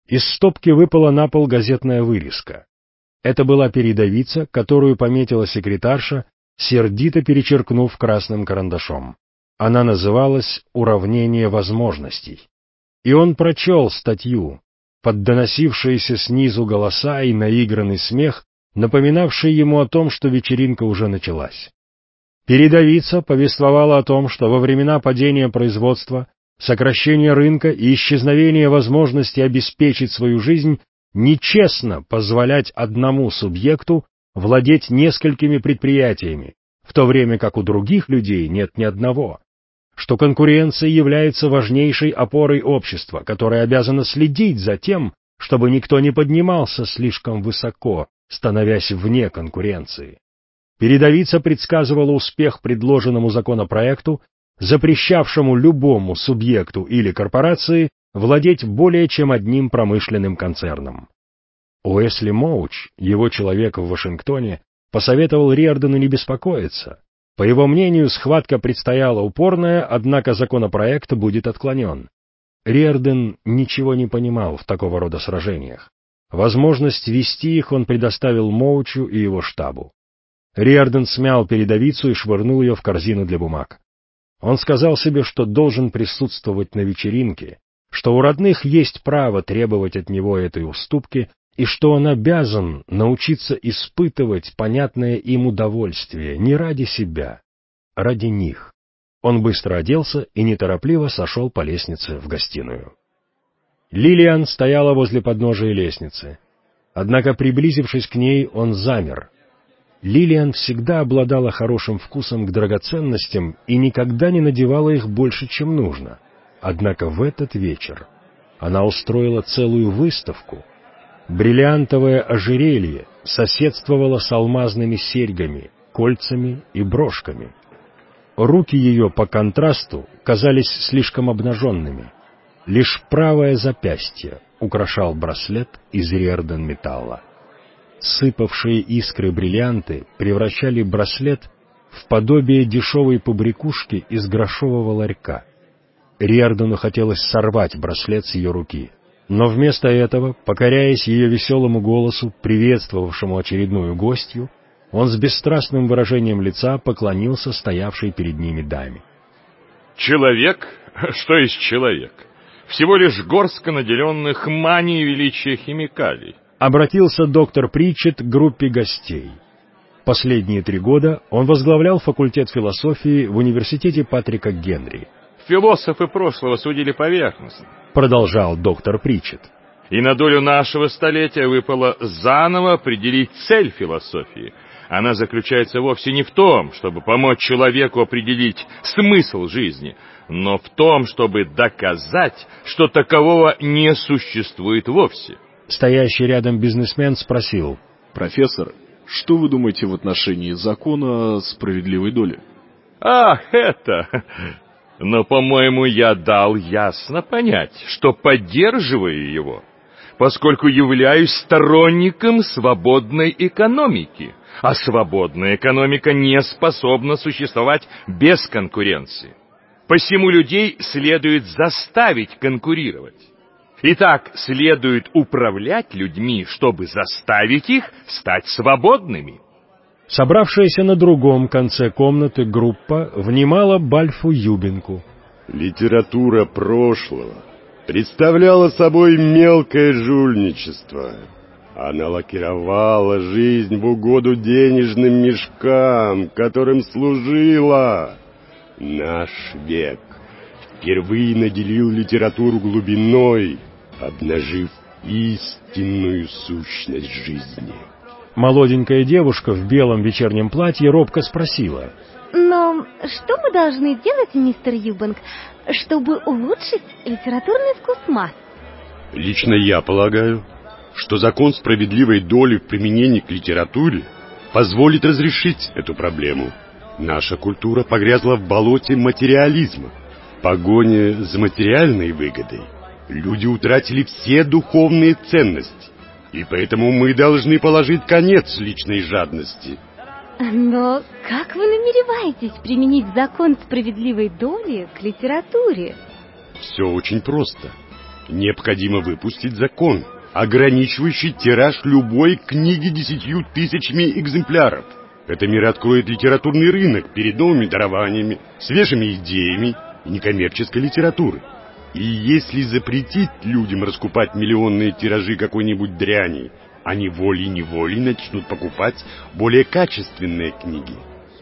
Из стопки выпала на пол газетная вырезка. Это была передовица, которую пометила секретарша, сердито перечеркнув красным карандашом. Она называлась «Уравнение возможностей». И он прочел статью, под доносившиеся снизу голоса и наигранный смех, напоминавший ему о том, что вечеринка уже началась. Передовица повествовала о том, что во времена падения производства, сокращения рынка и исчезновения возможности обеспечить свою жизнь нечестно позволять одному субъекту владеть несколькими предприятиями, в то время как у других людей нет ни одного, что конкуренция является важнейшей опорой общества, которое обязано следить за тем, чтобы никто не поднимался слишком высоко, становясь вне конкуренции. Передовица предсказывала успех предложенному законопроекту, запрещавшему любому субъекту или корпорации владеть более чем одним промышленным концерном. Уэсли Моуч, его человек в Вашингтоне, посоветовал Риордану не беспокоиться. По его мнению, схватка предстояла упорная, однако законопроект будет отклонен. Риордан ничего не понимал в такого рода сражениях. Возможность вести их он предоставил Моучу и его штабу. Риордан смял передовицу и швырнул ее в корзину для бумаг. Он сказал себе, что должен присутствовать на вечеринке, что у родных есть право требовать от него этой уступки, и что он обязан научиться испытывать понятное им удовольствие не ради себя, а ради них. Он быстро оделся и неторопливо сошел по лестнице в гостиную. Лилиан стояла возле подножия лестницы. Однако, приблизившись к ней, он замер. Лилиан всегда обладала хорошим вкусом к драгоценностям и никогда не надевала их больше, чем нужно. Однако в этот вечер она устроила целую выставку. Бриллиантовое ожерелье соседствовало с алмазными серьгами, кольцами и брошками. Руки ее по контрасту казались слишком обнаженными. Лишь правое запястье украшал браслет из Риордан-металла. Сыпавшие искры бриллианты превращали браслет в подобие дешевой побрякушки из грошового ларька. Риордану хотелось сорвать браслет с ее руки, но вместо этого, покоряясь ее веселому голосу, приветствовавшему очередную гостью, он с бесстрастным выражением лица поклонился стоявшей перед ними даме. «Человек? Что есть человек? Всего лишь горстка наделенных манией величия химикалий», — обратился доктор Притчетт к группе гостей. Последние 3 года он возглавлял факультет философии в университете Патрика Генри. «Философы прошлого судили поверхностно», — продолжал доктор Притчетт. «И на долю нашего столетия выпало заново определить цель философии. Она заключается вовсе не в том, чтобы помочь человеку определить смысл жизни, но в том, чтобы доказать, что такового не существует вовсе». Стоящий рядом бизнесмен спросил: «Профессор, что вы думаете в отношении закона справедливой доли?» «Ах, это... Но, по-моему, я дал ясно понять, что поддерживаю его, поскольку являюсь сторонником свободной экономики, а свободная экономика не способна существовать без конкуренции. Посему людей следует заставить конкурировать. Итак, следует управлять людьми, чтобы заставить их стать свободными». Собравшаяся на другом конце комнаты группа внимала Бальфу Юбинку. Литература прошлого представляла собой мелкое жульничество. Она лакировала жизнь в угоду денежным мешкам, которым служила. Наш век впервые наделил литературу глубиной, обнажив истинную сущность жизни. Молоденькая девушка в белом вечернем платье робко спросила: «Но что мы должны делать, мистер Юбинк, чтобы улучшить литературный вкус масс?» Лично я полагаю, что закон справедливой доли в применении к литературе позволит разрешить эту проблему. Наша культура погрязла в болоте материализма. В погоне за материальной выгодой люди утратили все духовные ценности. И поэтому мы должны положить конец личной жадности. Но как вы намереваетесь применить закон справедливой доли к литературе? Все очень просто. Необходимо выпустить закон, ограничивающий тираж любой книги 10 000 экземпляров. Эта мера откроет литературный рынок перед новыми дарованиями, свежими идеями и некоммерческой литературой. И если запретить людям раскупать миллионные тиражи какой-нибудь дряни, они волей-неволей начнут покупать более качественные книги.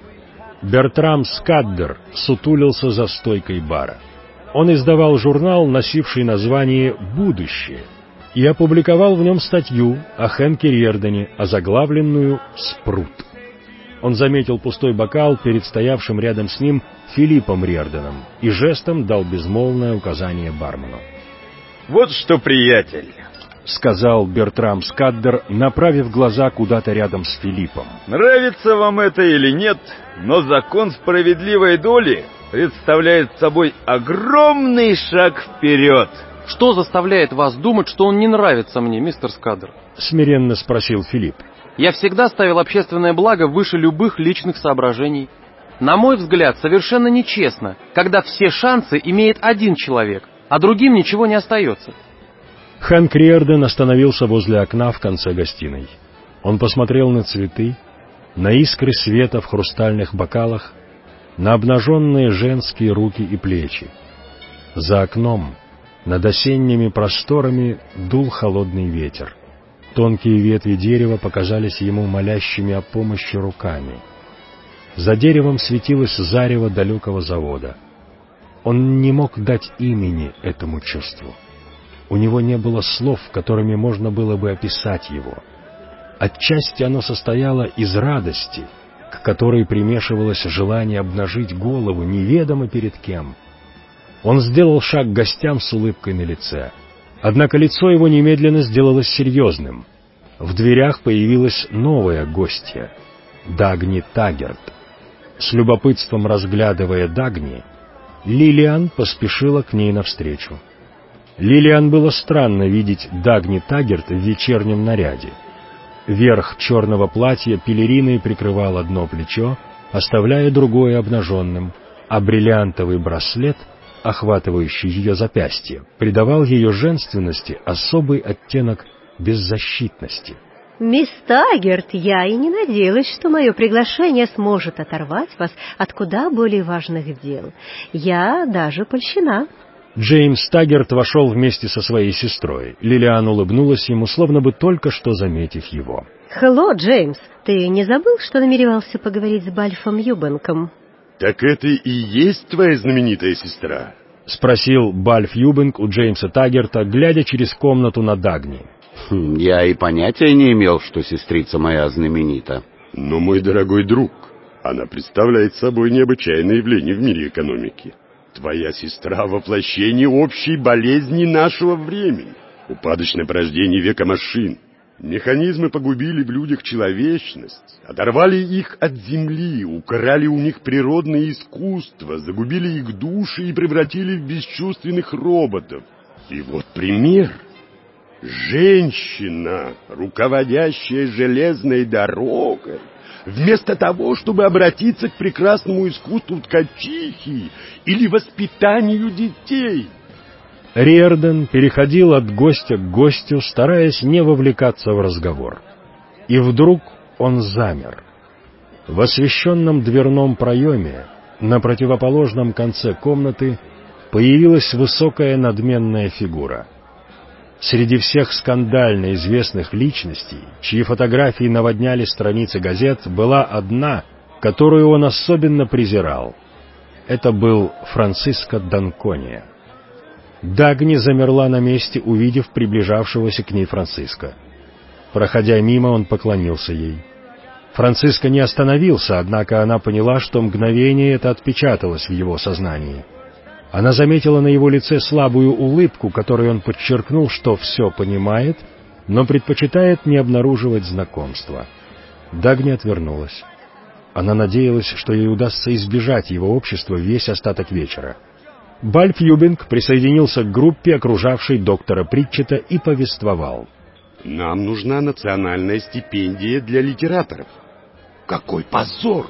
Бертрам Скаддер сутулился за стойкой бара. Он издавал журнал, носивший название «Будущее», и опубликовал в нем статью о Хэнке Риордане, озаглавленную «Спрут». Он заметил пустой бокал перед стоявшим рядом с ним Филиппом Риорданом и жестом дал безмолвное указание бармену. «Вот что, приятель», — сказал Бертрам Скаддер, направив глаза куда-то рядом с Филиппом. «Нравится вам это или нет, но закон справедливой доли представляет собой огромный шаг вперед». «Что заставляет вас думать, что он не нравится мне, мистер Скаддер?» — смиренно спросил Филипп. «Я всегда ставил общественное благо выше любых личных соображений. На мой взгляд, совершенно нечестно, когда все шансы имеет один человек, а другим ничего не остается». Хэнк Риордан остановился возле окна в конце гостиной. Он посмотрел на цветы, на искры света в хрустальных бокалах, на обнаженные женские руки и плечи. За окном, над осенними просторами, дул холодный ветер. Тонкие ветви дерева показались ему молящими о помощи руками. За деревом светилось зарево далекого завода. Он не мог дать имени этому чувству. У него не было слов, которыми можно было бы описать его. Отчасти оно состояло из радости, к которой примешивалось желание обнажить голову неведомо перед кем. Он сделал шаг к гостям с улыбкой на лице. Однако лицо его немедленно сделалось серьезным. В дверях появилась новая гостья — Дагни Таггерт. С любопытством разглядывая Дагни, Лилиан поспешила к ней навстречу. Лилиан было странно видеть Дагни Таггерт в вечернем наряде. Верх черного платья пелериной прикрывал одно плечо, оставляя другое обнаженным, а бриллиантовый браслет, охватывающий ее запястье, придавал ее женственности особый оттенок беззащитности. «Мисс Таггерт, я и не надеялась, что мое приглашение сможет оторвать вас от куда более важных дел. Я даже польщена». Джеймс Таггерт вошел вместе со своей сестрой. Лилиан улыбнулась ему, словно бы только что заметив его. «Хелло, Джеймс, ты не забыл, что намеревался поговорить с Бальфом Юбенком?» «Так это и есть твоя знаменитая сестра?» — спросил Бальф Юбенк у Джеймса Таггерта, глядя через комнату на Дагни. «Я и понятия не имел, что сестрица моя знаменита». «Но, мой дорогой друг, она представляет собой необычайное явление в мире экономики. Твоя сестра — воплощение общей болезни нашего времени, упадочное порождение века машин. Механизмы погубили в людях человечность, оторвали их от земли, украли у них природное искусство, загубили их души и превратили в бесчувственных роботов. И вот пример. Женщина, руководящая железной дорогой, вместо того, чтобы обратиться к прекрасному искусству ткачихи или воспитанию детей. Риордан переходил от гостя к гостю, стараясь не вовлекаться в разговор. И вдруг он замер. В освещенном дверном проеме, на противоположном конце комнаты, появилась высокая надменная фигура. Среди всех скандально известных личностей, чьи фотографии наводняли страницы газет, была одна, которую он особенно презирал. Это был Франциско Данкония. Дагни замерла на месте, увидев приближавшегося к ней Франциско. Проходя мимо, он поклонился ей. Франциско не остановился, однако она поняла, что мгновение это отпечаталось в его сознании. Она заметила на его лице слабую улыбку, которой он подчеркнул, что все понимает, но предпочитает не обнаруживать знакомства. Дагни отвернулась. Она надеялась, что ей удастся избежать его общества весь остаток вечера. Бальф Юбенк присоединился к группе, окружавшей доктора Притчета, и повествовал. «Нам нужна национальная стипендия для литераторов». «Какой позор!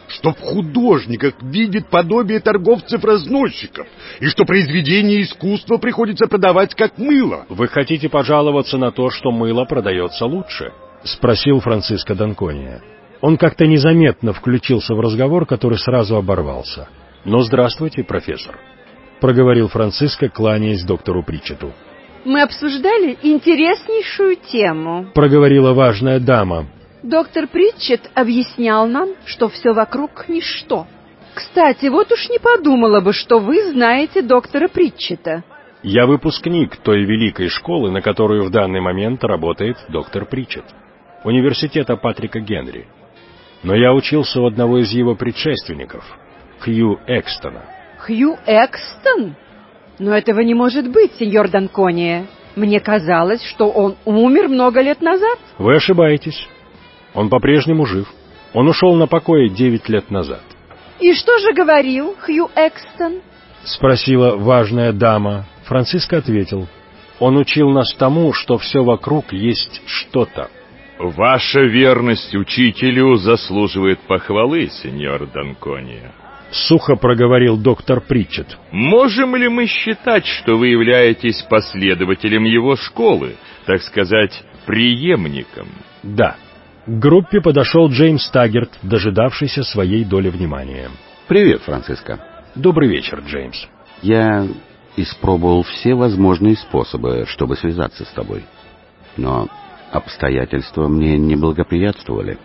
что в художниках видит подобие торговцев-разносчиков, и что произведения искусства приходится продавать как мыло. «Вы хотите пожаловаться на то, что мыло продается лучше?» — спросил Франциско Данкония. Он как-то незаметно включился в разговор, который сразу оборвался. «Ну, здравствуйте, профессор», — проговорил Франциско, кланяясь доктору Притчету. Мы обсуждали интереснейшую тему, — проговорила важная дама. Доктор Притчет объяснял нам, что все вокруг ничто. Кстати, вот уж не подумала бы, что вы знаете доктора Притчета. Я выпускник той великой школы, на которую в данный момент работает доктор Притчет. Университета Патрика Генри. Но я учился у одного из его предшественников, Хью Экстона. Хью Экстон? Но этого не может быть, сеньор Данкония. Мне казалось, что он умер много лет назад. Вы ошибаетесь. Он по-прежнему жив. Он ушел на покой 9 лет назад. И что же говорил Хью Экстон? Спросила важная дама. Франциско ответил. Он учил нас тому, что все вокруг есть что-то. Ваша верность учителю заслуживает похвалы, сеньор Данкония. Сухо проговорил доктор Притчет. Можем ли мы считать, что вы являетесь последователем его школы, так сказать, преемником? Да. К группе подошел Джеймс Таггерт, дожидавшийся своей доли внимания. Привет, Франциско. Добрый вечер, Джеймс. Я испробовал все возможные способы, чтобы связаться с тобой. Но обстоятельства мне не благоприятствовали.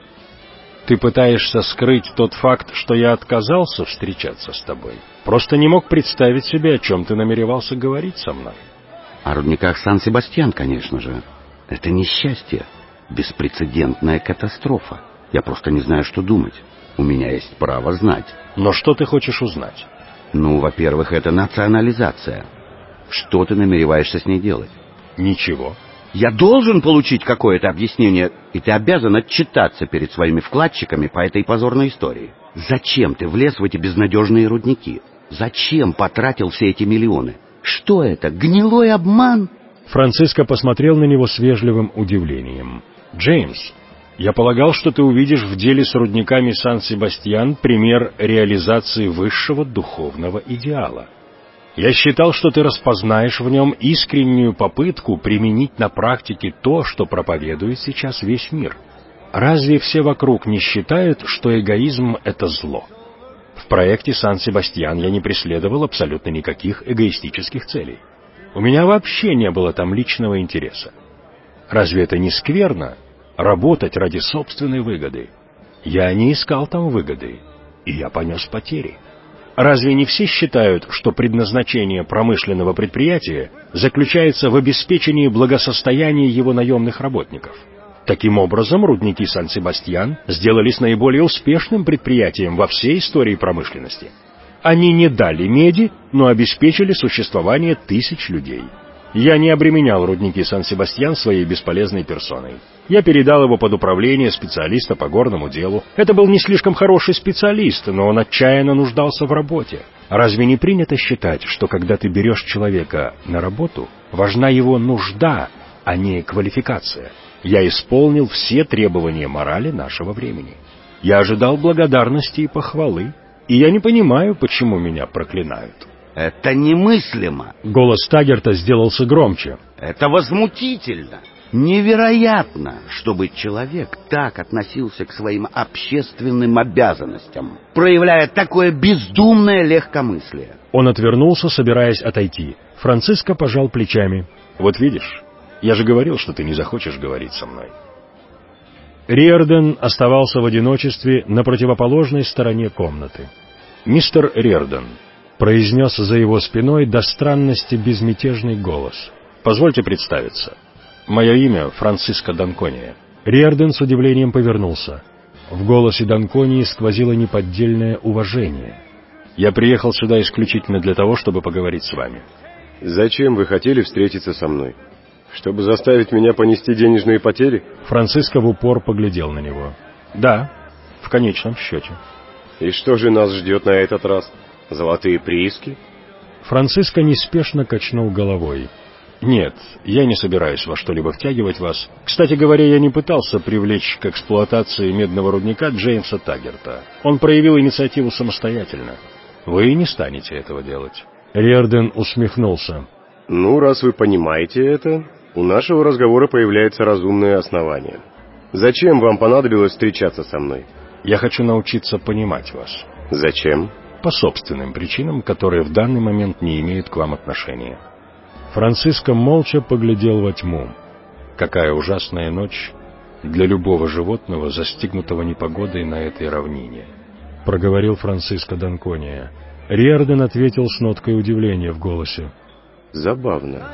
Ты пытаешься скрыть тот факт, что я отказался встречаться с тобой. Просто не мог представить себе, о чем ты намеревался говорить со мной. О рудниках Сан-Себастьян, конечно же. Это несчастье. Беспрецедентная катастрофа. Я просто не знаю, что думать. У меня есть право знать. Но что ты хочешь узнать? Ну, во-первых, это национализация. Что ты намереваешься с ней делать? Ничего. Я должен получить какое-то объяснение, и ты обязан отчитаться перед своими вкладчиками по этой позорной истории. Зачем ты влез в эти безнадежные рудники? Зачем потратил все эти миллионы? Что это, гнилой обман? Франциско посмотрел на него с вежливым удивлением. «Джеймс, я полагал, что ты увидишь в деле с рудниками Сан-Себастьян пример реализации высшего духовного идеала. Я считал, что ты распознаешь в нем искреннюю попытку применить на практике то, что проповедует сейчас весь мир. Разве все вокруг не считают, что эгоизм — это зло? В проекте Сан-Себастьян я не преследовал абсолютно никаких эгоистических целей. У меня вообще не было там личного интереса. Разве это не скверно — работать ради собственной выгоды? Я не искал там выгоды, и я понес потери. Разве не все считают, что предназначение промышленного предприятия заключается в обеспечении благосостояния его наемных работников? Таким образом, рудники Сан-Себастьян сделались наиболее успешным предприятием во всей истории промышленности. Они не дали меди, но обеспечили существование тысяч людей. Я не обременял рудники Сан-Себастьян своей бесполезной персоной. Я передал его под управление специалиста по горному делу. Это был не слишком хороший специалист, но он отчаянно нуждался в работе. Разве не принято считать, что когда ты берешь человека на работу, важна его нужда, а не квалификация? Я исполнил все требования морали нашего времени. Я ожидал благодарности и похвалы, и я не понимаю, почему меня проклинают. Это немыслимо. Голос Таггерта сделался громче. Это возмутительно. Невероятно, чтобы человек так относился к своим общественным обязанностям, проявляя такое бездумное легкомыслие. Он отвернулся, собираясь отойти. Франциско пожал плечами. «Вот видишь, я же говорил, что ты не захочешь говорить со мной». Риордан оставался в одиночестве на противоположной стороне комнаты. «Мистер Риордан», — произнес за его спиной до странности безмятежный голос. «Позвольте представиться. Мое имя Франциско Данкония». Риордан с удивлением повернулся. В голосе Данконии сквозило неподдельное уважение. «Я приехал сюда исключительно для того, чтобы поговорить с вами». «Зачем вы хотели встретиться со мной? Чтобы заставить меня понести денежные потери?» Франциско в упор поглядел на него. «Да, в конечном счете». «И что же нас ждет на этот раз? Золотые прииски?» Франциско неспешно качнул головой. Нет, я не собираюсь во что-либо втягивать вас. Кстати говоря, я не пытался привлечь к эксплуатации медного рудника Джеймса Таггерта. Он проявил инициативу самостоятельно. Вы и не станете этого делать. Риордан усмехнулся. Ну, раз вы понимаете это, у нашего разговора появляется разумное основание. Зачем вам понадобилось встречаться со мной? Я хочу научиться понимать вас. Зачем? По собственным причинам, которые в данный момент не имеют к вам отношения. Франциско молча поглядел во тьму. Какая ужасная ночь для любого животного, застигнутого непогодой на этой равнине, — проговорил Франциско Данкония. Риордан ответил с ноткой удивления в голосе. Забавно.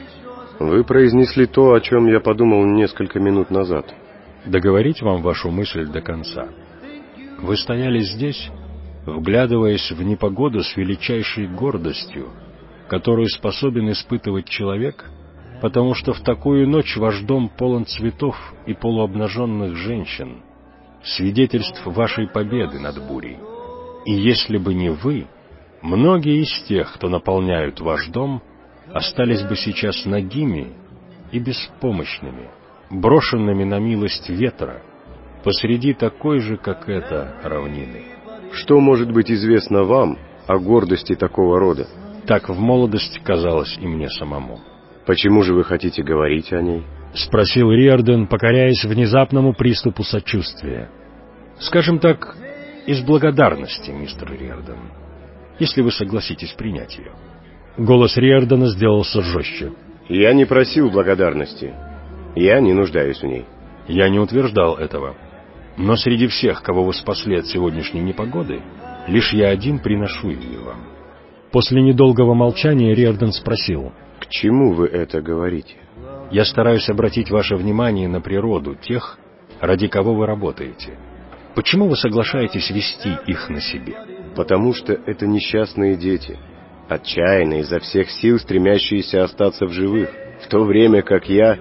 Вы произнесли то, о чем я подумал несколько минут назад. Договорить вам вашу мысль до конца. Вы стояли здесь, вглядываясь в непогоду с величайшей гордостью, которую способен испытывать человек, потому что в такую ночь ваш дом полон цветов и полуобнаженных женщин, свидетельств вашей победы над бурей. И если бы не вы, многие из тех, кто наполняют ваш дом, остались бы сейчас нагими и беспомощными, брошенными на милость ветра, посреди такой же, как эта, равнины. Что может быть известно вам о гордости такого рода? Так в молодости казалось и мне самому. Почему же вы хотите говорить о ней? — спросил Риордан, покоряясь внезапному приступу сочувствия. — Скажем так, из благодарности, мистер Риордан, если вы согласитесь принять ее. Голос Риордана сделался жестче. — Я не просил благодарности. Я не нуждаюсь в ней. — Я не утверждал этого. Но среди всех, кого вы спасли от сегодняшней непогоды, лишь я один приношу ее вам. После недолгого молчания Риордан спросил. — К чему вы это говорите? — Я стараюсь обратить ваше внимание на природу тех, ради кого вы работаете. Почему вы соглашаетесь вести их на себе? — Потому что это несчастные дети, отчаянные, изо всех сил стремящиеся остаться в живых, в то время как я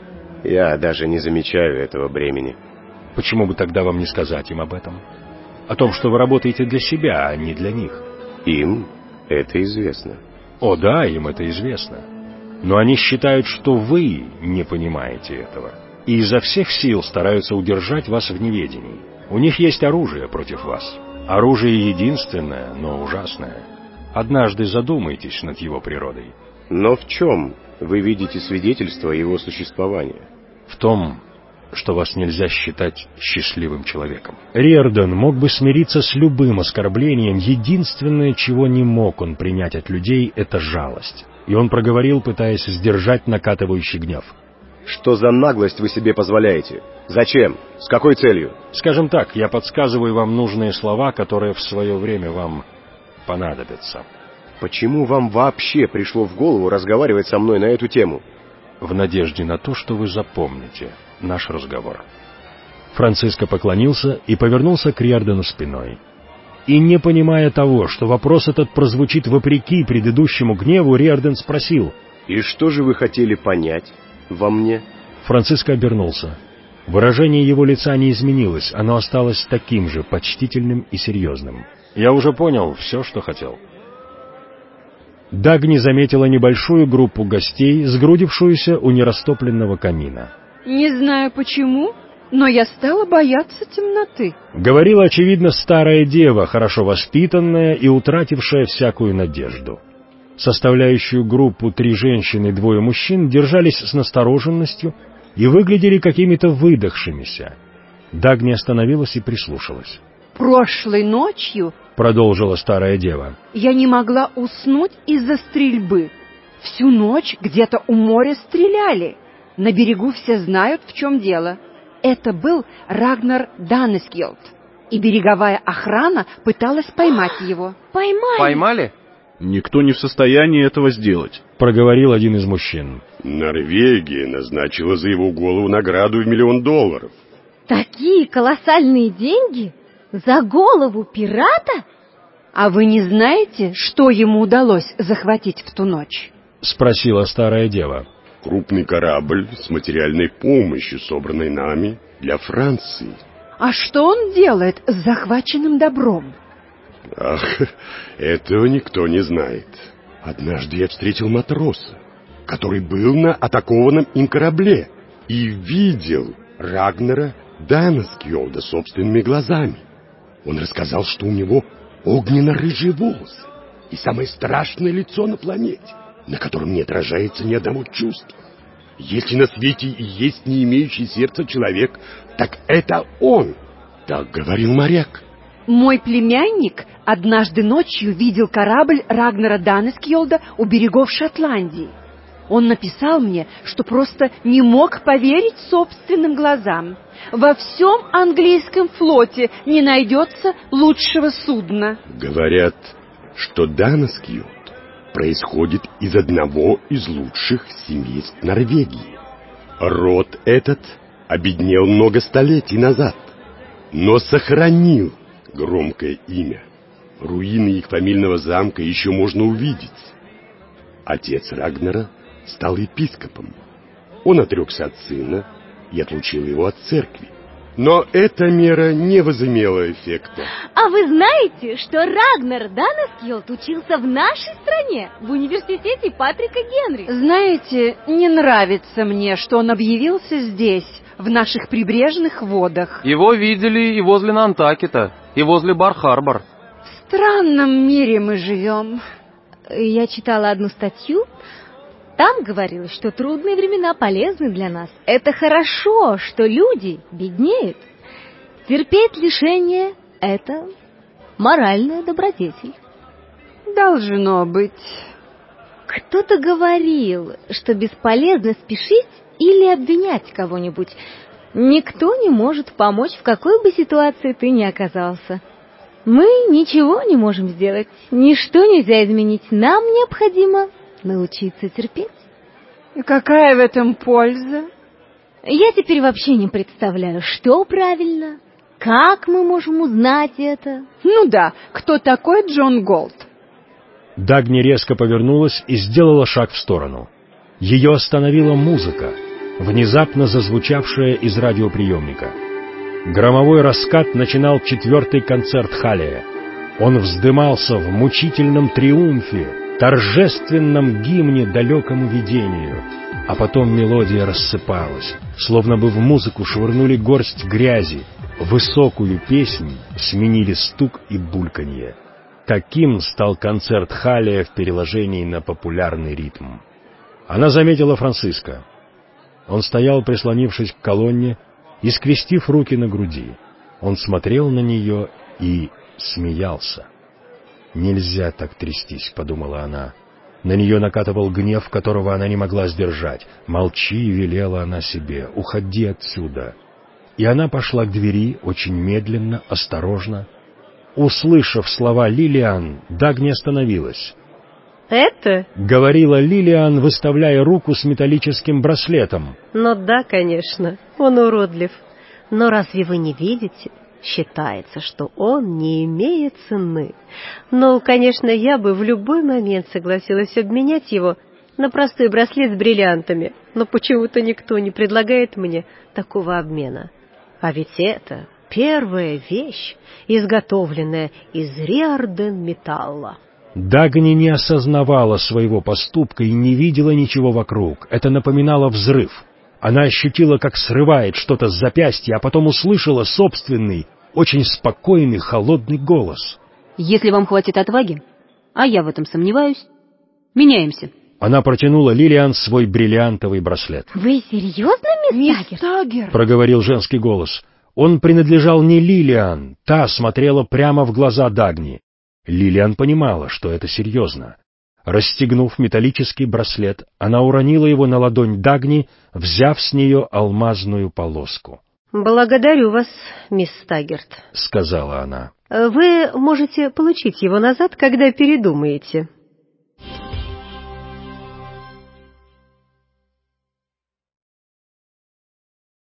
даже не замечаю этого бремени. — Почему бы тогда вам не сказать им об этом? О том, что вы работаете для себя, а не для них? — Им это известно. — О да, им это известно. Но они считают, что вы не понимаете этого, и изо всех сил стараются удержать вас в неведении. У них есть оружие против вас. Оружие единственное, но ужасное. Однажды задумайтесь над его природой. Но в чем вы видите свидетельство его существования? В том, что вас нельзя считать счастливым человеком. Риордан мог бы смириться с любым оскорблением, единственное, чего не мог он принять от людей, это жалость. И он проговорил, пытаясь сдержать накатывающий гнев. Что за наглость вы себе позволяете? Зачем? С какой целью? Скажем так, я подсказываю вам нужные слова, которые в свое время вам понадобятся. Почему вам вообще пришло в голову разговаривать со мной на эту тему? В надежде на то, что вы запомните наш разговор. Франциско поклонился и повернулся к Риордану спиной. И не понимая того, что вопрос этот прозвучит вопреки предыдущему гневу, Риордан спросил. И что же вы хотели понять во мне? Франциско обернулся. Выражение его лица не изменилось, оно осталось таким же почтительным и серьезным. Я уже понял все, что хотел. Дагни заметила небольшую группу гостей, сгрудившуюся у нерастопленного камина. Не знаю почему, но я стала бояться темноты. Говорила, очевидно, старая дева, хорошо воспитанная и утратившая всякую надежду. Составляющую группу 3 женщины и 2 мужчин держались с настороженностью и выглядели какими-то выдохшимися. Дагни остановилась и прислушалась. Прошлой ночью, продолжила старая дева, я не могла уснуть из-за стрельбы. Всю ночь где-то у моря стреляли. На берегу все знают, в чем дело. Это был Рагнар Данескьолд, и береговая охрана пыталась поймать его. Поймали? Никто не в состоянии этого сделать, проговорил один из мужчин. Норвегия назначила за его голову награду в $1 миллион. Такие колоссальные деньги? За голову пирата? А вы не знаете, что ему удалось захватить в ту ночь? Спросила старая дева. Крупный корабль с материальной помощью, собранной нами для Франции. А что он делает с захваченным добром? Ах, этого никто не знает. Однажды я встретил матроса. который был на атакованном им корабле и видел Рагнара Данаскьолда собственными глазами. Он рассказал, что у него огненно-рыжие волосы и самое страшное лицо на планете, на котором не отражается ни одного чувства. Если на свете и есть не имеющий сердца человек, так это он, так говорил моряк. Мой племянник однажды ночью видел корабль Рагнара Данаскьолда у берегов Шотландии. Он написал мне, что просто не мог поверить собственным глазам. Во всем английском флоте не найдется лучшего судна. Говорят, что Данаскьолд происходит из одного из лучших семейств Норвегии. Род этот обеднел много столетий назад, но сохранил громкое имя. Руины их фамильного замка еще можно увидеть. Отец Рагнара стал епископом. Он отрекся от сына и отлучил его от церкви. Но эта мера не возымела эффекта. А вы знаете, что Рагнар Данаскьолд учился в нашей стране, в университете Патрика Генри? Знаете, не нравится мне, что он объявился здесь, в наших прибрежных водах. Его видели и возле Нантакета, и возле Бар-Харбор. В странном мире мы живем. Я читала одну статью. Там говорилось, что трудные времена полезны для нас. Это хорошо, что люди беднеют. Терпеть лишение – это моральная добродетель. Должно быть. Кто-то говорил, что бесполезно спешить или обвинять кого-нибудь. Никто не может помочь, в какой бы ситуации ты ни оказался. Мы ничего не можем сделать, ничто нельзя изменить. Нам необходимо научиться терпеть. И какая в этом польза? Я теперь вообще не представляю, что правильно, как мы можем узнать это. Ну да, кто такой Джон Голд? Дагни резко повернулась и сделала шаг в сторону. Ее остановила музыка, внезапно зазвучавшая из радиоприемника. Громовой раскат начинал 4-й концерт Халлея. Он вздымался в мучительном триумфе, торжественном гимне далекому видению, а потом мелодия рассыпалась, словно бы в музыку швырнули горсть грязи, высокую песнь сменили стук и бульканье. Таким стал концерт Халлея в переложении на популярный ритм. Она заметила Франциско. Он стоял, прислонившись к колонне и скрестив руки на груди. Он смотрел на нее и смеялся. «Нельзя так трястись», — подумала она. На нее накатывал гнев, которого она не могла сдержать. «Молчи», — велела она себе, — «уходи отсюда». И она пошла к двери очень медленно, осторожно. Услышав слова Лилиан, Дагни остановилась. «Это?» — говорила Лилиан, выставляя руку с металлическим браслетом. «Ну да, конечно, он уродлив. Но разве вы не видите? Считается, что он не имеет цены. Ну, конечно, я бы в любой момент согласилась обменять его на простой браслет с бриллиантами, но почему-то никто не предлагает мне такого обмена. А ведь это первая вещь, изготовленная из риордан-металла». Дагни не осознавала своего поступка и не видела ничего вокруг. Это напоминало взрыв. Она ощутила, как срывает что-то с запястья, а потом услышала собственный, очень спокойный, холодный голос. «Если вам хватит отваги, а я в этом сомневаюсь, меняемся». Она протянула Лилиан свой бриллиантовый браслет. «Вы серьезно, мисс Таггер?» — проговорил женский голос. Он принадлежал не Лилиан, та смотрела прямо в глаза Дагни. Лилиан понимала, что это серьезно. Расстегнув металлический браслет, она уронила его на ладонь Дагни, взяв с нее алмазную полоску. «Благодарю вас, мисс Таггерт», — сказала она. «Вы можете получить его назад, когда передумаете».